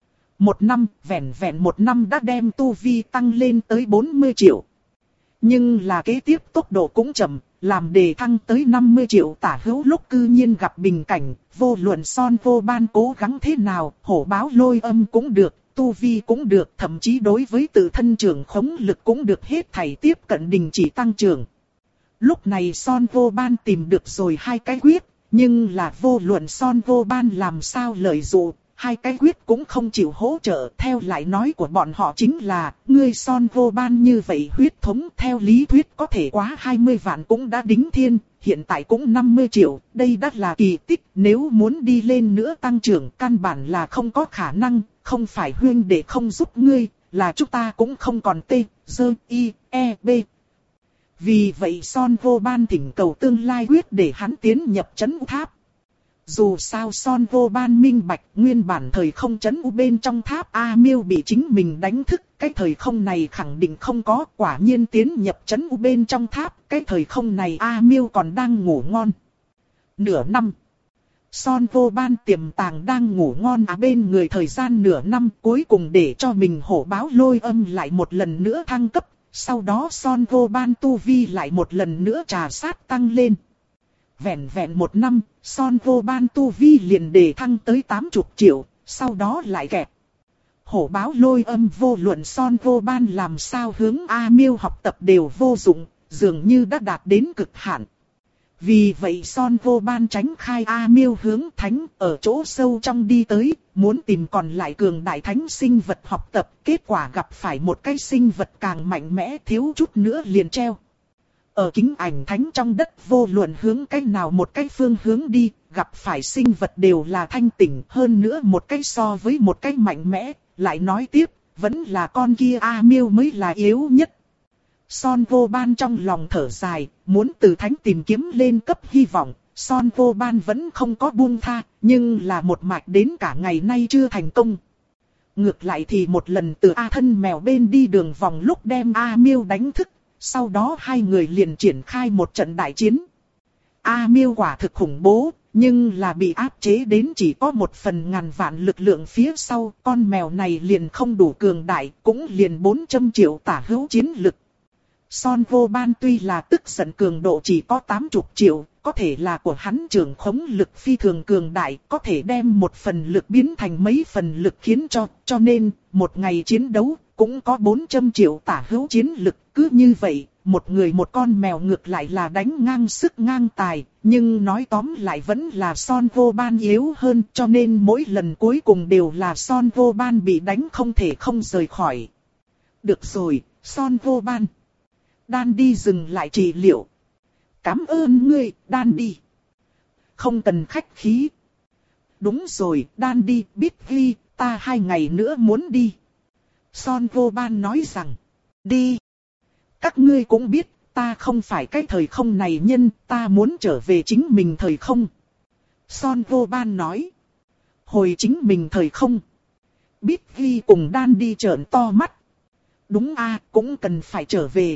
Một năm, vẹn vẹn một năm đã đem tu vi tăng lên tới bốn mươi triệu. Nhưng là kế tiếp tốc độ cũng chậm, làm đề thăng tới năm mươi triệu tả hữu lúc cư nhiên gặp bình cảnh, vô luận Son vô ban cố gắng thế nào, hổ báo lôi âm cũng được, tu vi cũng được, thậm chí đối với tự thân trưởng khống lực cũng được, hết thảy tiếp cận đình chỉ tăng trưởng. Lúc này Son vô ban tìm được rồi hai cái quyết, nhưng là vô luận Son vô ban làm sao lợi dụng, hai cái quyết cũng không chịu hỗ trợ. Theo lại nói của bọn họ chính là, ngươi Son Vô Ban như vậy huyết thống theo lý thuyết có thể quá hai mươi vạn cũng đã đính thiên, hiện tại cũng năm mươi triệu, đây đã là kỳ tích, nếu muốn đi lên nữa tăng trưởng căn bản là không có khả năng, không phải huynh đệ không giúp ngươi, là chúng ta cũng không còn T, dơ, I, E, B. Vì vậy Son Vô Ban thỉnh cầu tương lai quyết để hắn tiến nhập trấn U tháp. Dù sao Son Vô Ban minh bạch nguyên bản thời không trấn U bên trong tháp A Miêu bị chính mình đánh thức, cái thời không này khẳng định không có, quả nhiên tiến nhập trấn U bên trong tháp, cái thời không này A Miêu còn đang ngủ ngon. Nửa năm. Son Vô Ban tiềm tàng đang ngủ ngon à bên người thời gian nửa năm, cuối cùng để cho mình hổ báo lôi âm lại một lần nữa thăng cấp, sau đó Son Vô Ban tu vi lại một lần nữa trà sát tăng lên. Vẹn vẹn một năm, Son Vô Ban tu vi liền đề thăng tới tám mươi triệu, sau đó lại kẹt. Hổ báo lôi âm vô luận Son Vô Ban làm sao hướng A Miêu học tập đều vô dụng, dường như đã đạt đến cực hạn. Vì vậy Son Vô Ban tránh khai A Miêu hướng thánh ở chỗ sâu trong đi tới, muốn tìm còn lại cường đại thánh sinh vật học tập, kết quả gặp phải một cái sinh vật càng mạnh mẽ thiếu chút nữa liền treo. Ở kính ảnh thánh trong đất vô luận hướng cách nào một cái phương hướng đi, gặp phải sinh vật đều là thanh tỉnh hơn nữa một cái so với một cái mạnh mẽ, lại nói tiếp, vẫn là con kia A Miêu mới là yếu nhất. Son Vô Ban trong lòng thở dài, muốn từ thánh tìm kiếm lên cấp hy vọng, Son Vô Ban vẫn không có buông tha, nhưng là một mạch đến cả ngày nay chưa thành công. Ngược lại thì một lần từ A thân mèo bên đi đường vòng lúc đem A Miêu đánh thức, sau đó hai người liền triển khai một trận đại chiến. A Miêu quả thực khủng bố, nhưng là bị áp chế đến chỉ có một phần ngàn vạn lực lượng phía sau, con mèo này liền không đủ cường đại, cũng liền bốn trăm triệu tả hữu chiến lực. Son Vô Ban tuy là tức giận cường độ chỉ có tám mươi triệu, có thể là của hắn trưởng khống lực phi thường cường đại, có thể đem một phần lực biến thành mấy phần lực khiến cho, cho nên, một ngày chiến đấu, cũng có bốn trăm triệu tả hữu chiến lực, cứ như vậy, một người một con mèo ngược lại là đánh ngang sức ngang tài, nhưng nói tóm lại vẫn là Son Vô Ban yếu hơn, cho nên mỗi lần cuối cùng đều là Son Vô Ban bị đánh không thể không rời khỏi. Được rồi, Son Vô Ban. Đan đi dừng lại trị liệu. Cảm ơn ngươi, Đan đi. Không cần khách khí. Đúng rồi, Đan đi, biết ghi, ta hai ngày nữa muốn đi. Son Vô Ban nói rằng, đi. Các ngươi cũng biết, ta không phải cái thời không này nhân, ta muốn trở về chính mình thời không. Son Vô Ban nói, hồi chính mình thời không. Biết ghi cùng Đan đi trợn to mắt. Đúng a, cũng cần phải trở về.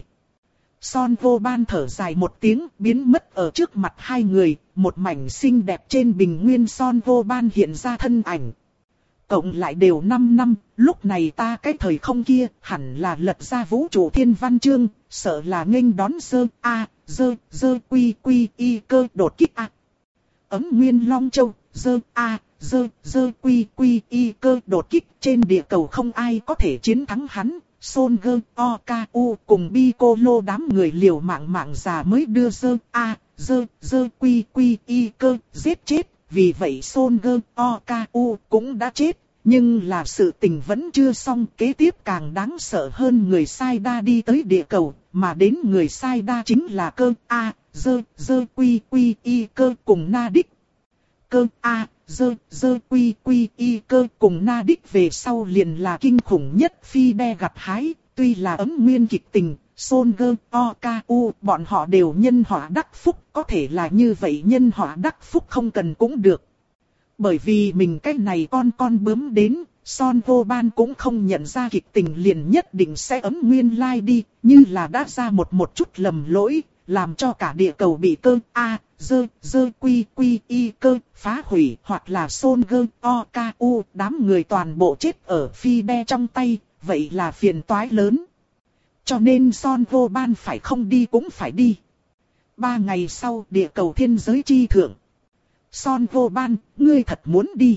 Son Vô Ban thở dài một tiếng, biến mất ở trước mặt hai người, một mảnh xinh đẹp trên bình nguyên Son Vô Ban hiện ra thân ảnh. Cộng lại đều năm năm, lúc này ta cái thời không kia, hẳn là lật ra vũ trụ thiên văn chương, sợ là nghênh đón dơ, a, dơ, dơ quy quy y cơ đột kích a. Ấm Nguyên Long Châu, dơ, a, dơ, dơ quy quy y cơ đột kích, trên địa cầu không ai có thể chiến thắng hắn. Son Gơ, O, K, U cùng Piccolo đám người liều mạng mạng già mới đưa dơ, a, dơ, dơ quy quy y cơ, giết chết. Vì vậy Son Gơ, O, K, U cũng đã chết. Nhưng là sự tình vẫn chưa xong, kế tiếp càng đáng sợ hơn người sai đa đi tới địa cầu, mà đến người sai đa chính là cơ, a, dơ, dơ quy quy y cơ cùng Na Đích. Cơ, a, dơ, dơ quy quy y cơ cùng Na Đích về sau liền là kinh khủng nhất phi đe gặt hái, tuy là ấm nguyên kịch tình, Son Gơ, O, K, U, bọn họ đều nhân họa đắc phúc, có thể là như vậy nhân họa đắc phúc không cần cũng được. Bởi vì mình cái này con con bướm đến, Son Vô Ban cũng không nhận ra kịch tình liền nhất định sẽ ấm nguyên lai like đi, như là đã ra một một chút lầm lỗi, làm cho cả địa cầu bị cơ, a, dơ, dơ quy quy y cơ, phá hủy, hoặc là Son Gơ, O, K, U, đám người toàn bộ chết ở phi đe trong tay, vậy là phiền toái lớn. Cho nên Son Vô Ban phải không đi cũng phải đi. Ba ngày sau địa cầu thiên giới chi thượng. Son Vô Ban, ngươi thật muốn đi.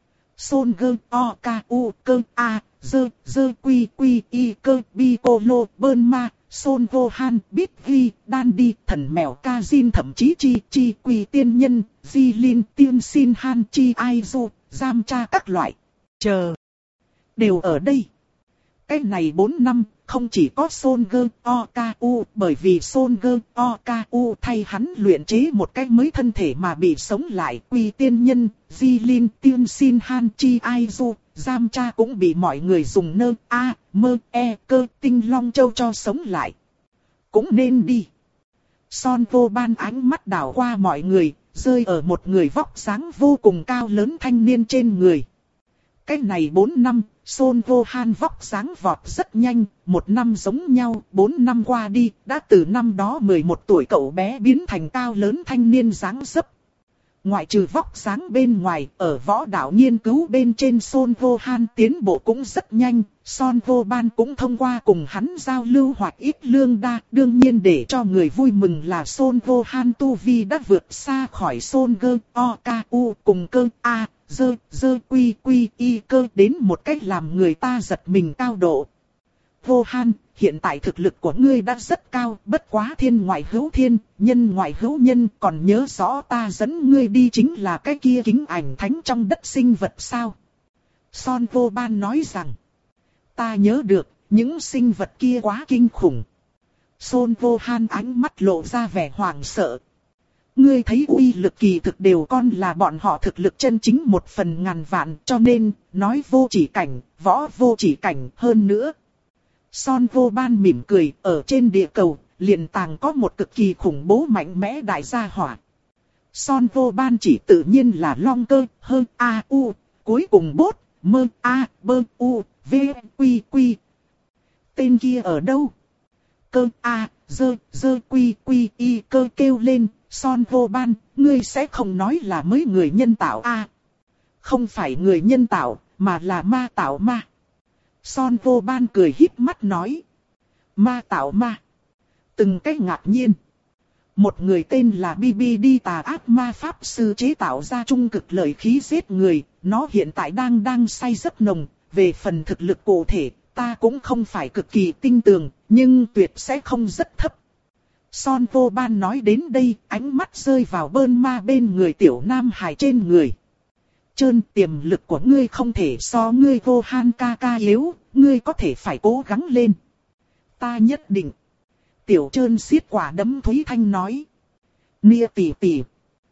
Son Gơ, O, K, U, cơ, a, dơ, dơ quy quy y cơ, Piccolo, bơn ma. Son Vô Han, biết ghi, Đan đi, thần mèo Kazin thậm chí chi, chi quỳ tiên nhân, di linh tiên xin han chi ai du, giam tra các loại. Chờ. Đều ở đây. Cái này bốn năm, không chỉ có Son-gơ O-K-U, bởi vì Son-gơ O-K-U thay hắn luyện chế một cái mới thân thể mà bị sống lại. Quy tiên nhân, Jilin Tiên Sin Han Chi Ai Du, giam tra cũng bị mọi người dùng nơ, a, mơ, e, cơ, tinh long châu cho sống lại. Cũng nên đi. Son Vô Ban ánh mắt đảo qua mọi người, rơi ở một người vóc dáng vô cùng cao lớn thanh niên trên người. Cái này bốn năm, Son Vô Han vóc dáng vọt rất nhanh, một năm giống nhau, bốn năm qua đi, đã từ năm đó mười một tuổi cậu bé biến thành cao lớn thanh niên dáng dấp. Ngoại trừ vóc dáng bên ngoài, ở võ đạo nghiên cứu bên trên Son Vô Han tiến bộ cũng rất nhanh, Son Vô Ban cũng thông qua cùng hắn giao lưu hoặc ít lương đa, đương nhiên để cho người vui mừng là Son Vô Han tu vi đã vượt xa khỏi Son-gơ O-K-U cùng cơ A, dơ, dơ quy quy y cơ đến một cách làm người ta giật mình cao độ. Vô Han, hiện tại thực lực của ngươi đã rất cao, bất quá thiên ngoại hữu thiên, nhân ngoại hữu nhân, còn nhớ rõ ta dẫn ngươi đi chính là cái kia kính ảnh thánh trong đất sinh vật sao? Son Vô Ban nói rằng, ta nhớ được, những sinh vật kia quá kinh khủng. Son Vô Han ánh mắt lộ ra vẻ hoảng sợ. Ngươi thấy uy lực kỳ thực đều con là bọn họ thực lực chân chính một phần ngàn vạn, cho nên, nói vô chỉ cảnh, võ vô chỉ cảnh hơn nữa. Son Vô Ban mỉm cười, ở trên địa cầu, liền tàng có một cực kỳ khủng bố mạnh mẽ đại gia hỏa. Son Vô Ban chỉ tự nhiên là long cơ, hơn a u, cuối cùng bốt, mơ a, bơ u, v, quy quy. Tên kia ở đâu? Cơ a, dơ, dơ quy quy y cơ kêu lên, Son Vô Ban, ngươi sẽ không nói là mới người nhân tạo a? Không phải người nhân tạo, mà là ma tạo ma. Son Vô Ban cười híp mắt nói. Ma tạo ma. Từng cách ngạc nhiên. Một người tên là bê bê đê tà ác ma pháp sư chế tạo ra trung cực lợi khí giết người. Nó hiện tại đang đang say giấc nồng. Về phần thực lực cụ thể, ta cũng không phải cực kỳ tinh tường, nhưng tuyệt sẽ không rất thấp. Son Vô Ban nói đến đây, ánh mắt rơi vào bơn ma bên người tiểu nam hài trên người. Trơn, tiềm lực của ngươi không thể so ngươi Vô Han ca ca yếu, ngươi có thể phải cố gắng lên. Ta nhất định. Tiểu Trơn siết quả đấm Thúy Thanh nói. Nia tỷ tỷ.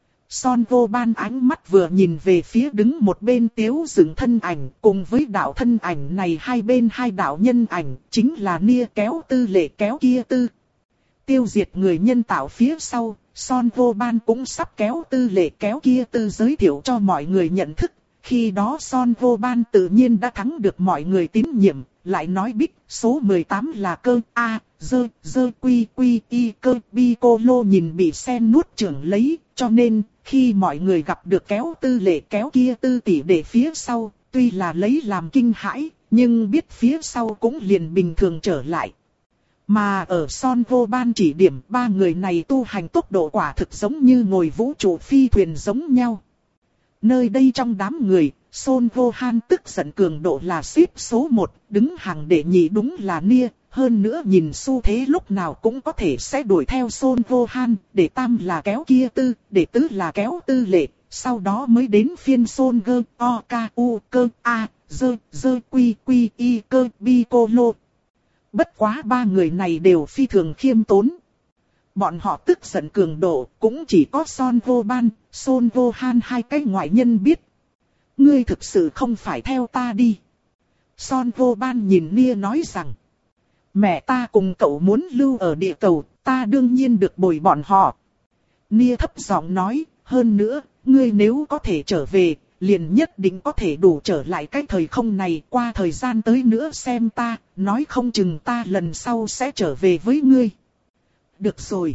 Son Vô Ban ánh mắt vừa nhìn về phía đứng một bên Tiếu Dừng thân ảnh, cùng với đạo thân ảnh này hai bên hai đạo nhân ảnh, chính là Nia kéo tư lệ kéo kia tư. Tiêu diệt người nhân tạo phía sau, Son Vô Ban cũng sắp kéo tư lệ kéo kia tư giới thiệu cho mọi người nhận thức. Khi đó Son Vô Ban tự nhiên đã thắng được mọi người tín nhiệm, lại nói bích số mười tám là cơ A, dơ, dơ quy quy y cơ bi cô lô nhìn bị sen nuốt trưởng lấy, cho nên khi mọi người gặp được kéo tư lệ kéo kia tư tỷ để phía sau, tuy là lấy làm kinh hãi, nhưng biết phía sau cũng liền bình thường trở lại. Mà ở Son Vô Ban chỉ điểm ba người này tu hành tốc độ quả thực giống như ngồi vũ trụ phi thuyền giống nhau. Nơi đây trong đám người, Son Vô Han tức giận cường độ là xếp số một, đứng hàng đệ nhị đúng là Nia, hơn nữa nhìn xu thế lúc nào cũng có thể sẽ đuổi theo Son Vô Han, để tam là kéo kia tư, để tứ là kéo tư lệ, sau đó mới đến phiên Son-gơ O-K-U cơ A, dơ, dơ quy quy y cơ bi cô lô. Bất quá ba người này đều phi thường khiêm tốn. Bọn họ tức giận cường độ cũng chỉ có Son Vô Ban, Son Vô Han hai cái ngoại nhân biết. Ngươi thực sự không phải theo ta đi. Son Vô Ban nhìn Nia nói rằng. Mẹ ta cùng cậu muốn lưu ở địa cầu, ta đương nhiên được bồi bọn họ. Nia thấp giọng nói, hơn nữa, ngươi nếu có thể trở về, liền nhất định có thể đủ trở lại cái thời không này, qua thời gian tới nữa xem ta, nói không chừng ta lần sau sẽ trở về với ngươi. Được rồi.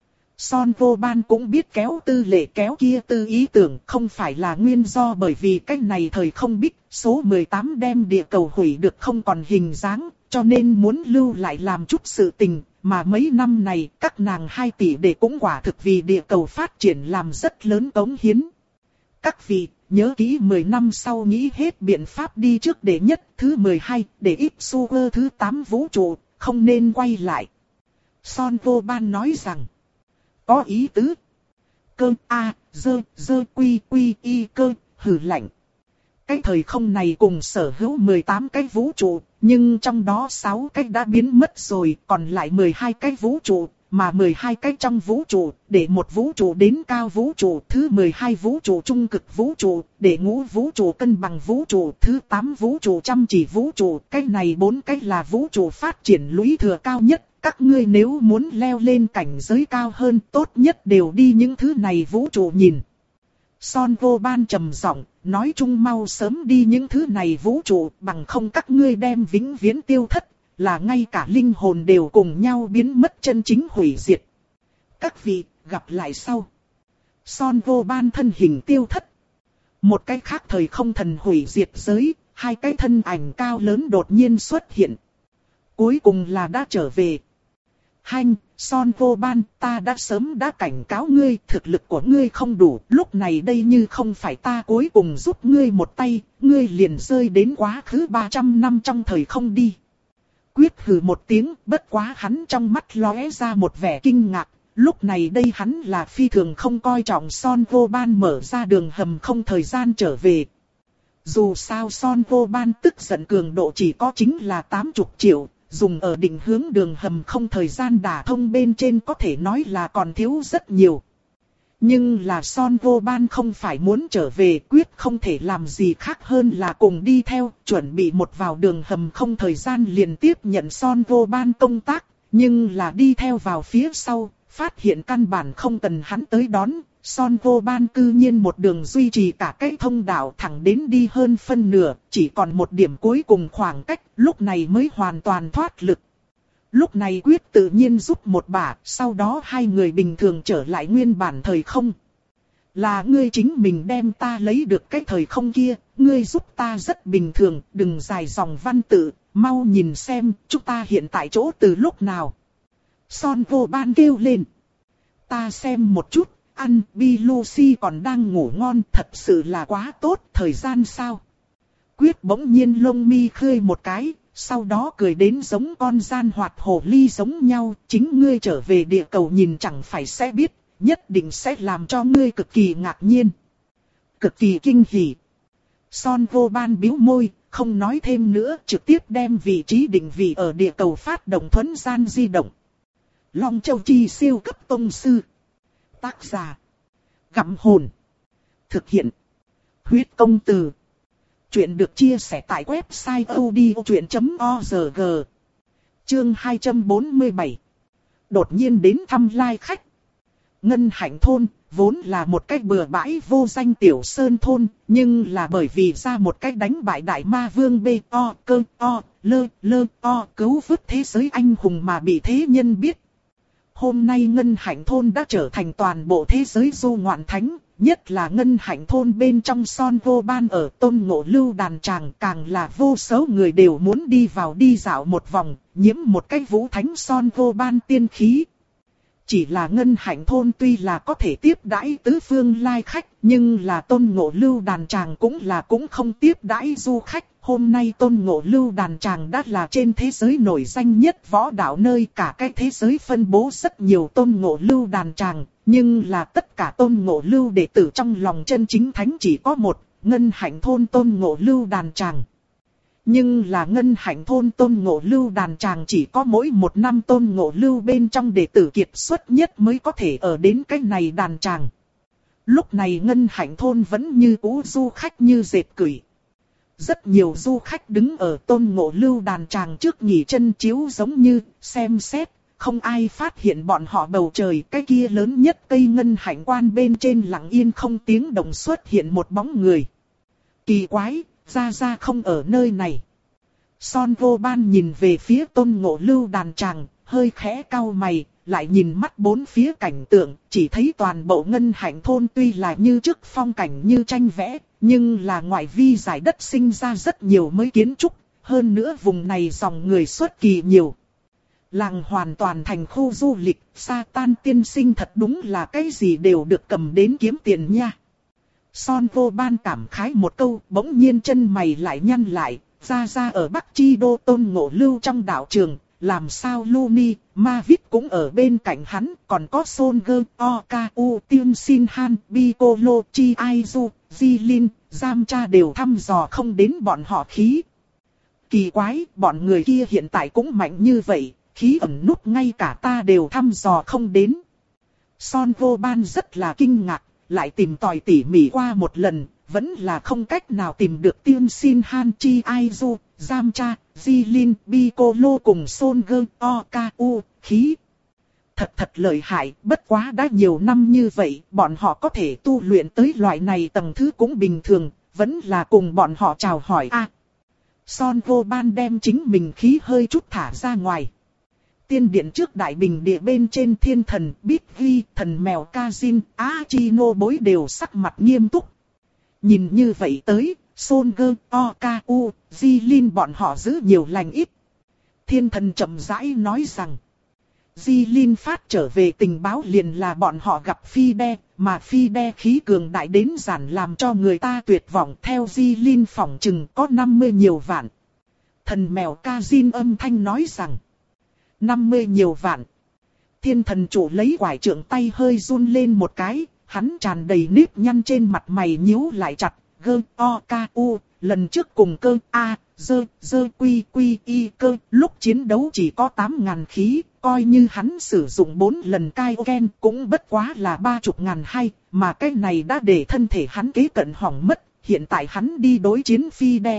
Son Vô Ban cũng biết kéo tư lệ kéo kia tư ý tưởng không phải là nguyên do bởi vì cái này thời không biết số mười tám đem địa cầu hủy được không còn hình dáng, cho nên muốn lưu lại làm chút sự tình, mà mấy năm này các nàng hai tỷ đệ cũng quả thực vì địa cầu phát triển làm rất lớn cống hiến. Các vị, nhớ kỹ mười năm sau nghĩ hết biện pháp đi trước đệ nhất, thứ mười hai, để ít super thứ tám vũ trụ, không nên quay lại. Son Vô Ban nói rằng, có ý tứ. Cơ A, dơ, dơ quy quy y cơ, hừ lạnh. Cái thời không này cùng sở hữu mười tám cái vũ trụ, nhưng trong đó sáu cái đã biến mất rồi, còn lại mười hai cái vũ trụ, mà mười hai cái trong vũ trụ, để một vũ trụ đến cao vũ trụ, thứ mười hai vũ trụ trung cực vũ trụ, để ngũ vũ trụ cân bằng vũ trụ, thứ tám vũ trụ chăm chỉ vũ trụ, cái này bốn cái là vũ trụ phát triển lũy thừa cao nhất. Các ngươi nếu muốn leo lên cảnh giới cao hơn, tốt nhất đều đi những thứ này vũ trụ nhìn. Son Vô Ban trầm giọng, nói chung mau sớm đi những thứ này vũ trụ, bằng không các ngươi đem vĩnh viễn tiêu thất, là ngay cả linh hồn đều cùng nhau biến mất chân chính hủy diệt. Các vị, gặp lại sau. Son Vô Ban thân hình tiêu thất. Một cái khác thời không thần hủy diệt giới, hai cái thân ảnh cao lớn đột nhiên xuất hiện. Cuối cùng là đã trở về. Hanh, Son Vô Ban, ta đã sớm đã cảnh cáo ngươi, thực lực của ngươi không đủ, lúc này đây như không phải ta cuối cùng giúp ngươi một tay, ngươi liền rơi đến quá khứ ba trăm năm trong thời không đi. Quyết hừ một tiếng, bất quá hắn trong mắt lóe ra một vẻ kinh ngạc, lúc này đây hắn là phi thường không coi trọng Son Vô Ban mở ra đường hầm không thời gian trở về. Dù sao Son Vô Ban tức giận cường độ chỉ có chính là tám mươi triệu. Dùng ở định hướng đường hầm không thời gian đả thông bên trên có thể nói là còn thiếu rất nhiều. Nhưng là Son Vô Ban không phải muốn trở về, quyết không thể làm gì khác hơn là cùng đi theo, chuẩn bị một vào đường hầm không thời gian liền tiếp nhận Son Vô Ban công tác, nhưng là đi theo vào phía sau, phát hiện căn bản không cần hắn tới đón. Son Vô Ban cư nhiên một đường duy trì cả cái thông đạo thẳng đến đi hơn phân nửa, chỉ còn một điểm cuối cùng khoảng cách, lúc này mới hoàn toàn thoát lực. Lúc này Quyết tự nhiên giúp một bả, sau đó hai người bình thường trở lại nguyên bản thời không. Là ngươi chính mình đem ta lấy được cái thời không kia, ngươi giúp ta rất bình thường, đừng dài dòng văn tự, mau nhìn xem chúng ta hiện tại chỗ từ lúc nào. Son Vô Ban kêu lên. Ta xem một chút. Ăn, Bi Lucy còn đang ngủ ngon, thật sự là quá tốt, thời gian sao? Quyết bỗng nhiên lông mi khơi một cái, sau đó cười đến giống con gian hoạt hồ ly giống nhau, chính ngươi trở về địa cầu nhìn chẳng phải sẽ biết, nhất định sẽ làm cho ngươi cực kỳ ngạc nhiên. Cực kỳ kinh hỉ. Son Vô Ban bĩu môi, không nói thêm nữa, trực tiếp đem vị trí định vị ở địa cầu phát động thuấn gian di động. Long Châu Chi siêu cấp tông sư. Tác giả. Gặm hồn. Thực hiện. Huyết công từ. Chuyện được chia sẻ tại website odchuyện chấm org. Chương hai trăm bốn mươi bảy. Đột nhiên đến thăm lai khách. Ngân Hạnh thôn, vốn là một cái bừa bãi vô danh tiểu sơn thôn, nhưng là bởi vì ra một cái đánh bại đại ma vương bê o cơ o lơ lơ o cứu vớt thế giới anh hùng mà bị thế nhân biết. Hôm nay Ngân Hạnh thôn đã trở thành toàn bộ thế giới du ngoạn thánh, nhất là Ngân Hạnh thôn bên trong Son Vô Ban ở Tôn Ngộ Lưu đàn tràng, càng là vô số người đều muốn đi vào đi dạo một vòng, nhiễm một cái vũ thánh Son Vô Ban tiên khí. Chỉ là Ngân Hạnh thôn tuy là có thể tiếp đãi tứ phương lai khách, nhưng là Tôn Ngộ Lưu đàn tràng cũng là cũng không tiếp đãi du khách. Hôm nay Tôn Ngộ Lưu đàn tràng đã là trên thế giới nổi danh nhất võ đạo nơi, cả cái thế giới phân bố rất nhiều Tôn Ngộ Lưu đàn tràng, nhưng là tất cả Tôn Ngộ Lưu đệ tử trong lòng chân chính thánh chỉ có một, Ngân Hạnh thôn Tôn Ngộ Lưu đàn tràng. Nhưng là Ngân Hạnh thôn Tôn Ngộ Lưu đàn tràng chỉ có mỗi một năm Tôn Ngộ Lưu bên trong đệ tử kiệt xuất nhất mới có thể ở đến cái này đàn tràng. Lúc này Ngân Hạnh thôn vẫn như cũ du khách như dệt cửi. Rất nhiều du khách đứng ở Tôn Ngộ Lưu đàn tràng trước nghỉ chân chiếu giống như xem xét, không ai phát hiện bọn họ bầu trời cái kia lớn nhất cây ngân hạnh quan bên trên lặng yên không tiếng động xuất hiện một bóng người. Kỳ quái, Gia Gia không ở nơi này. Son Vô Ban nhìn về phía Tôn Ngộ Lưu đàn tràng, hơi khẽ cau mày, lại nhìn mắt bốn phía cảnh tượng, chỉ thấy toàn bộ Ngân Hạnh thôn tuy là như trước phong cảnh như tranh vẽ, nhưng là ngoại vi giải đất sinh ra rất nhiều mới kiến trúc, hơn nữa vùng này dòng người xuất kỳ nhiều. Làng hoàn toàn thành khu du lịch, Sa Tan tiên sinh thật đúng là cái gì đều được cầm đến kiếm tiền nha. Son Vô Ban cảm khái một câu, bỗng nhiên chân mày lại nhăn lại, Gia Gia ở Bắc Chi Đô Tôn Ngộ Lưu trong đạo trường, làm sao Luni, Mavic cũng ở bên cạnh hắn, còn có Soldier, Okayu, Tiên Sin Han, Piccolo, Chi Aizu, Jilin, Yamcha đều thăm dò không đến bọn họ khí. Kỳ quái, bọn người kia hiện tại cũng mạnh như vậy, khí ẩn nút ngay cả ta đều thăm dò không đến. Son Vô Ban rất là kinh ngạc, lại tìm tòi tỉ mỉ qua một lần, vẫn là không cách nào tìm được Tiên Sin Han, Chi Aizu, Yamcha, Jilin, Piccolo cùng Soldier, Okayu, khí. Thật thật lợi hại, bất quá đã nhiều năm như vậy, bọn họ có thể tu luyện tới loại này tầng thứ cũng bình thường, vẫn là cùng bọn họ chào hỏi a. À, Son Vô Ban đem chính mình khí hơi chút thả ra ngoài. Tiên điện trước đại bình địa bên trên thiên thần, Big Vi, thần mèo Kazin, Achino bối đều sắc mặt nghiêm túc. Nhìn như vậy tới, Soldier, Okayu, Jilin bọn họ giữ nhiều lành ít. Thiên thần chậm rãi nói rằng, Jilin phát trở về tình báo liền là bọn họ gặp Phi Đe, mà Phi Đe khí cường đại đến giản làm cho người ta tuyệt vọng. Theo Jilin phỏng chừng có năm mươi nhiều vạn. Thần mèo Kazin âm thanh nói rằng, năm mươi nhiều vạn. Thiên thần chủ lấy quải trượng tay hơi run lên một cái, hắn tràn đầy nếp nhăn trên mặt mày nhíu lại chặt. Gơ, o, ca, u, lần trước cùng cơ, a, dơ, dơ, quy, quy, y, cơ, lúc chiến đấu chỉ có tám ngàn khí, coi như hắn sử dụng bốn lần Kaioken cũng bất quá là ba mươi ngàn hay, mà cái này đã để thân thể hắn kế cận hỏng mất, hiện tại hắn đi đối chiến Phi Đe.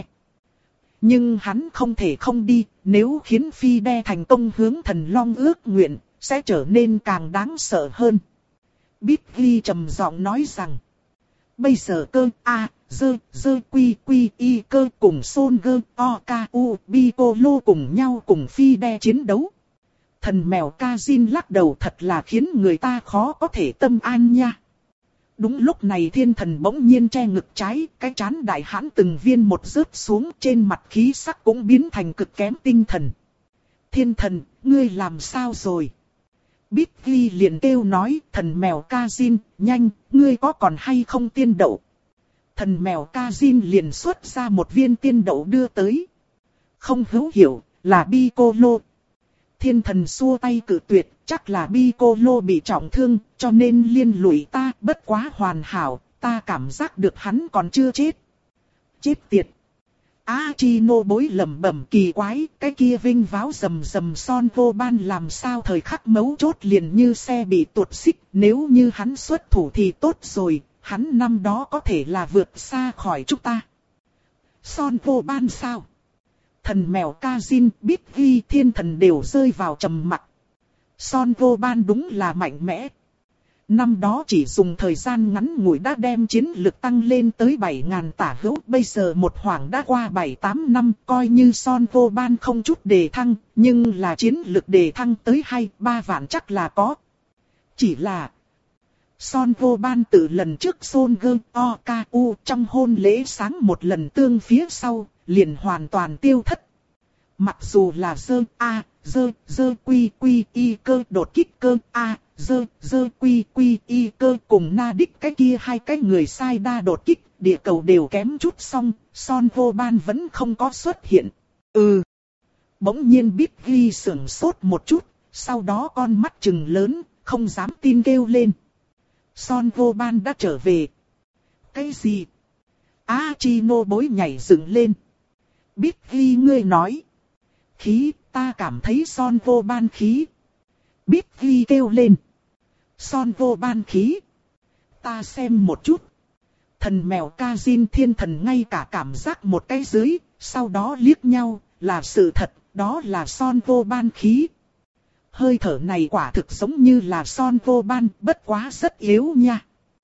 Nhưng hắn không thể không đi, nếu khiến Phi Đe thành công hướng thần long ước nguyện, sẽ trở nên càng đáng sợ hơn. Big Vi trầm giọng nói rằng, bây giờ cơ, a, dơ, dơ, quy, quy, y cơ cùng Soldier, Okayu, Piccolo cùng nhau cùng Phi Đe chiến đấu. Thần mèo Kazin lắc đầu, thật là khiến người ta khó có thể tâm an nha. Đúng lúc này thiên thần bỗng nhiên che ngực trái, cái trán đại hãn từng viên một rớt xuống, trên mặt khí sắc cũng biến thành cực kém tinh thần. Thiên thần, ngươi làm sao rồi? Big Vi liền kêu nói, thần mèo Kazin, nhanh, ngươi có còn hay không tiên đậu? Thần mèo Kazin liền xuất ra một viên tiên đậu đưa tới. Không hữu hiểu, là Piccolo. Thiên thần xua tay cự tuyệt, chắc là Piccolo bị trọng thương, cho nên liên lụy ta, bất quá hoàn hảo, ta cảm giác được hắn còn chưa chết. Chết tiệt. Achino bối lẩm bẩm kỳ quái, cái kia vinh váo rầm rầm Son Vô Ban làm sao thời khắc mấu chốt liền như xe bị tuột xích, nếu như hắn xuất thủ thì tốt rồi, hắn năm đó có thể là vượt xa khỏi chúng ta. Son Vô Ban sao? Thần mèo Kazin, Big Vi, thiên thần đều rơi vào trầm mặc. Son Vô Ban đúng là mạnh mẽ. Năm đó chỉ dùng thời gian ngắn ngủi đã đem chiến lực tăng lên tới bảy ngàn tả hữu. Bây giờ một khoảng đã qua bảy tám năm, coi như Son Vô Ban không chút đề thăng, nhưng là chiến lực đề thăng tới hai ba vạn chắc là có. Chỉ là Son Vô Ban từ lần trước Soldier, Okayu trong hôn lễ sáng một lần tương phía sau, liền hoàn toàn tiêu thất. Mặc dù là dơ a, dơ, dơ quy quy y cơ đột kích cơ a, dơ, dơ quy quy y cơ cùng na đích cái kia hai cái người sai đa đột kích, địa cầu đều kém chút xong, Son Vô Ban vẫn không có xuất hiện. Ừ. Bỗng nhiên Big Vi sửng sốt một chút, sau đó con mắt trừng lớn, không dám tin kêu lên. Son Vô Ban đã trở về. Cái gì? Achino bối nhảy dựng lên. Big Vi ngươi nói. Khí, ta cảm thấy Son Vô Ban khí. Big Vi kêu lên. Son Vô Ban khí. Ta xem một chút. Thần mèo Kazin thiên thần ngay cả cảm giác một cái dưới, sau đó liếc nhau, là sự thật, đó là Son Vô Ban khí. Hơi thở này quả thực giống như là Son Vô Ban, bất quá rất yếu nha.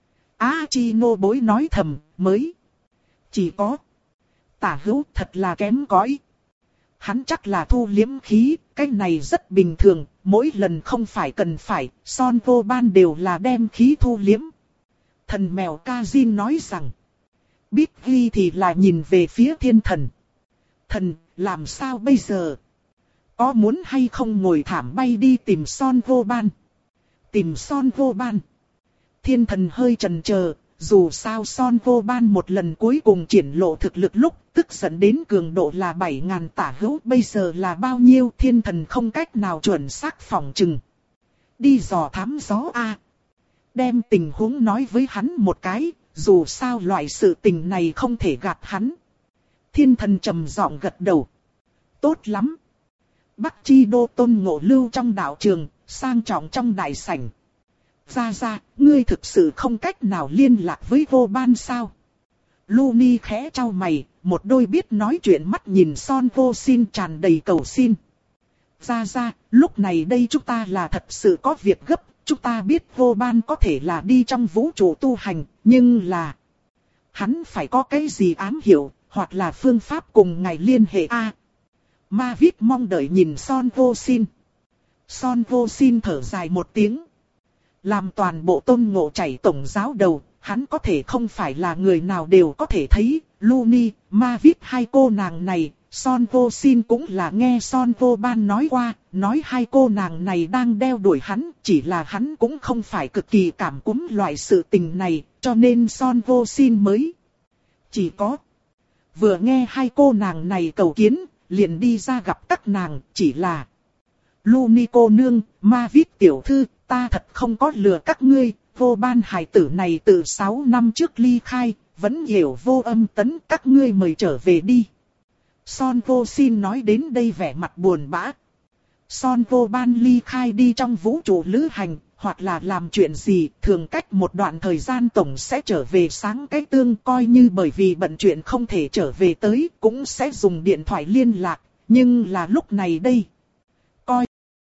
Achino bối nói thầm, mới. Chỉ có. Tả hữu thật là kém cỏi. Hắn chắc là thu liếm khí, cái này rất bình thường, mỗi lần không phải cần phải, Son Vô Ban đều là đem khí thu liếm. Thần mèo Kazin nói rằng. Big Vi thì là nhìn về phía thiên thần. Thần, làm sao bây giờ? Có muốn hay không ngồi thảm bay đi tìm Son Vô Ban? Tìm Son Vô Ban. Thiên thần hơi chần chờ, dù sao Son Vô Ban một lần cuối cùng triển lộ thực lực lúc, tức giận đến cường độ là bảy ngàn tả hữu, bây giờ là bao nhiêu thiên thần không cách nào chuẩn xác phỏng chừng. Đi dò thám gió A. Đem tình huống nói với hắn một cái, dù sao loại sự tình này không thể gạt hắn. Thiên thần trầm giọng gật đầu. Tốt lắm. Bắc Chi Đô Tôn Ngộ lưu trong đạo trường, sang trọng trong đại sảnh. Ra ra, ngươi thực sự không cách nào liên lạc với Vô Ban sao? Luni khẽ trao mày, một đôi biết nói chuyện mắt nhìn Son Vô Sin tràn đầy cầu xin. Ra ra, lúc này đây chúng ta là thật sự có việc gấp, chúng ta biết Vô Ban có thể là đi trong vũ trụ tu hành, nhưng là... Hắn phải có cái gì ám hiểu, hoặc là phương pháp cùng ngài liên hệ a. À, Ma Vít mong đợi nhìn Son Vô Sin. Son Vô Sin thở dài một tiếng. Làm toàn bộ Tôn Ngộ chảy tổng giáo đầu, hắn có thể không phải là người nào đều có thể thấy. Luni, Ma Vít hai cô nàng này, Son Vô Sin cũng là nghe Son Vô Ban nói qua, nói hai cô nàng này đang đeo đuổi hắn, chỉ là hắn cũng không phải cực kỳ cảm cúm loại sự tình này, cho nên Son Vô Sin mới chỉ có vừa nghe hai cô nàng này cầu kiến, liền đi ra gặp các nàng, chỉ là Luni cô nương, Ma Vít tiểu thư, ta thật không có lừa các ngươi, Vô Ban hài tử này từ sáu năm trước ly khai, vẫn hiểu vô âm tấn, các ngươi mời trở về đi. Son Vô Sin nói đến đây vẻ mặt buồn bã. Son Vô Ban ly khai đi trong vũ trụ lữ hành, hoặc là làm chuyện gì, thường cách một đoạn thời gian tổng sẽ trở về sáng cái tương, coi như bởi vì bận chuyện không thể trở về tới, cũng sẽ dùng điện thoại liên lạc, nhưng là lúc này đây. Coi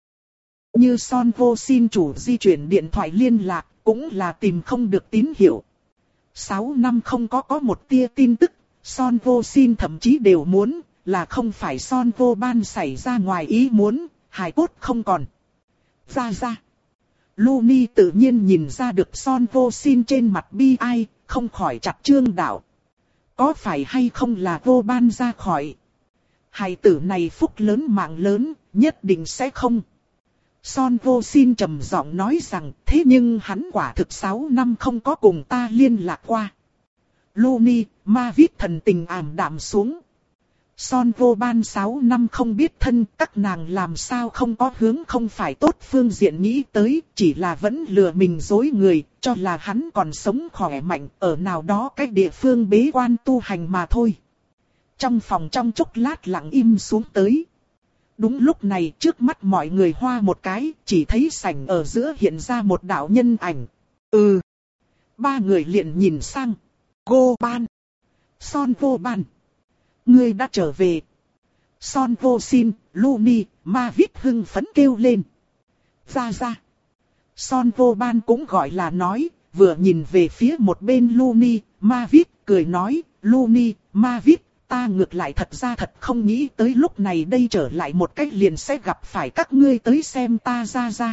như Son Vô Sin chủ di chuyển điện thoại liên lạc, cũng là tìm không được tín hiệu. Sáu năm không có có một tia tin tức, Son Vô Sin thậm chí đều muốn, là không phải Son Vô Ban xảy ra ngoài ý muốn, hài cốt không còn. Ra ra. Luni tự nhiên nhìn ra được Son Vô Sin trên mặt bi ai, không khỏi chặt trương đạo. Có phải hay không là Vô Ban ra khỏi? Hài tử này phúc lớn mạng lớn, nhất định sẽ không. Son Vô Sin trầm giọng nói rằng, thế nhưng hắn quả thực sáu năm không có cùng ta liên lạc qua. Luni, Ma Vít thần tình ảm đạm xuống. Son Vô Ban sáu năm không biết thân, các nàng làm sao không có hướng không phải tốt phương diện nghĩ tới, chỉ là vẫn lừa mình dối người, cho là hắn còn sống khỏe mạnh, ở nào đó cái địa phương bế quan tu hành mà thôi. Trong phòng trong chốc lát lặng im xuống tới. Đúng lúc này trước mắt mọi người hoa một cái, chỉ thấy sảnh ở giữa hiện ra một đạo nhân ảnh. Ừ. Ba người liền nhìn sang. Vô Ban. Son Vô Ban. Ngươi đã trở về. Son Vô Sin, Luni, Ma Vít hưng phấn kêu lên. Ra ra. Son Vô Ban cũng gọi là nói, vừa nhìn về phía một bên Luni, Ma Vít, cười nói, Luni, Ma Vít, ta ngược lại thật ra thật không nghĩ tới lúc này đây trở lại một cách liền sẽ gặp phải các ngươi tới xem ta ra ra.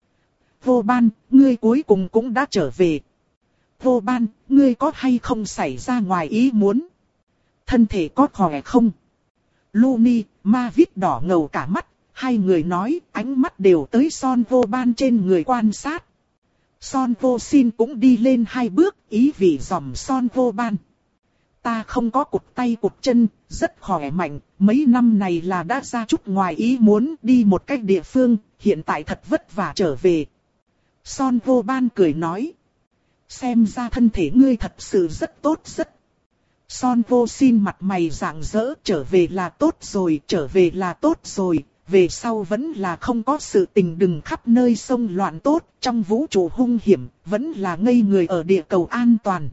Vô Ban, ngươi cuối cùng cũng đã trở về. Vô Ban, ngươi có hay không xảy ra ngoài ý muốn? Thân thể có khỏe không? Luni, Ma Vít đỏ ngầu cả mắt, hai người nói, ánh mắt đều tới Son Vô Ban trên người quan sát. Son Vô Sin cũng đi lên hai bước, ý vị dòm Son Vô Ban. Ta không có cụt tay cụt chân, rất khỏe mạnh, mấy năm này là đã ra chút ngoài ý muốn đi một cách địa phương, hiện tại thật vất vả trở về. Son Vô Ban cười nói. Xem ra thân thể ngươi thật sự rất tốt rất. Son Vô Sin mặt mày rạng rỡ, trở về là tốt rồi, trở về là tốt rồi, về sau vẫn là không có sự tình đừng khắp nơi xông loạn tốt, trong vũ trụ hung hiểm, vẫn là ngây người ở địa cầu an toàn.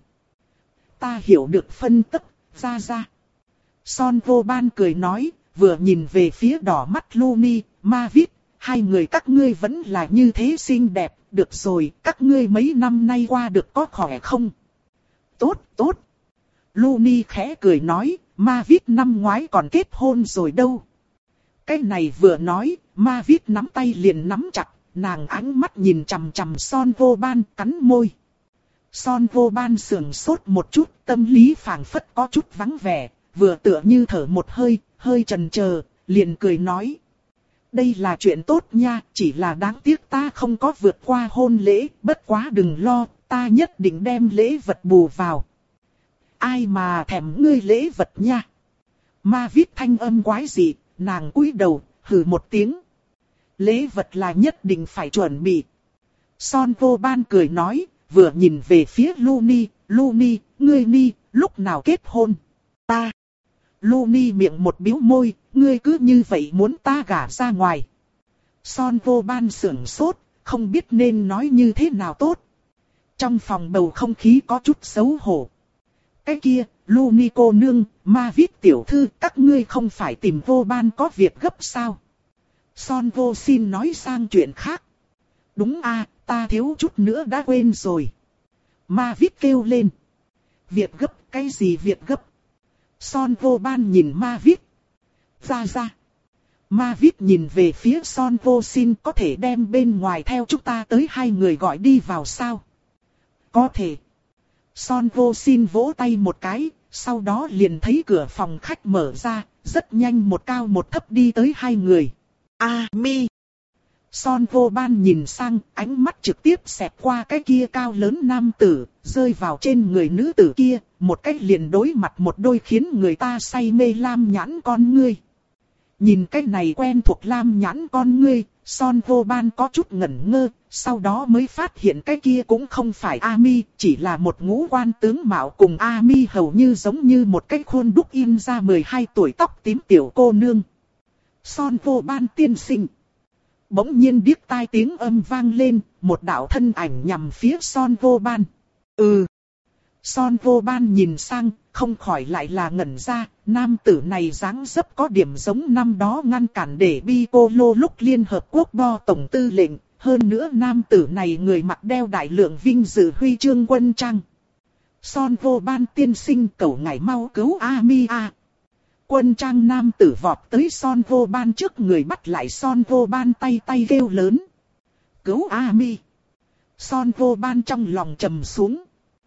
Ta hiểu được phân tích, ra ra. Son Vô Ban cười nói, vừa nhìn về phía đỏ mắt Luni, Ma Vít, hai người các ngươi vẫn là như thế xinh đẹp, được rồi, các ngươi mấy năm nay qua được có khỏe không? Tốt, tốt. Luni khẽ cười nói, Ma Vít năm ngoái còn kết hôn rồi đâu. Cái này vừa nói, Ma Vít nắm tay liền nắm chặt, nàng ánh mắt nhìn chằm chằm Son Vô Ban cắn môi. Son Vô Ban sườn sốt một chút, tâm lý phảng phất có chút vắng vẻ, vừa tựa như thở một hơi, hơi chần chờ, liền cười nói. Đây là chuyện tốt nha, chỉ là đáng tiếc ta không có vượt qua hôn lễ, bất quá đừng lo, ta nhất định đem lễ vật bù vào. Ai mà thèm ngươi lễ vật nha. Ma Vít thanh âm quái dị, nàng cúi đầu, hừ một tiếng. Lễ vật là nhất định phải chuẩn bị. Son vô ban cười nói, vừa nhìn về phía Luni, Luni, ngươi ni, lúc nào kết hôn? Ta. Luni miệng một biếu môi, ngươi cứ như vậy muốn ta gả ra ngoài. Son vô ban sưởng sốt, không biết nên nói như thế nào tốt. Trong phòng bầu không khí có chút xấu hổ. Cái kia, Luni cô nương, Ma Vít tiểu thư, các ngươi không phải tìm vô ban có việc gấp sao? Son vô xin nói sang chuyện khác. Đúng a, à, ta thiếu chút nữa đã quên rồi. Ma Vít kêu lên. Việc gấp, cái gì việc gấp? Son vô ban nhìn Ma Vít. Ra ra. Ma Vít nhìn về phía Son vô xin, có thể đem bên ngoài theo chúng ta tới hai người gọi đi vào sao? Có thể. Son vô xin vỗ tay một cái, sau đó liền thấy cửa phòng khách mở ra, rất nhanh một cao một thấp đi tới hai người. A mi. Son vô ban nhìn sang, ánh mắt trực tiếp xẹt qua cái kia cao lớn nam tử, rơi vào trên người nữ tử kia, một cách liền đối mặt một đôi khiến người ta say mê lam nhãn con ngươi. Nhìn cái này quen thuộc lam nhãn con ngươi, Son vô ban có chút ngẩn ngơ, sau đó mới phát hiện cái kia cũng không phải Ami, chỉ là một ngũ quan tướng mạo cùng Ami hầu như giống như một cái khuôn đúc in ra mười hai tuổi tóc tím tiểu cô nương. Son vô ban tiên sinh. Bỗng nhiên điếc tai tiếng âm vang lên, một đạo thân ảnh nhằm phía Son vô ban. Ừ. Son vô ban nhìn sang, không khỏi lại là ngẩn ra, nam tử này dáng dấp có điểm giống năm đó ngăn cản để Piccolo lúc Liên Hợp Quốc đo tổng tư lệnh, hơn nữa nam tử này người mặc đeo đại lượng vinh dự huy chương quân trang. Son vô ban tiên sinh cầu ngài mau cứu Ami a. Quân trang nam tử vọt tới Son vô ban trước người bắt lại Son vô ban tay tay kêu lớn. Cứu Ami. Son vô ban trong lòng trầm xuống.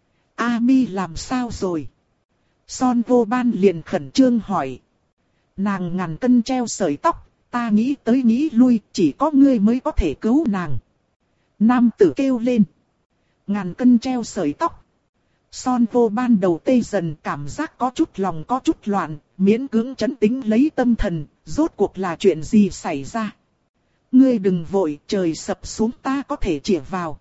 Ami làm sao rồi? Son vô ban liền khẩn trương hỏi. Nàng ngàn cân treo sợi tóc, ta nghĩ tới nghĩ lui, chỉ có ngươi mới có thể cứu nàng. Nam tử kêu lên. Ngàn cân treo sợi tóc. Son vô ban đầu tê dần, cảm giác có chút lòng có chút loạn, miễn cưỡng trấn tĩnh lấy tâm thần, rốt cuộc là chuyện gì xảy ra. Ngươi đừng vội, trời sập xuống ta có thể chĩa vào.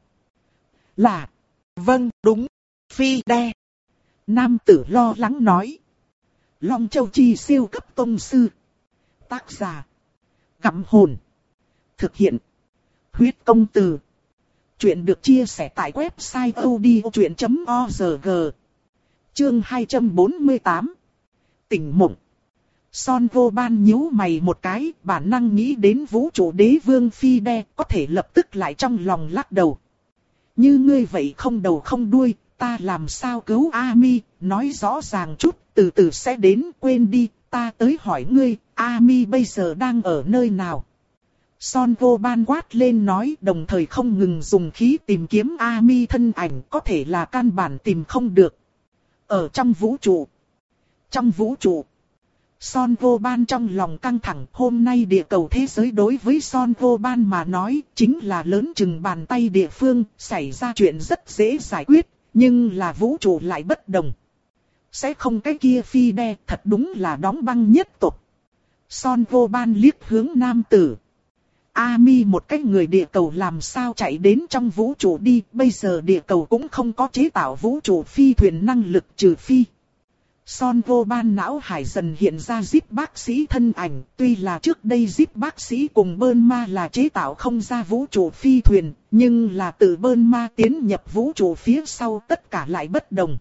Là, vâng, đúng, phi đe. Nam tử lo lắng nói. Long Châu Chi siêu cấp tông sư. Tác giả. Gặm hồn. Thực hiện. Huyết công từ. Chuyện được chia sẻ tại website odchuyện chấm org. Chương hai trăm bốn mươi tám. Tỉnh mộng. Son vô ban nhíu mày một cái, bản năng nghĩ đến vũ trụ đế vương phi đe, có thể lập tức lại trong lòng lắc đầu. Như ngươi vậy không đầu không đuôi, ta làm sao cứu Ami, nói rõ ràng chút, từ từ sẽ đến, quên đi, ta tới hỏi ngươi, Ami bây giờ đang ở nơi nào? Son vô ban quát lên nói, đồng thời không ngừng dùng khí tìm kiếm Ami thân ảnh, có thể là căn bản tìm không được. Ở trong vũ trụ. Trong vũ trụ. Son vô ban trong lòng căng thẳng, hôm nay địa cầu thế giới đối với Son vô ban mà nói, chính là lớn chừng bàn tay địa phương, xảy ra chuyện rất dễ giải quyết, nhưng là vũ trụ lại bất đồng. Sẽ không cái kia phi đe, thật đúng là đóng băng nhất tộc. Son vô ban liếc hướng nam tử. Ami một cái người địa cầu làm sao chạy đến trong vũ trụ đi, bây giờ địa cầu cũng không có chế tạo vũ trụ phi thuyền năng lực trừ phi. Son vô ban não hải dần hiện ra Zip bác sĩ thân ảnh, tuy là trước đây Zip bác sĩ cùng Bơn Ma là chế tạo không ra vũ trụ phi thuyền, nhưng là từ Bơn Ma tiến nhập vũ trụ phía sau tất cả lại bất đồng.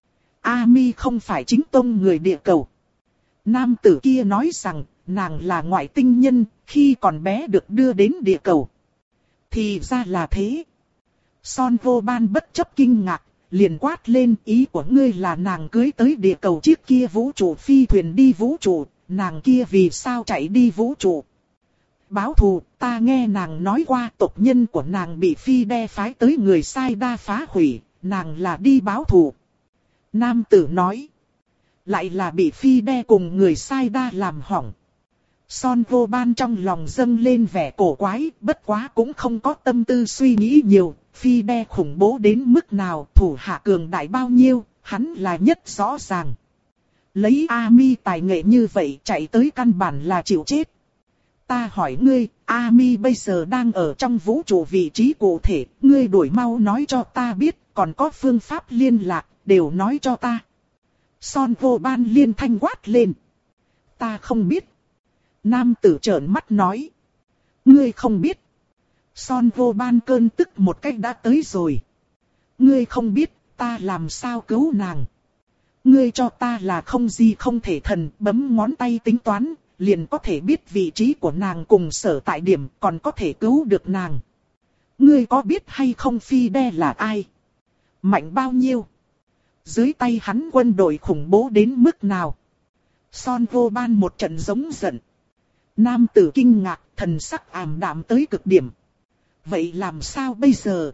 Ami không phải chính tông người địa cầu. Nam tử kia nói rằng, nàng là ngoại tinh nhân, khi còn bé được đưa đến địa cầu. Thì ra là thế. Son vô ban bất chấp kinh ngạc, liền quát lên, ý của ngươi là nàng cưới tới địa cầu chiếc kia vũ trụ phi thuyền đi vũ trụ, nàng kia vì sao chạy đi vũ trụ? Báo thù, ta nghe nàng nói qua tộc nhân của nàng bị phi đe phái tới người sai đa phá hủy, nàng là đi báo thù. Nam tử nói, lại là bị phi đe cùng người sai đa làm hỏng. Son Vô Ban trong lòng dâng lên vẻ cổ quái, bất quá cũng không có tâm tư suy nghĩ nhiều, Phi đe khủng bố đến mức nào, thủ hạ cường đại bao nhiêu, hắn là nhất rõ ràng. Lấy Ami tài nghệ như vậy chạy tới căn bản là chịu chết. Ta hỏi ngươi, Ami bây giờ đang ở trong vũ trụ vị trí cụ thể, ngươi đuổi mau nói cho ta biết, còn có phương pháp liên lạc, đều nói cho ta. Son Vô Ban liên thanh quát lên. Ta không biết. Nam tử trợn mắt nói. Ngươi không biết. Son Vô Ban cơn tức một cách đã tới rồi. Ngươi không biết, ta làm sao cứu nàng. Ngươi cho ta là không gì không thể thần, bấm ngón tay tính toán, liền có thể biết vị trí của nàng cùng sở tại điểm, còn có thể cứu được nàng. Ngươi có biết hay không Phi đe là ai? Mạnh bao nhiêu? Dưới tay hắn quân đội khủng bố đến mức nào? Son Vô Ban một trận giống giận. Nam tử kinh ngạc, thần sắc ảm đạm tới cực điểm. Vậy làm sao bây giờ?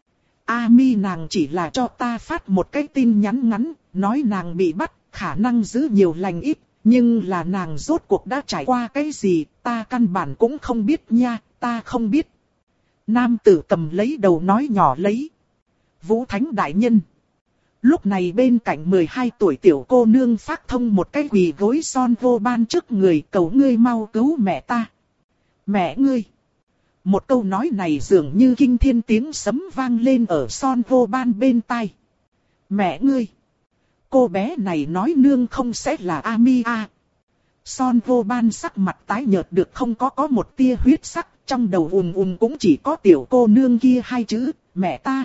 Ami nàng chỉ là cho ta phát một cái tin nhắn ngắn, nói nàng bị bắt, khả năng giữ nhiều lành ít, nhưng là nàng rốt cuộc đã trải qua cái gì, ta căn bản cũng không biết nha, ta không biết. Nam tử cầm lấy đầu nói nhỏ lấy. Vũ Thánh đại nhân. Lúc này bên cạnh mười hai tuổi tiểu cô nương phát thông một cái quỳ gối Son Vô Ban trước người, cầu ngươi mau cứu mẹ ta. Mẹ ngươi. Một câu nói này dường như kinh thiên tiếng sấm vang lên ở Son Vô Ban bên tai. Mẹ ngươi. Cô bé này nói nương không sẽ là Ami à. Son Vô Ban sắc mặt tái nhợt được không có có một tia huyết sắc, trong đầu ùn ùn cũng chỉ có tiểu cô nương kia hai chữ, mẹ ta.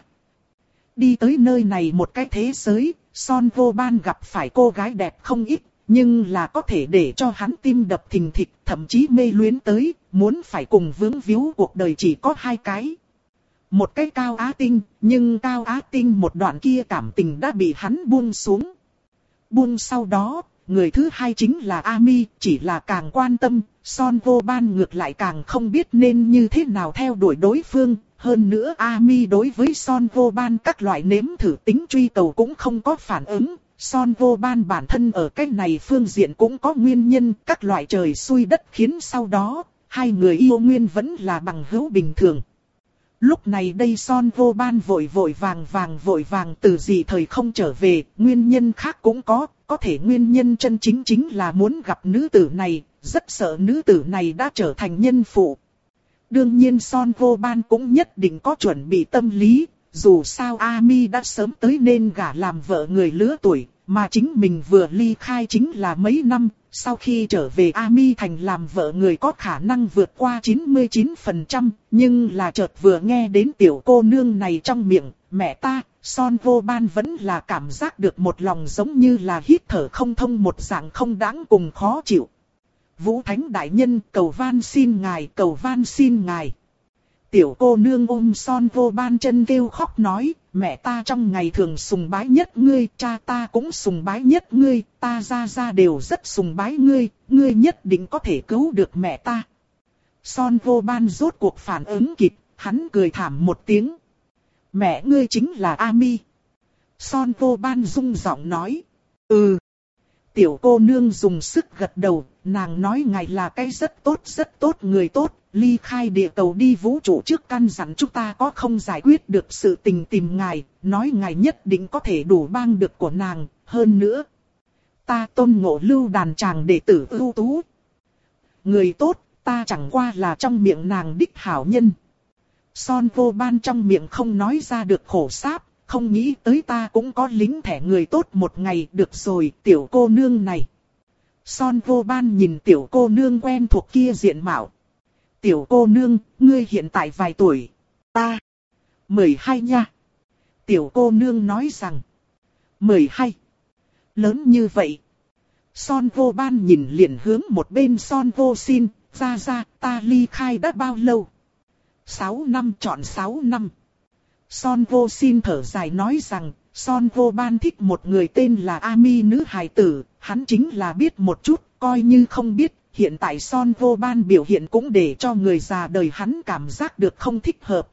Đi tới nơi này một cái thế giới, Son Vô Ban gặp phải cô gái đẹp không ít, nhưng là có thể để cho hắn tim đập thình thịch, thậm chí mê luyến tới, muốn phải cùng vướng víu cuộc đời chỉ có hai cái. Một cái Cao Á Tinh, nhưng Cao Á Tinh một đoạn kia cảm tình đã bị hắn buông xuống. Buông sau đó, người thứ hai chính là Ami, chỉ là càng quan tâm, Son Vô Ban ngược lại càng không biết nên như thế nào theo đuổi đối phương. Hơn nữa Ami đối với Son Vô Ban các loại nếm thử tính truy cầu cũng không có phản ứng. Son Vô Ban bản thân ở cái này phương diện cũng có nguyên nhân, các loại trời xui đất khiến sau đó, hai người yêu nguyên vẫn là bằng hữu bình thường. Lúc này đây Son Vô Ban vội vội vàng vàng vội vàng từ gì thời không trở về, nguyên nhân khác cũng có, có thể nguyên nhân chân chính chính là muốn gặp nữ tử này, rất sợ nữ tử này đã trở thành nhân phụ. Đương nhiên Son Vô Ban cũng nhất định có chuẩn bị tâm lý, dù sao Ami đã sớm tới nên gả làm vợ người lứa tuổi, mà chính mình vừa ly khai chính là mấy năm, sau khi trở về Ami thành làm vợ người có khả năng vượt qua chín mươi chín phần trăm, nhưng là chợt vừa nghe đến tiểu cô nương này trong miệng, mẹ ta, Son Vô Ban vẫn là cảm giác được một lòng giống như là hít thở không thông một dạng không đáng cùng khó chịu. Vũ Thánh đại nhân cầu van xin ngài, cầu van xin ngài. Tiểu cô nương ôm Son Vô Ban chân kêu khóc nói, mẹ ta trong ngày thường sùng bái nhất ngươi, cha ta cũng sùng bái nhất ngươi, ta ra ra đều rất sùng bái ngươi, ngươi nhất định có thể cứu được mẹ ta. Son Vô Ban rốt cuộc phản ứng kịp, hắn cười thảm một tiếng. Mẹ ngươi chính là Ami. Son Vô Ban rung giọng nói, ừ. Tiểu cô nương dùng sức gật đầu, nàng nói ngài là cái rất tốt rất tốt người tốt, ly khai địa cầu đi vũ trụ trước căn dặn chúng ta có không giải quyết được sự tình tìm ngài, nói ngài nhất định có thể đủ bang được của nàng, hơn nữa. Ta tôn ngộ lưu đàn tràng đệ tử ưu tú. Người tốt, ta chẳng qua là trong miệng nàng đích hảo nhân. Son Vô Ban trong miệng không nói ra được khổ sáp. Không nghĩ tới ta cũng có lính thẻ người tốt một ngày, được rồi, tiểu cô nương này. Son Vô Ban nhìn tiểu cô nương quen thuộc kia diện mạo. Tiểu cô nương, ngươi hiện tại vài tuổi? Ta. mười hai nha. Tiểu cô nương nói rằng. mười hai. Lớn như vậy. Son Vô Ban nhìn liền hướng một bên Son Vô Xin, ra ra, ta ly khai đã bao lâu? sáu năm, chọn sáu năm. Son Vô Xin thở dài nói rằng, Son Vô Ban thích một người tên là Ami nữ hài tử, hắn chính là biết một chút, coi như không biết, hiện tại Son Vô Ban biểu hiện cũng để cho người già đời hắn cảm giác được không thích hợp.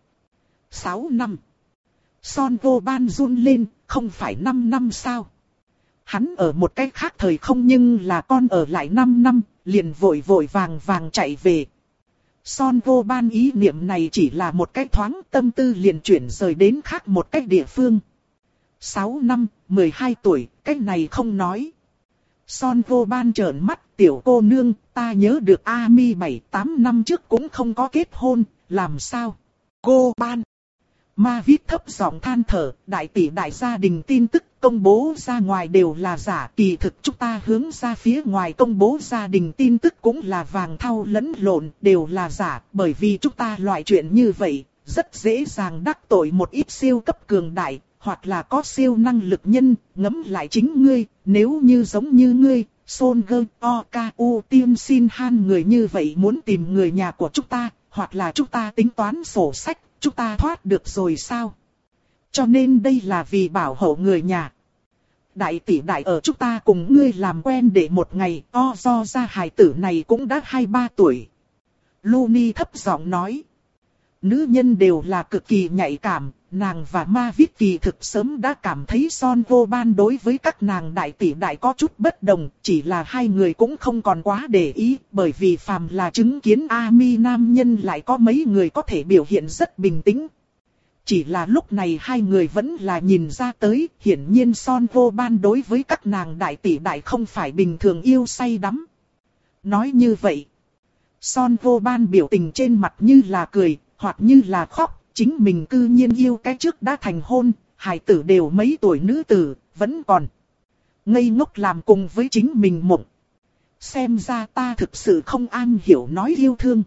sáu năm. Son Vô Ban run lên, không phải năm năm sao? Hắn ở một cách khác thời không nhưng là con ở lại năm năm, liền vội vội vàng vàng chạy về. Son Vô Ban ý niệm này chỉ là một cái thoáng, tâm tư liền chuyển rời đến khác một cách địa phương. sáu năm, mười hai tuổi, cái này không nói. Son Vô Ban trợn mắt, tiểu cô nương, ta nhớ được A Mi bảy tám năm trước cũng không có kết hôn, làm sao? Cô Ban. Ma Vít thấp giọng than thở, đại tỷ đại gia đình tin tức công bố ra ngoài đều là giả, kỳ thực chúng ta hướng ra phía ngoài công bố gia đình tin tức cũng là vàng thau lẫn lộn, đều là giả, bởi vì chúng ta loại chuyện như vậy, rất dễ dàng đắc tội một ít siêu cấp cường đại, hoặc là có siêu năng lực nhân, ngẫm lại chính ngươi, nếu như giống như ngươi, Son Gơ, O K U Tiêm Xin Han người như vậy muốn tìm người nhà của chúng ta, hoặc là chúng ta tính toán sổ sách. Chúng ta thoát được rồi sao? Cho nên đây là vì bảo hộ người nhà. Đại tỷ đại ở chúng ta cùng ngươi làm quen để một ngày, o do ra hài tử này cũng đã hai ba tuổi. Luni thấp giọng nói. Nữ nhân đều là cực kỳ nhạy cảm, nàng và Ma Vít kỳ thực sớm đã cảm thấy Son Vô Ban đối với các nàng đại tỷ đại có chút bất đồng, chỉ là hai người cũng không còn quá để ý, bởi vì phàm là chứng kiến A Mi nam nhân lại có mấy người có thể biểu hiện rất bình tĩnh. Chỉ là lúc này hai người vẫn là nhìn ra tới, hiển nhiên Son Vô Ban đối với các nàng đại tỷ đại không phải bình thường yêu say đắm. Nói như vậy, Son Vô Ban biểu tình trên mặt như là cười, hoặc như là khóc, chính mình cư nhiên yêu cái trước đã thành hôn, hài tử đều mấy tuổi nữ tử, vẫn còn ngây ngốc làm cùng với chính mình mộng. Xem ra ta thực sự không an hiểu nói yêu thương.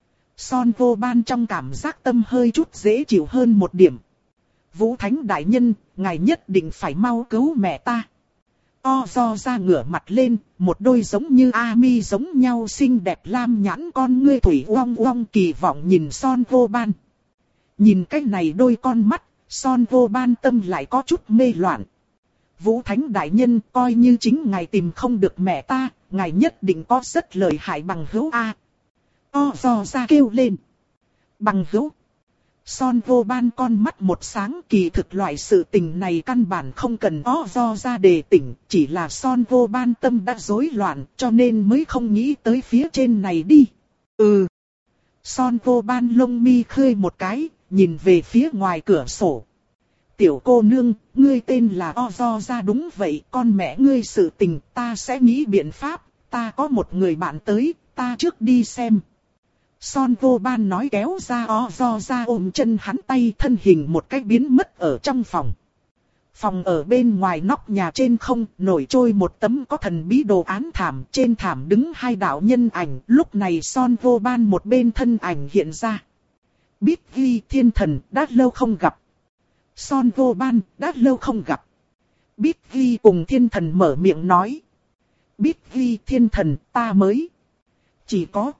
Son Vô Ban trong cảm giác tâm hơi chút dễ chịu hơn một điểm. Vũ Thánh đại nhân, ngài nhất định phải mau cứu mẹ ta. O do ra ngửa mặt lên, một đôi giống như A Mi giống nhau xinh đẹp lam nhãn con ngươi thủy uong uong kỳ vọng nhìn Son Vô Ban. Nhìn cái này đôi con mắt, Son Vô Ban tâm lại có chút mê loạn. Vũ Thánh đại nhân, coi như chính ngài tìm không được mẹ ta, ngài nhất định có rất lợi hại bằng hữu A. O do ra kêu lên. Bằng hữu. Son Vô Ban con mắt một sáng, kỳ thực loại sự tình này căn bản không cần O do ra đề tỉnh, chỉ là Son Vô Ban tâm đã rối loạn, cho nên mới không nghĩ tới phía trên này đi. Ừ. Son Vô Ban lông mi khơi một cái, nhìn về phía ngoài cửa sổ. Tiểu cô nương, ngươi tên là O do ra đúng vậy, con mẹ ngươi sự tình ta sẽ nghĩ biện pháp, ta có một người bạn tới, ta trước đi xem. Son Vô Ban nói kéo ra O do ra ôm chân hắn tay, thân hình một cách biến mất ở trong phòng. Phòng ở bên ngoài nóc nhà trên không nổi trôi một tấm có thần bí đồ án thảm, trên thảm đứng hai đạo nhân ảnh, lúc này Son Vô Ban một bên thân ảnh hiện ra. Biết ghi thiên thần, đã lâu không gặp. Son Vô Ban, đã lâu không gặp. Biết ghi cùng thiên thần mở miệng nói. Biết ghi thiên thần, ta mới. Chỉ có.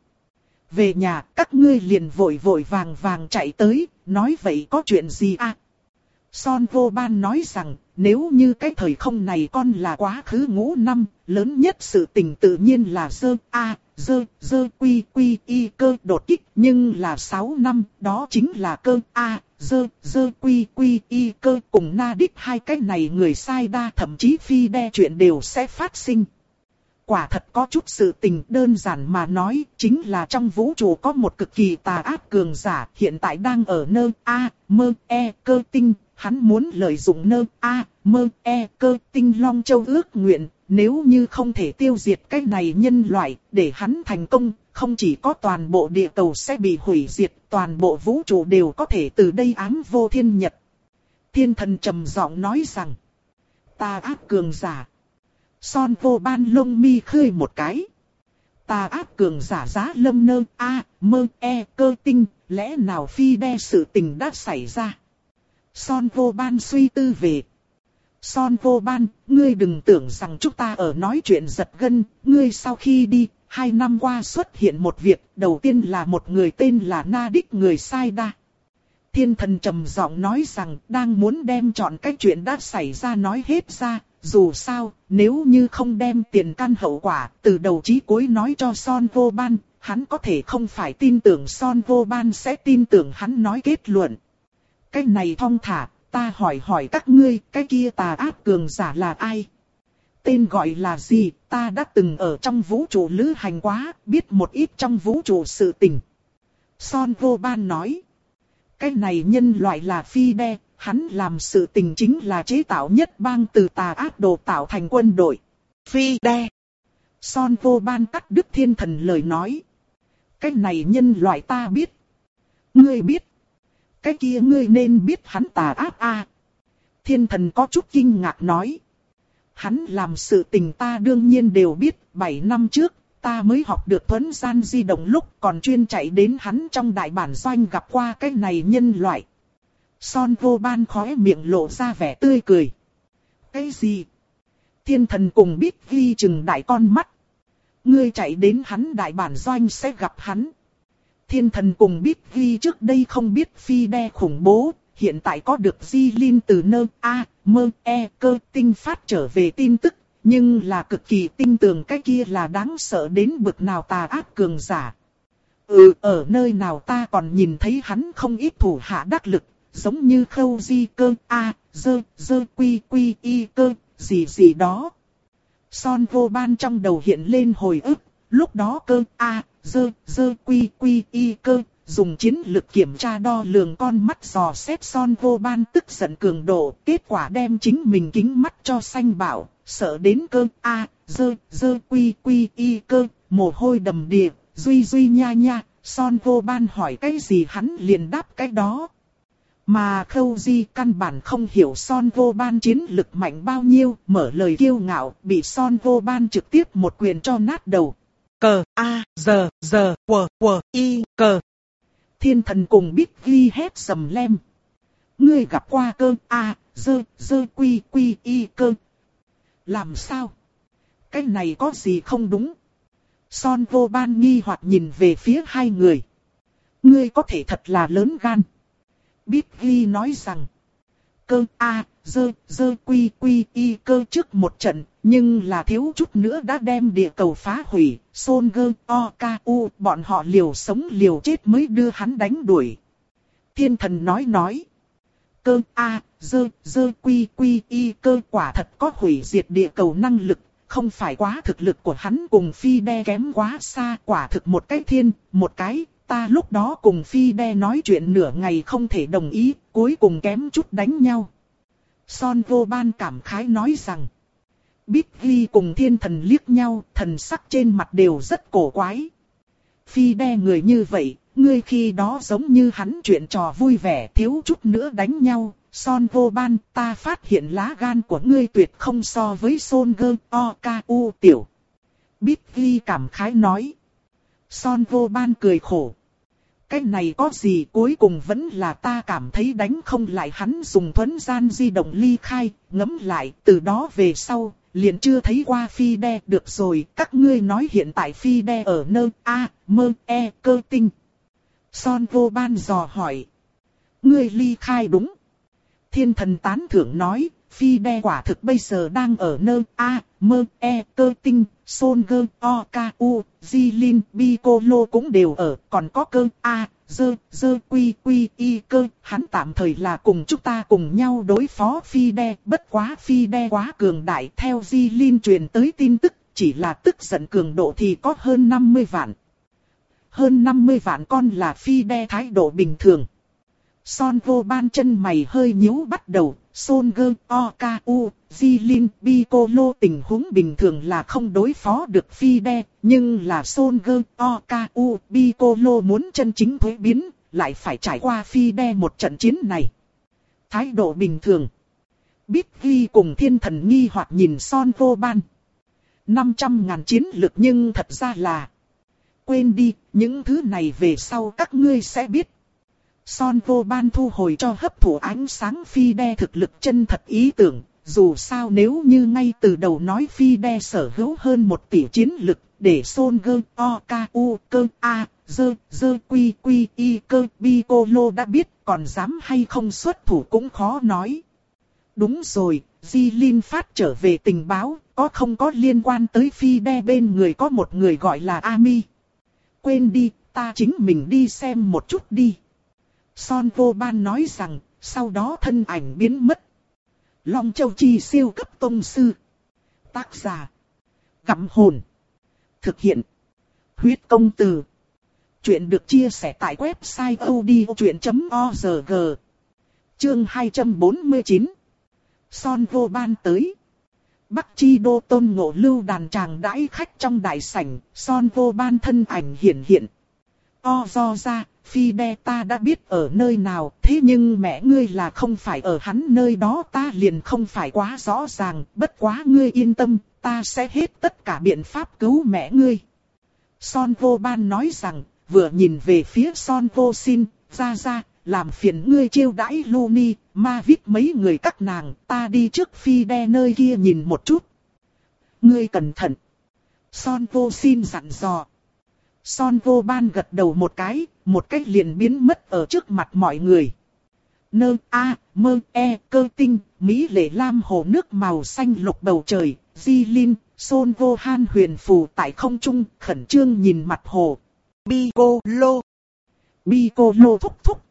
Về nhà, các ngươi liền vội vội vàng vàng chạy tới, nói vậy có chuyện gì à? Son Vô Ban nói rằng, nếu như cái thời không này con là quá khứ ngũ năm, lớn nhất sự tình tự nhiên là dơ a, dơ, dơ quy quy y cơ đột kích, nhưng là sáu năm, đó chính là cơ a, dơ, dơ quy quy y cơ cùng na đích hai cái này người sai đa thậm chí phi đe chuyện đều sẽ phát sinh. Quả thật có chút sự tình đơn giản mà nói, chính là trong vũ trụ có một cực kỳ tà ác cường giả hiện tại đang ở nơi A, mơ, e, cơ tinh, hắn muốn lợi dụng nơi A, mơ, e, cơ tinh Long Châu ước nguyện, nếu như không thể tiêu diệt cái này nhân loại, để hắn thành công, không chỉ có toàn bộ địa cầu sẽ bị hủy diệt, toàn bộ vũ trụ đều có thể từ đây ám vô thiên nhật. Thiên thần trầm giọng nói rằng, tà ác cường giả. Son Vô Ban lông mi khơi một cái. Tà ác cường giả giá lâm nơ a, mơ, e, cơ tinh, lẽ nào phi đe sự tình đã xảy ra. Son Vô Ban suy tư về. Son Vô Ban, ngươi đừng tưởng rằng chúng ta ở nói chuyện giật gân, ngươi sau khi đi, hai năm qua xuất hiện một việc, đầu tiên là một người tên là Na Đích người sai đa. Thiên thần trầm giọng nói rằng, đang muốn đem chọn cái chuyện đã xảy ra nói hết ra. Dù sao, nếu như không đem tiền căn hậu quả, từ đầu chí cuối nói cho Son Vô Ban, hắn có thể không phải tin tưởng Son Vô Ban sẽ tin tưởng hắn nói kết luận. Cái này thong thả, ta hỏi hỏi các ngươi, cái kia tà ác cường giả là ai? Tên gọi là gì, ta đã từng ở trong vũ trụ lữ hành quá, biết một ít trong vũ trụ sự tình. Son Vô Ban nói. Cái này nhân loại là Fide, hắn làm sự tình chính là chế tạo nhất bang từ tà ác đồ tạo thành quân đội. Fide. Son Vô Ban cắt đứt thiên thần lời nói. Cái này nhân loại ta biết. Ngươi biết. Cái kia ngươi nên biết hắn tà ác a. Thiên thần có chút kinh ngạc nói. Hắn làm sự tình ta đương nhiên đều biết, bảy năm trước, ta mới học được thuấn gian di động lúc còn chuyên chạy đến hắn trong đại bản doanh gặp qua cái này nhân loại. Son Vô Ban khóe miệng lộ ra vẻ tươi cười. Cái gì? Thiên thần cùng biết ghi chừng đại con mắt. Ngươi chạy đến hắn đại bản doanh sẽ gặp hắn. Thiên thần cùng biết ghi trước đây không biết Fide khủng bố. Hiện tại có được Di Linh từ nơ A, mơ, E, cơ tinh phát trở về tin tức, nhưng là cực kỳ tin tưởng cái kia là đáng sợ đến bực nào tà ác cường giả. Ừ, ở nơi nào ta còn nhìn thấy hắn không ít thủ hạ đắc lực, giống như khâu di cơ, A, dơ, dơ quy quy y cơ, gì gì đó. Son Vô Ban trong đầu hiện lên hồi ức, lúc đó cơ, A, dơ, dơ quy quy y cơ. Dùng chiến lực kiểm tra đo lường con mắt dò xét Son Vô Ban tức giận cường độ, kết quả đem chính mình kính mắt cho xanh bảo, sợ đến cơ, a, dơ, dơ quy quy y cơ, mồ hôi đầm đìa, duy duy nha nha, Son Vô Ban hỏi cái gì hắn liền đáp cái đó. Mà Khâu Di căn bản không hiểu Son Vô Ban chiến lực mạnh bao nhiêu, mở lời kiêu ngạo, bị Son Vô Ban trực tiếp một quyền cho nát đầu. Cờ, a, giờ, giờ, quờ, quờ, y, cờ. Thiên thần cùng biết ghi hét sầm lem. Ngươi gặp qua cơ, a, dơ, dơ quy quy y cơ. Làm sao? Cái này có gì không đúng? Son Vô Ban nghi hoặc nhìn về phía hai người. Ngươi có thể thật là lớn gan. Biết ghi nói rằng. Cơ, a, dơ, dơ quy quy y cơ trước một trận. Nhưng là thiếu chút nữa đã đem địa cầu phá hủy, Son Gơ, O, K, U, bọn họ liều sống liều chết mới đưa hắn đánh đuổi. Thiên thần nói nói. Cơ, A, dơ, dơ quy quy y cơ quả thật có hủy diệt địa cầu năng lực, không phải quá thực lực của hắn cùng Fide kém quá xa, quả thực một cái thiên, một cái, ta lúc đó cùng Fide nói chuyện nửa ngày không thể đồng ý, cuối cùng kém chút đánh nhau. Son Vô Ban cảm khái nói rằng. Biết ghi cùng thiên thần liếc nhau, thần sắc trên mặt đều rất cổ quái. Fide người như vậy, ngươi khi đó giống như hắn chuyện trò vui vẻ thiếu chút nữa đánh nhau. Son Vô Ban, ta phát hiện lá gan của ngươi tuyệt không so với Son Gơ, O, K, U tiểu. Biết ghi cảm khái nói. Son Vô Ban cười khổ. Cái này có gì cuối cùng vẫn là ta cảm thấy đánh không lại hắn dùng thuấn gian di động ly khai, ngẫm lại từ đó về sau. Liền chưa thấy qua Fide được rồi, các ngươi nói hiện tại Fide ở nơi A, mơ, E, cơ tinh. Son Vô Ban dò hỏi. Ngươi ly khai đúng. Thiên thần tán thưởng nói, Fide quả thực bây giờ đang ở nơi A, mơ, E, cơ tinh, Son Gơ, O, K, U, Di Linh, Piccolo cũng đều ở, còn có cơ A, dơ, dơ quy quy y cơ, hắn tạm thời là cùng chúng ta cùng nhau đối phó Fide, bất quá Fide quá cường đại, theo Di Linh truyền tới tin tức, chỉ là tức giận cường độ thì có hơn năm mươi vạn. Hơn năm mươi vạn con là Fide thái độ bình thường. Son Vô Ban chân mày hơi nhíu bắt đầu, Son Gơ, O, K, U, Di Linh, Piccolo tình huống bình thường là không đối phó được Fide, nhưng là Son Gơ, O, K, U, Piccolo muốn chân chính thuế biến, lại phải trải qua Fide một trận chiến này. Thái độ bình thường. Biết ghi cùng thiên thần nghi hoặc nhìn Son Vô Ban. năm trăm ngàn chiến lực nhưng thật ra là. Quên đi, những thứ này về sau các ngươi sẽ biết. Son Vô Ban thu hồi cho hấp thụ ánh sáng Fide thực lực chân thật ý tưởng, dù sao nếu như ngay từ đầu nói Fide sở hữu hơn một tỷ chiến lực, để Son Gơ, O, K, U, cơ, A, dơ, dơ quy quy y cơ, Piccolo đã biết, còn dám hay không xuất thủ cũng khó nói. Đúng rồi, Di Linh phát trở về tình báo, có không có liên quan tới Fide bên người có một người gọi là Ami. Quên đi, ta chính mình đi xem một chút đi. Son Vô Ban nói rằng, sau đó thân ảnh biến mất. Long Châu Chi siêu cấp tông sư. Tác giả. Gặm hồn. Thực hiện. Huyết công từ. Chuyện được chia sẻ tại website odchuyện chấm org. Chương hai trăm bốn mươi chín. Son vô ban tới. Bắc Chi Đô Tôn Ngộ Lưu đàn tràng đãi khách trong đại sảnh, Son vô ban thân ảnh hiển hiện. O do ra, Phi Đe ta đã biết ở nơi nào, thế nhưng mẹ ngươi là không phải ở hắn nơi đó, ta liền không phải quá rõ ràng, bất quá ngươi yên tâm, ta sẽ hết tất cả biện pháp cứu mẹ ngươi. Son vô ban nói rằng, vừa nhìn về phía Son vô xin, ra ra, làm phiền ngươi chiêu đãi Luni, Ma Vít mấy người các nàng, ta đi trước Phi Đe nơi kia nhìn một chút. Ngươi cẩn thận. Son vô xin dặn dò. Son vô ban gật đầu một cái, một cách liền biến mất ở trước mặt mọi người. Nơ a mơ e cơ tinh, mỹ lệ lam hồ nước màu xanh lục bầu trời, di linh, Son vô han huyền phù tại không trung, khẩn trương nhìn mặt hồ. Piccolo. Piccolo thúc thúc.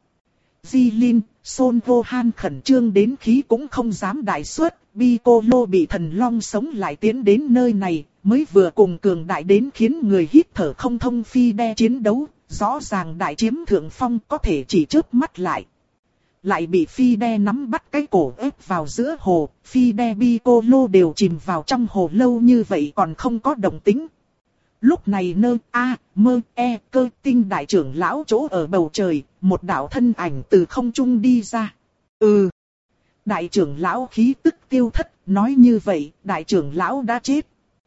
Di linh, Son vô han khẩn trương đến khí cũng không dám đại xuất. Piccolo bị thần long sống lại tiến đến nơi này, mới vừa cùng cường đại đến khiến người hít thở không thông Phi Đe chiến đấu, rõ ràng đại chiếm thượng phong có thể chỉ chớp mắt lại. Lại bị Phi Đe nắm bắt cái cổ ép vào giữa hồ, Phi Đe Piccolo đều chìm vào trong hồ lâu như vậy còn không có động tĩnh. Lúc này nơ a mơ e cơ tinh đại trưởng lão chỗ ở bầu trời, một đạo thân ảnh từ không trung đi ra. Ừ. Đại trưởng lão khí tức tiêu thất, nói như vậy, đại trưởng lão đã chết.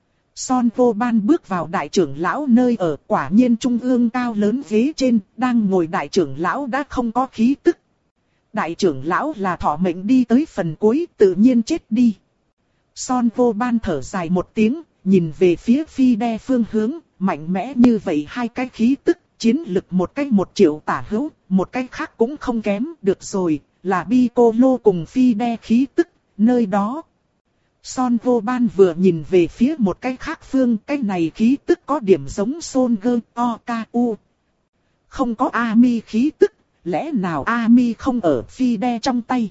Son vô ban bước vào đại trưởng lão nơi ở, quả nhiên trung ương cao lớn ghế trên, đang ngồi đại trưởng lão đã không có khí tức. Đại trưởng lão là thọ mệnh đi tới phần cuối, tự nhiên chết đi. Son vô ban thở dài một tiếng, nhìn về phía Phi Đe phương hướng, mạnh mẽ như vậy hai cái khí tức, chiến lực một cách một triệu tả hữu, một cách khác cũng không kém, được rồi, là Piccolo cùng Phi Đe khí tức, nơi đó. Son vô ban vừa nhìn về phía một cái khác phương, cái này khí tức có điểm giống Son Gơ O K U. Không có Ami khí tức, lẽ nào Ami không ở Phi Đe trong tay?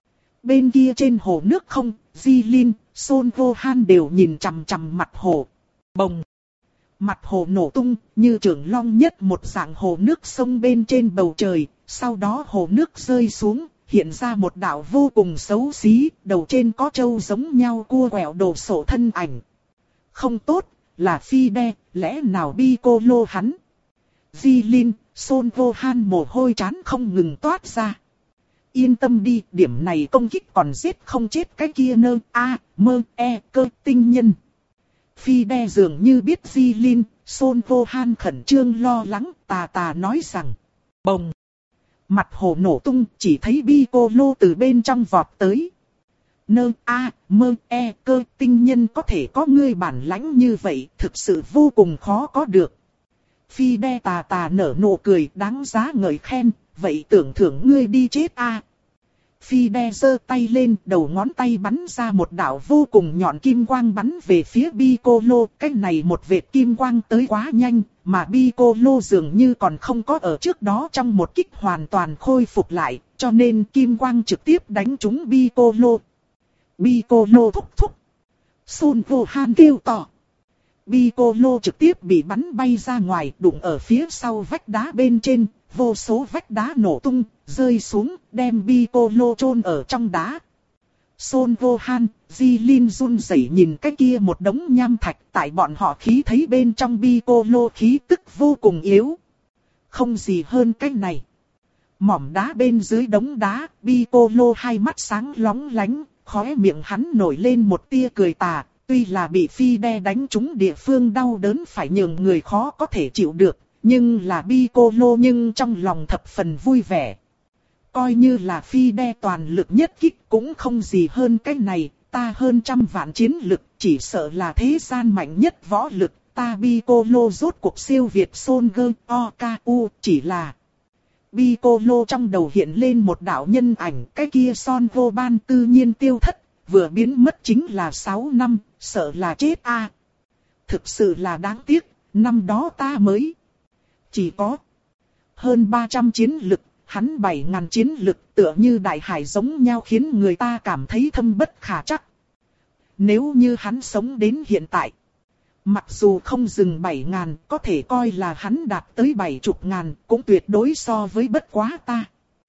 Bên kia trên hồ nước không, Di Linh, Son vô han đều nhìn chằm chằm mặt hồ. Bồng! Mặt hồ nổ tung, như trưởng long nhất một dạng hồ nước sông bên trên bầu trời, sau đó hồ nước rơi xuống, hiện ra một đạo vô cùng xấu xí, đầu trên có trâu giống nhau cua quẹo đồ sộ thân ảnh. Không tốt, là Phi Đe, lẽ nào Piccolo hắn? Di Linh, Son vô han mồ hôi trán không ngừng toát ra. Yên tâm đi, điểm này công kích còn giết không chết cái kia nơ a mơ e cơ tinh nhân. Phi Đe dường như biết Di Linh, Son vô han khẩn trương lo lắng, tà tà nói rằng. Bồng! Mặt hồ nổ tung, chỉ thấy Piccolo từ bên trong vọt tới. Nơ a mơ e cơ tinh nhân có thể có ngươi bản lãnh như vậy, thực sự vô cùng khó có được. Phi Đe tà tà nở nụ cười đáng giá ngợi khen, vậy tưởng thưởng ngươi đi chết a. Phi Đe giơ tay lên, đầu ngón tay bắn ra một đạo vô cùng nhọn kim quang bắn về phía Piccolo. Cái này một vệt kim quang tới quá nhanh, mà Piccolo dường như còn không có ở trước đó trong một kích hoàn toàn khôi phục lại, cho nên kim quang trực tiếp đánh trúng Piccolo. Piccolo thúc thúc. Son vô han kêu to. Piccolo trực tiếp bị bắn bay ra ngoài, đụng ở phía sau vách đá bên trên, vô số vách đá nổ tung, rơi xuống, đem Piccolo chôn ở trong đá. Son vô han, Di Linh run rẩy nhìn cái kia một đống nham thạch, tại bọn họ khí thấy bên trong Piccolo khí tức vô cùng yếu. Không gì hơn cái này. Mỏm đá bên dưới đống đá, Piccolo hai mắt sáng lóng lánh, khóe miệng hắn nổi lên một tia cười tà. Tuy là bị Phi Đe đánh trúng địa phương đau đớn phải nhường người khó có thể chịu được, nhưng là Piccolo nhưng trong lòng thập phần vui vẻ. Coi như là Phi Đe toàn lực nhất kích cũng không gì hơn cái này, ta hơn trăm vạn chiến lực, chỉ sợ là thế gian mạnh nhất võ lực, ta Piccolo rốt cuộc siêu việt Son Gơ O K U, chỉ là... Piccolo trong đầu hiện lên một đạo nhân ảnh, cái kia Son vô ban tự nhiên tiêu thất. Vừa biến mất chính là sáu năm, sợ là chết a. À. Thực sự là đáng tiếc, năm đó ta mới chỉ có hơn ba trăm chiến lực, hắn bảy ngàn chiến lực tựa như đại hải giống nhau khiến người ta cảm thấy thâm bất khả chắc. nếu như hắn sống đến hiện tại. Mặc dù không dừng bảy ngàn, có thể coi là hắn đạt tới bảy chục ngàn, cũng tuyệt đối so với bất quá ta.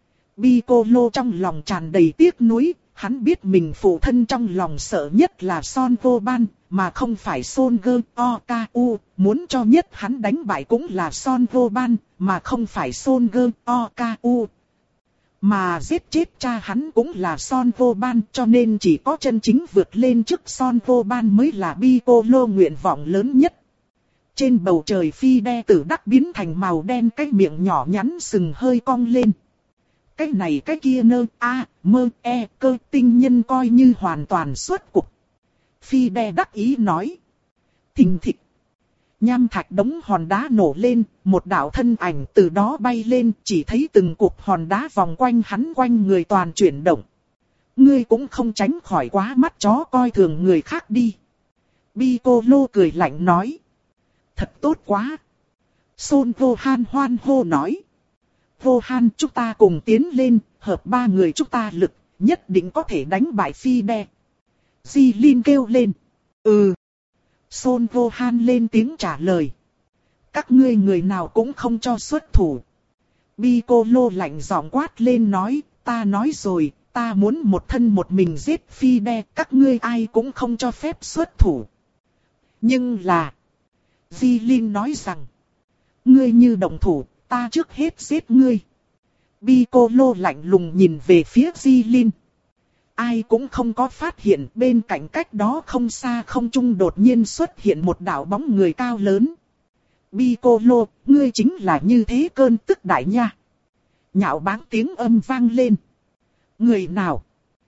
Piccolo trong lòng tràn đầy tiếc nuối, hắn biết mình phụ thân trong lòng sợ nhất là Son Goban, mà không phải Son Goku, muốn cho nhất hắn đánh bại cũng là Son Goban, mà không phải Son Goku. Mà giết chết cha hắn cũng là Son Goban, cho nên chỉ có chân chính vượt lên trước Son Goban mới là Piccolo nguyện vọng lớn nhất. Trên bầu trời phi đe tử đắc biến thành màu đen, cái miệng nhỏ nhắn sừng hơi cong lên. Cái này cái kia nơ a mơ e cơ tinh nhân coi như hoàn toàn xuất cục. Phi đe đắc ý nói. Thình thịch. Nham thạch đống hòn đá nổ lên, một đạo thân ảnh từ đó bay lên, chỉ thấy từng cục hòn đá vòng quanh hắn quanh người toàn chuyển động. Ngươi cũng không tránh khỏi quá mắt chó coi thường người khác đi. Piccolo cười lạnh nói. Thật tốt quá. Son Gohan hoan hô nói. Gohan, chúng ta cùng tiến lên, hợp ba người chúng ta lực, nhất định có thể đánh bại phi đe. Jilin kêu lên. Ừ. Son Gohan lên tiếng trả lời. Các ngươi người nào cũng không cho xuất thủ. Piccolo lạnh giọng quát lên nói, ta nói rồi, ta muốn một thân một mình giết phi đe, các ngươi ai cũng không cho phép xuất thủ. Nhưng là... Jilin nói rằng, ngươi như động thủ, ta trước hết giết ngươi. Piccolo lạnh lùng nhìn về phía Jilin. Ai cũng không có phát hiện bên cạnh cách đó không xa không trung đột nhiên xuất hiện một đạo bóng người cao lớn. Piccolo, ngươi chính là như thế cơn tức đại nha. Nhạo báng tiếng âm vang lên. Người nào?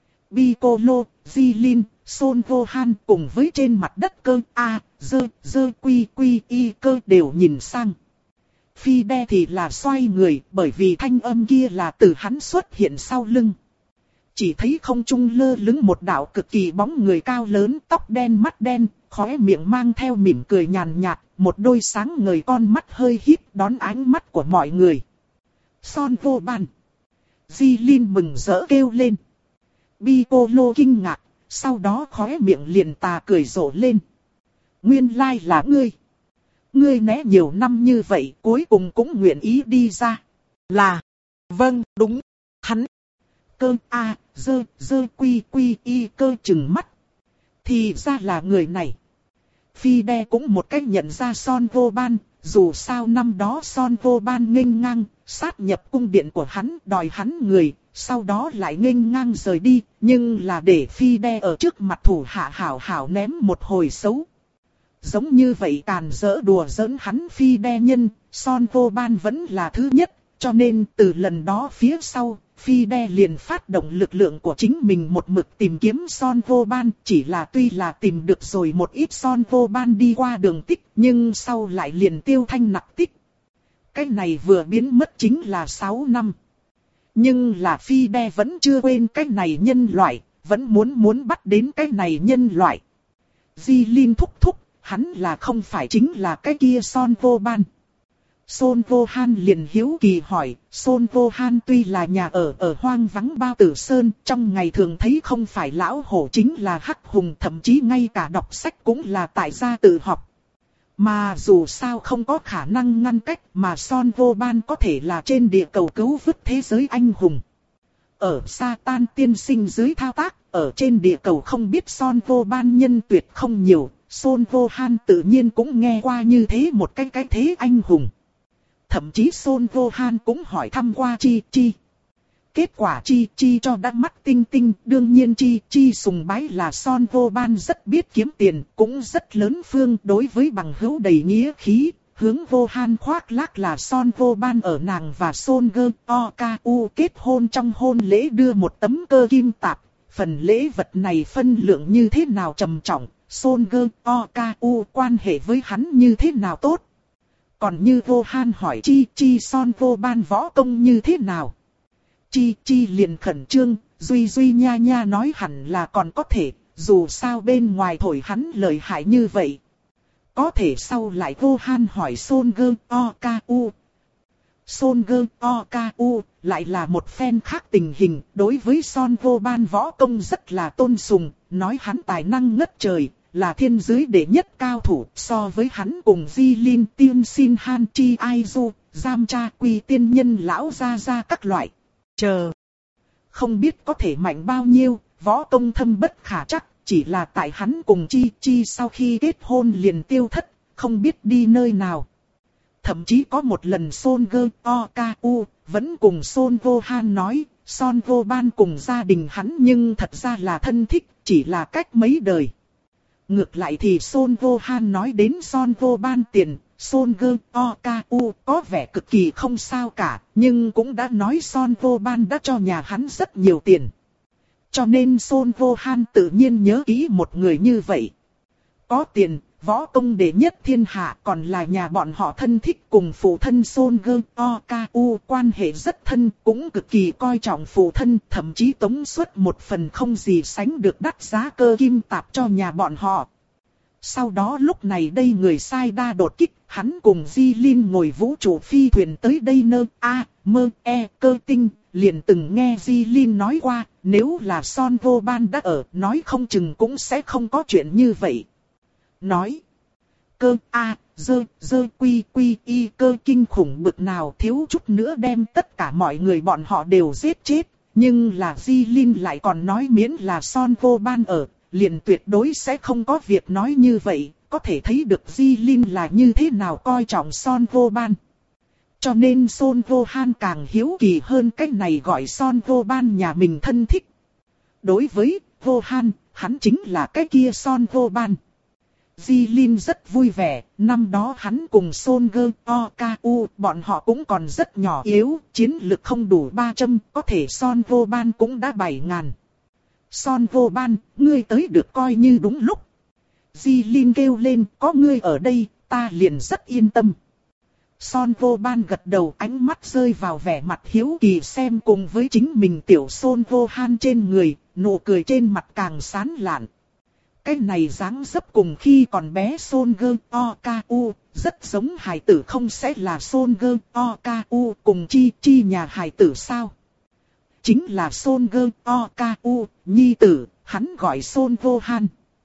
Piccolo, Jilin, Son Gohan cùng với trên mặt đất cơ A, dơ, dơ quy quy y cơ đều nhìn sang. Phi đe thì là xoay người, bởi vì thanh âm kia là từ hắn xuất hiện sau lưng. Chỉ thấy không trung lơ lửng một đạo cực kỳ bóng người cao lớn, tóc đen mắt đen, khóe miệng mang theo mỉm cười nhàn nhạt, một đôi sáng ngời con mắt hơi híp đón ánh mắt của mọi người. Son Goban. Jilin mừng rỡ kêu lên. Piccolo kinh ngạc, sau đó khóe miệng liền tà cười rộ lên. Nguyên lai là ngươi. Ngươi né nhiều năm như vậy, cuối cùng cũng nguyện ý đi ra. Là, vâng, đúng, hắn. Cơ A, dơ, dơ quy quy y cơ chừng mắt. Thì ra là người này. Phi đe cũng một cách nhận ra Son Goban, dù sao năm đó Son Goban nghênh ngang, sát nhập cung điện của hắn, đòi hắn người, sau đó lại nghênh ngang rời đi, nhưng là để phi đe ở trước mặt thủ hạ hảo hảo ném một hồi xấu. Giống như vậy càn dỡ đùa giỡn hắn phi đe nhân, Son Goban vẫn là thứ nhất, cho nên từ lần đó phía sau, phi đe liền phát động lực lượng của chính mình một mực tìm kiếm Son Goban, chỉ là tuy là tìm được rồi một ít Son Goban đi qua đường tích, nhưng sau lại liền tiêu thanh nặc tích. Cái này vừa biến mất chính là sáu năm. Nhưng là phi đe vẫn chưa quên cái này nhân loại, vẫn muốn muốn bắt đến cái này nhân loại. Jilin thúc thúc, hắn là không phải chính là cái kia Son Goban. Son Gohan liền hiếu kỳ hỏi, Son Gohan tuy là nhà ở ở hoang vắng Bao Tử Sơn, trong ngày thường thấy không phải lão hổ chính là hắc hùng, thậm chí ngay cả đọc sách cũng là tại gia tự học. Mà dù sao không có khả năng ngăn cách mà Son Goban có thể là trên địa cầu cứu vớt thế giới anh hùng. Ở Satan tiên sinh dưới thao tác, ở trên địa cầu không biết Son Goban nhân tuyệt không nhiều, Son Gohan tự nhiên cũng nghe qua như thế một cái cái thế anh hùng. Thậm chí Son Gohan cũng hỏi thăm qua Chi Chi. Kết quả Chi Chi cho đắc mắt tinh tinh, đương nhiên Chi Chi sùng bái là Son Goban rất biết kiếm tiền, cũng rất lớn phương đối với bằng hữu đầy nghĩa khí. Hướng Gohan khoác lác là Son Goban ở nàng và Son Goku kết hôn trong hôn lễ đưa một tấm cơ kim tạp. Phần lễ vật này phân lượng như thế nào trầm trọng, Son Goku quan hệ với hắn như thế nào tốt. Còn như Gohan hỏi Chi Chi Son Goban võ công như thế nào. Chi Chi liền khẩn trương, Duy Duy nha nha nói hẳn là còn có thể, dù sao bên ngoài thổi hắn lợi hại như vậy. Có thể sau lại Gohan hỏi Son Goku. Son Go Oku lại là một phen khác tình hình, đối với Son Vô Ban võ công rất là tôn sùng, nói hắn tài năng ngất trời, là thiên giới đệ nhất cao thủ, so với hắn cùng Di Linh Tiên Sin Han Chi Ai Du, Giam Cha Quy Tiên Nhân Lão Gia Gia các loại. Chờ, không biết có thể mạnh bao nhiêu, võ công thâm bất khả chắc, chỉ là tại hắn cùng Chi Chi sau khi kết hôn liền tiêu thất, không biết đi nơi nào. Thậm chí có một lần Son Go Oku vẫn cùng Son Vô Han nói, Son Vô Ban cùng gia đình hắn nhưng thật ra là thân thích, chỉ là cách mấy đời. Ngược lại thì Son Vô Han nói đến Son Vô Ban tiền, Son Go Oku có vẻ cực kỳ không sao cả, nhưng cũng đã nói Son Vô Ban đã cho nhà hắn rất nhiều tiền. Cho nên Son Vô Han tự nhiên nhớ kỹ một người như vậy. Có tiền, võ công đệ nhất thiên hạ, còn là nhà bọn họ thân thích, cùng phụ thân Son Go Oku quan hệ rất thân, cũng cực kỳ coi trọng phụ thân, thậm chí tống suất một phần không gì sánh được đắt giá cơ kim tạp cho nhà bọn họ. Sau đó lúc này đây người sai đa đột kích, hắn cùng Di Linh ngồi vũ trụ phi thuyền tới đây nơ a mơ e cơ tinh, liền từng nghe Di Linh nói qua, nếu là Son Vô Ban đã ở, nói không chừng cũng sẽ không có chuyện như vậy. Nói, cơ a dơ dơ quy quy y cơ kinh khủng bực nào, thiếu chút nữa đem tất cả mọi người bọn họ đều giết chết, nhưng là Di Linh lại còn nói miễn là Son Vô Ban ở, liền tuyệt đối sẽ không có việc nói như vậy, có thể thấy được Di Linh là như thế nào coi trọng Son Vô Ban. Cho nên Son Vô Han càng hiếu kỳ hơn cách này gọi Son Vô Ban nhà mình thân thích. Đối với Vô Han, hắn chính là cái kia Son Vô Ban. Di Linh rất vui vẻ, năm đó hắn cùng Son Go Oku, bọn họ cũng còn rất nhỏ yếu, chiến lực không đủ ba trăm, có thể Son Vô Ban cũng đã bảy ngàn. Son Vô Ban, ngươi tới được coi như đúng lúc. Di Linh kêu lên, có ngươi ở đây, ta liền rất yên tâm. Son Vô Ban gật đầu, ánh mắt rơi vào vẻ mặt hiếu kỳ xem cùng với chính mình tiểu Son Vô Han trên người, nụ cười trên mặt càng sán lạn. Cái này dáng dấp cùng khi còn bé Son Go Oku, rất giống hài tử, không sẽ là Son Go Oku cùng Chi Chi nhà hài tử sao? Chính là Son Go Oku, nhi tử, hắn gọi Son Vô Han.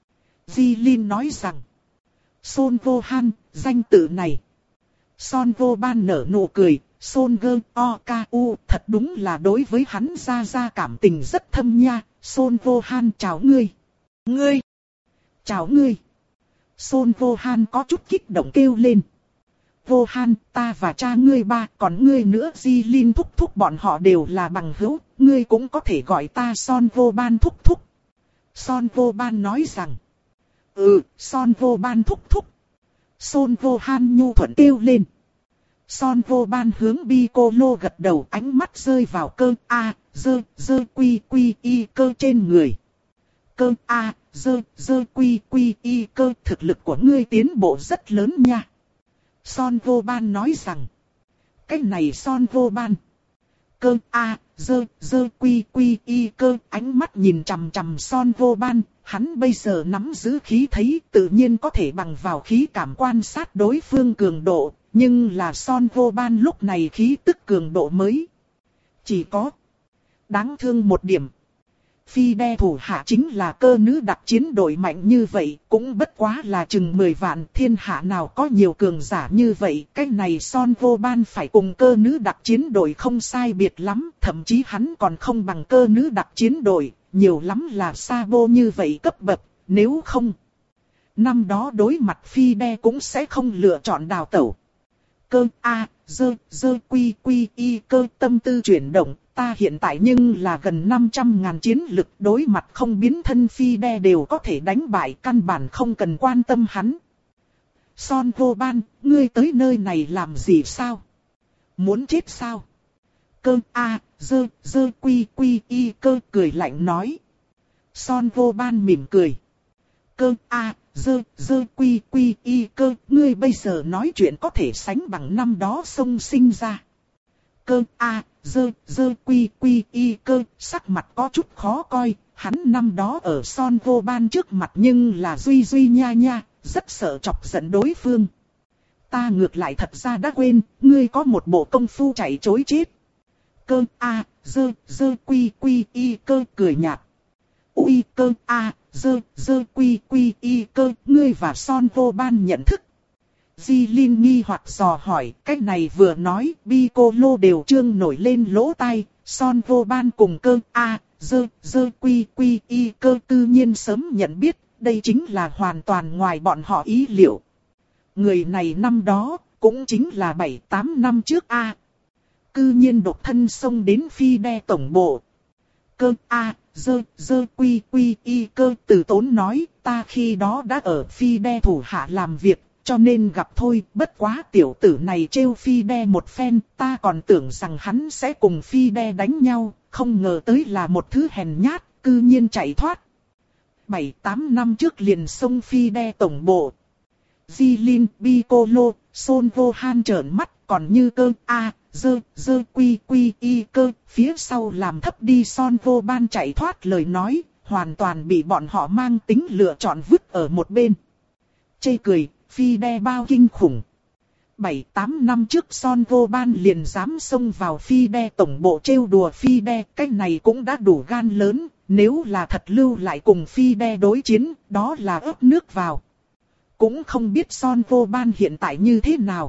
Di Linh nói rằng, Son Vô Han, danh tự này. Son Vô Ban nở nụ cười, Son Go Oku thật đúng là đối với hắn ra ra cảm tình rất thâm nha. Son Vô Han chào ngươi. Ngươi. Chào ngươi. Son Vô Han có chút kích động kêu lên. Vô Han, ta và cha ngươi ba, còn ngươi nữa, Di Linh thúc thúc bọn họ đều là bằng hữu, ngươi cũng có thể gọi ta Son Vô Ban thúc thúc. Son Vô Ban nói rằng, ừ, Son Vô Ban thúc thúc. Son Vô Han nhu thuận kêu lên. Son Vô Ban hướng Piccolo gật đầu, ánh mắt rơi vào cơ a dơ dơ quy quy y cơ trên người. Cơ a dơ dơ quy quy y cơ, thực lực của ngươi tiến bộ rất lớn nha. Son Vô Ban nói rằng, cái này Son Vô Ban. Cơ a dơ dơ quy quy y cơ, ánh mắt nhìn chằm chằm Son Vô Ban, hắn bây giờ nắm giữ khí thấy, tự nhiên có thể bằng vào khí cảm quan sát đối phương cường độ, nhưng là Son Vô Ban lúc này khí tức cường độ mới. Chỉ có đáng thương một điểm. Phi đe thủ hạ chính là cơ nữ đặc chiến đội mạnh như vậy, cũng bất quá là chừng mười vạn, thiên hạ nào có nhiều cường giả như vậy. Cái này Son Vô Ban phải cùng cơ nữ đặc chiến đội không sai biệt lắm, thậm chí hắn còn không bằng cơ nữ đặc chiến đội, nhiều lắm là Sabo như vậy cấp bậc, nếu không. Năm đó đối mặt Phi đe cũng sẽ không lựa chọn đào tẩu. Cơ a dơ dơ quy quy y cơ, tâm tư chuyển động. Ta hiện tại nhưng là gần năm trăm ngàn chiến lực, đối mặt không biến thân Phi đe đều có thể đánh bại, căn bản không cần quan tâm hắn. Son Vô Ban, ngươi tới nơi này làm gì sao? Muốn chết sao? Cơ a dơ dơ quy quy y cơ cười lạnh nói. Son Vô Ban mỉm cười. Cơ a dơ dơ quy quy y cơ, ngươi bây giờ nói chuyện có thể sánh bằng năm đó sông sinh ra. Cơ a dơ dơ quy quy y cơ, sắc mặt có chút khó coi, hắn năm đó ở Son Vô Ban trước mặt nhưng là duy duy nha nha, rất sợ chọc giận đối phương. Ta ngược lại thật ra đã quên, ngươi có một bộ công phu chạy trối chết. Cơ a, dơ, dơ quy quy y cơ cười nhạt. Ui cơ a, dơ, dơ quy quy y cơ, ngươi và Son Vô Ban nhận thức. Di Linh nghi hoặc dò hỏi, cách này vừa nói, Piccolo đều trương nổi lên lỗ tai, Son Vô Ban cùng cơ a, dơ, dơ quy quy y cơ tự nhiên sớm nhận biết, đây chính là hoàn toàn ngoài bọn họ ý liệu. Người này năm đó, cũng chính là bảy tám năm trước a. À. Cư nhiên độc thân xông đến phi đe tổng bộ. Cơ a, dơ, dơ quy quy y cơ từ tốn nói, ta khi đó đã ở phi đe thủ hạ làm việc, cho nên gặp thôi, bất quá tiểu tử này trêu phi đe một phen, ta còn tưởng rằng hắn sẽ cùng phi đe đánh nhau, không ngờ tới là một thứ hèn nhát, cư nhiên chạy thoát. Bảy tám năm trước liền xông phi đe tổng bộ. Di Linh, Piccolo, Son Vô Han trợn mắt, còn như cơ a, dơ, dơ quy quy y cơ, phía sau làm thấp đi Son Vô Ban chạy thoát lời nói, hoàn toàn bị bọn họ mang tính lựa chọn vứt ở một bên. Chê cười, phi đe bao kinh khủng. Bảy tám năm trước Son Vô Ban liền dám xông vào phi đe tổng bộ trêu đùa phi đe, cái này cũng đã đủ gan lớn, nếu là thật lưu lại cùng phi đe đối chiến, đó là ướp nước vào. Cũng không biết Son Vô Ban hiện tại như thế nào.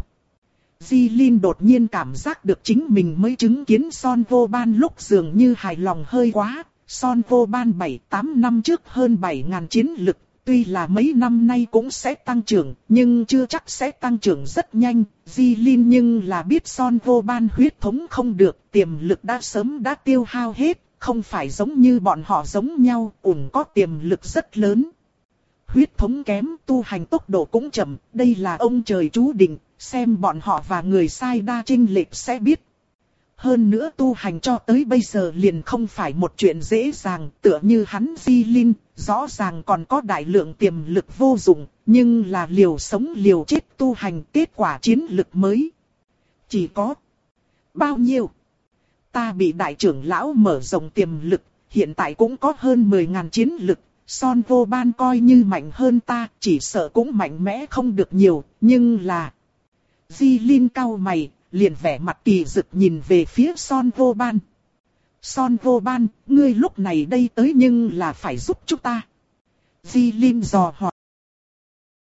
Di Linh đột nhiên cảm giác được chính mình mới chứng kiến Son Vô Ban lúc dường như hài lòng hơi quá. Son Vô Ban bảy tám năm trước hơn bảy nghìn chiến lực, tuy là mấy năm nay cũng sẽ tăng trưởng, nhưng chưa chắc sẽ tăng trưởng rất nhanh. Di Linh nhưng là biết Son Vô Ban huyết thống không được, tiềm lực đã sớm đã tiêu hao hết, không phải giống như bọn họ giống nhau, ủng có tiềm lực rất lớn. Huyết thống kém, tu hành tốc độ cũng chậm, đây là ông trời chú định, xem bọn họ và người sai đa chênh lệch sẽ biết. Hơn nữa tu hành cho tới bây giờ liền không phải một chuyện dễ dàng, tựa như hắn Di Linh, rõ ràng còn có đại lượng tiềm lực vô dụng, nhưng là liều sống liều chết tu hành kết quả chiến lực mới. Chỉ có bao nhiêu? Ta bị đại trưởng lão mở rộng tiềm lực, hiện tại cũng có hơn mười nghìn chiến lực. Son Vô Ban coi như mạnh hơn ta, chỉ sợ cũng mạnh mẽ không được nhiều, nhưng là... Di Linh cau mày, liền vẻ mặt kỳ dực nhìn về phía Son Vô Ban. Son Vô Ban, ngươi lúc này đây tới nhưng là phải giúp chúng ta. Di Linh dò hỏi.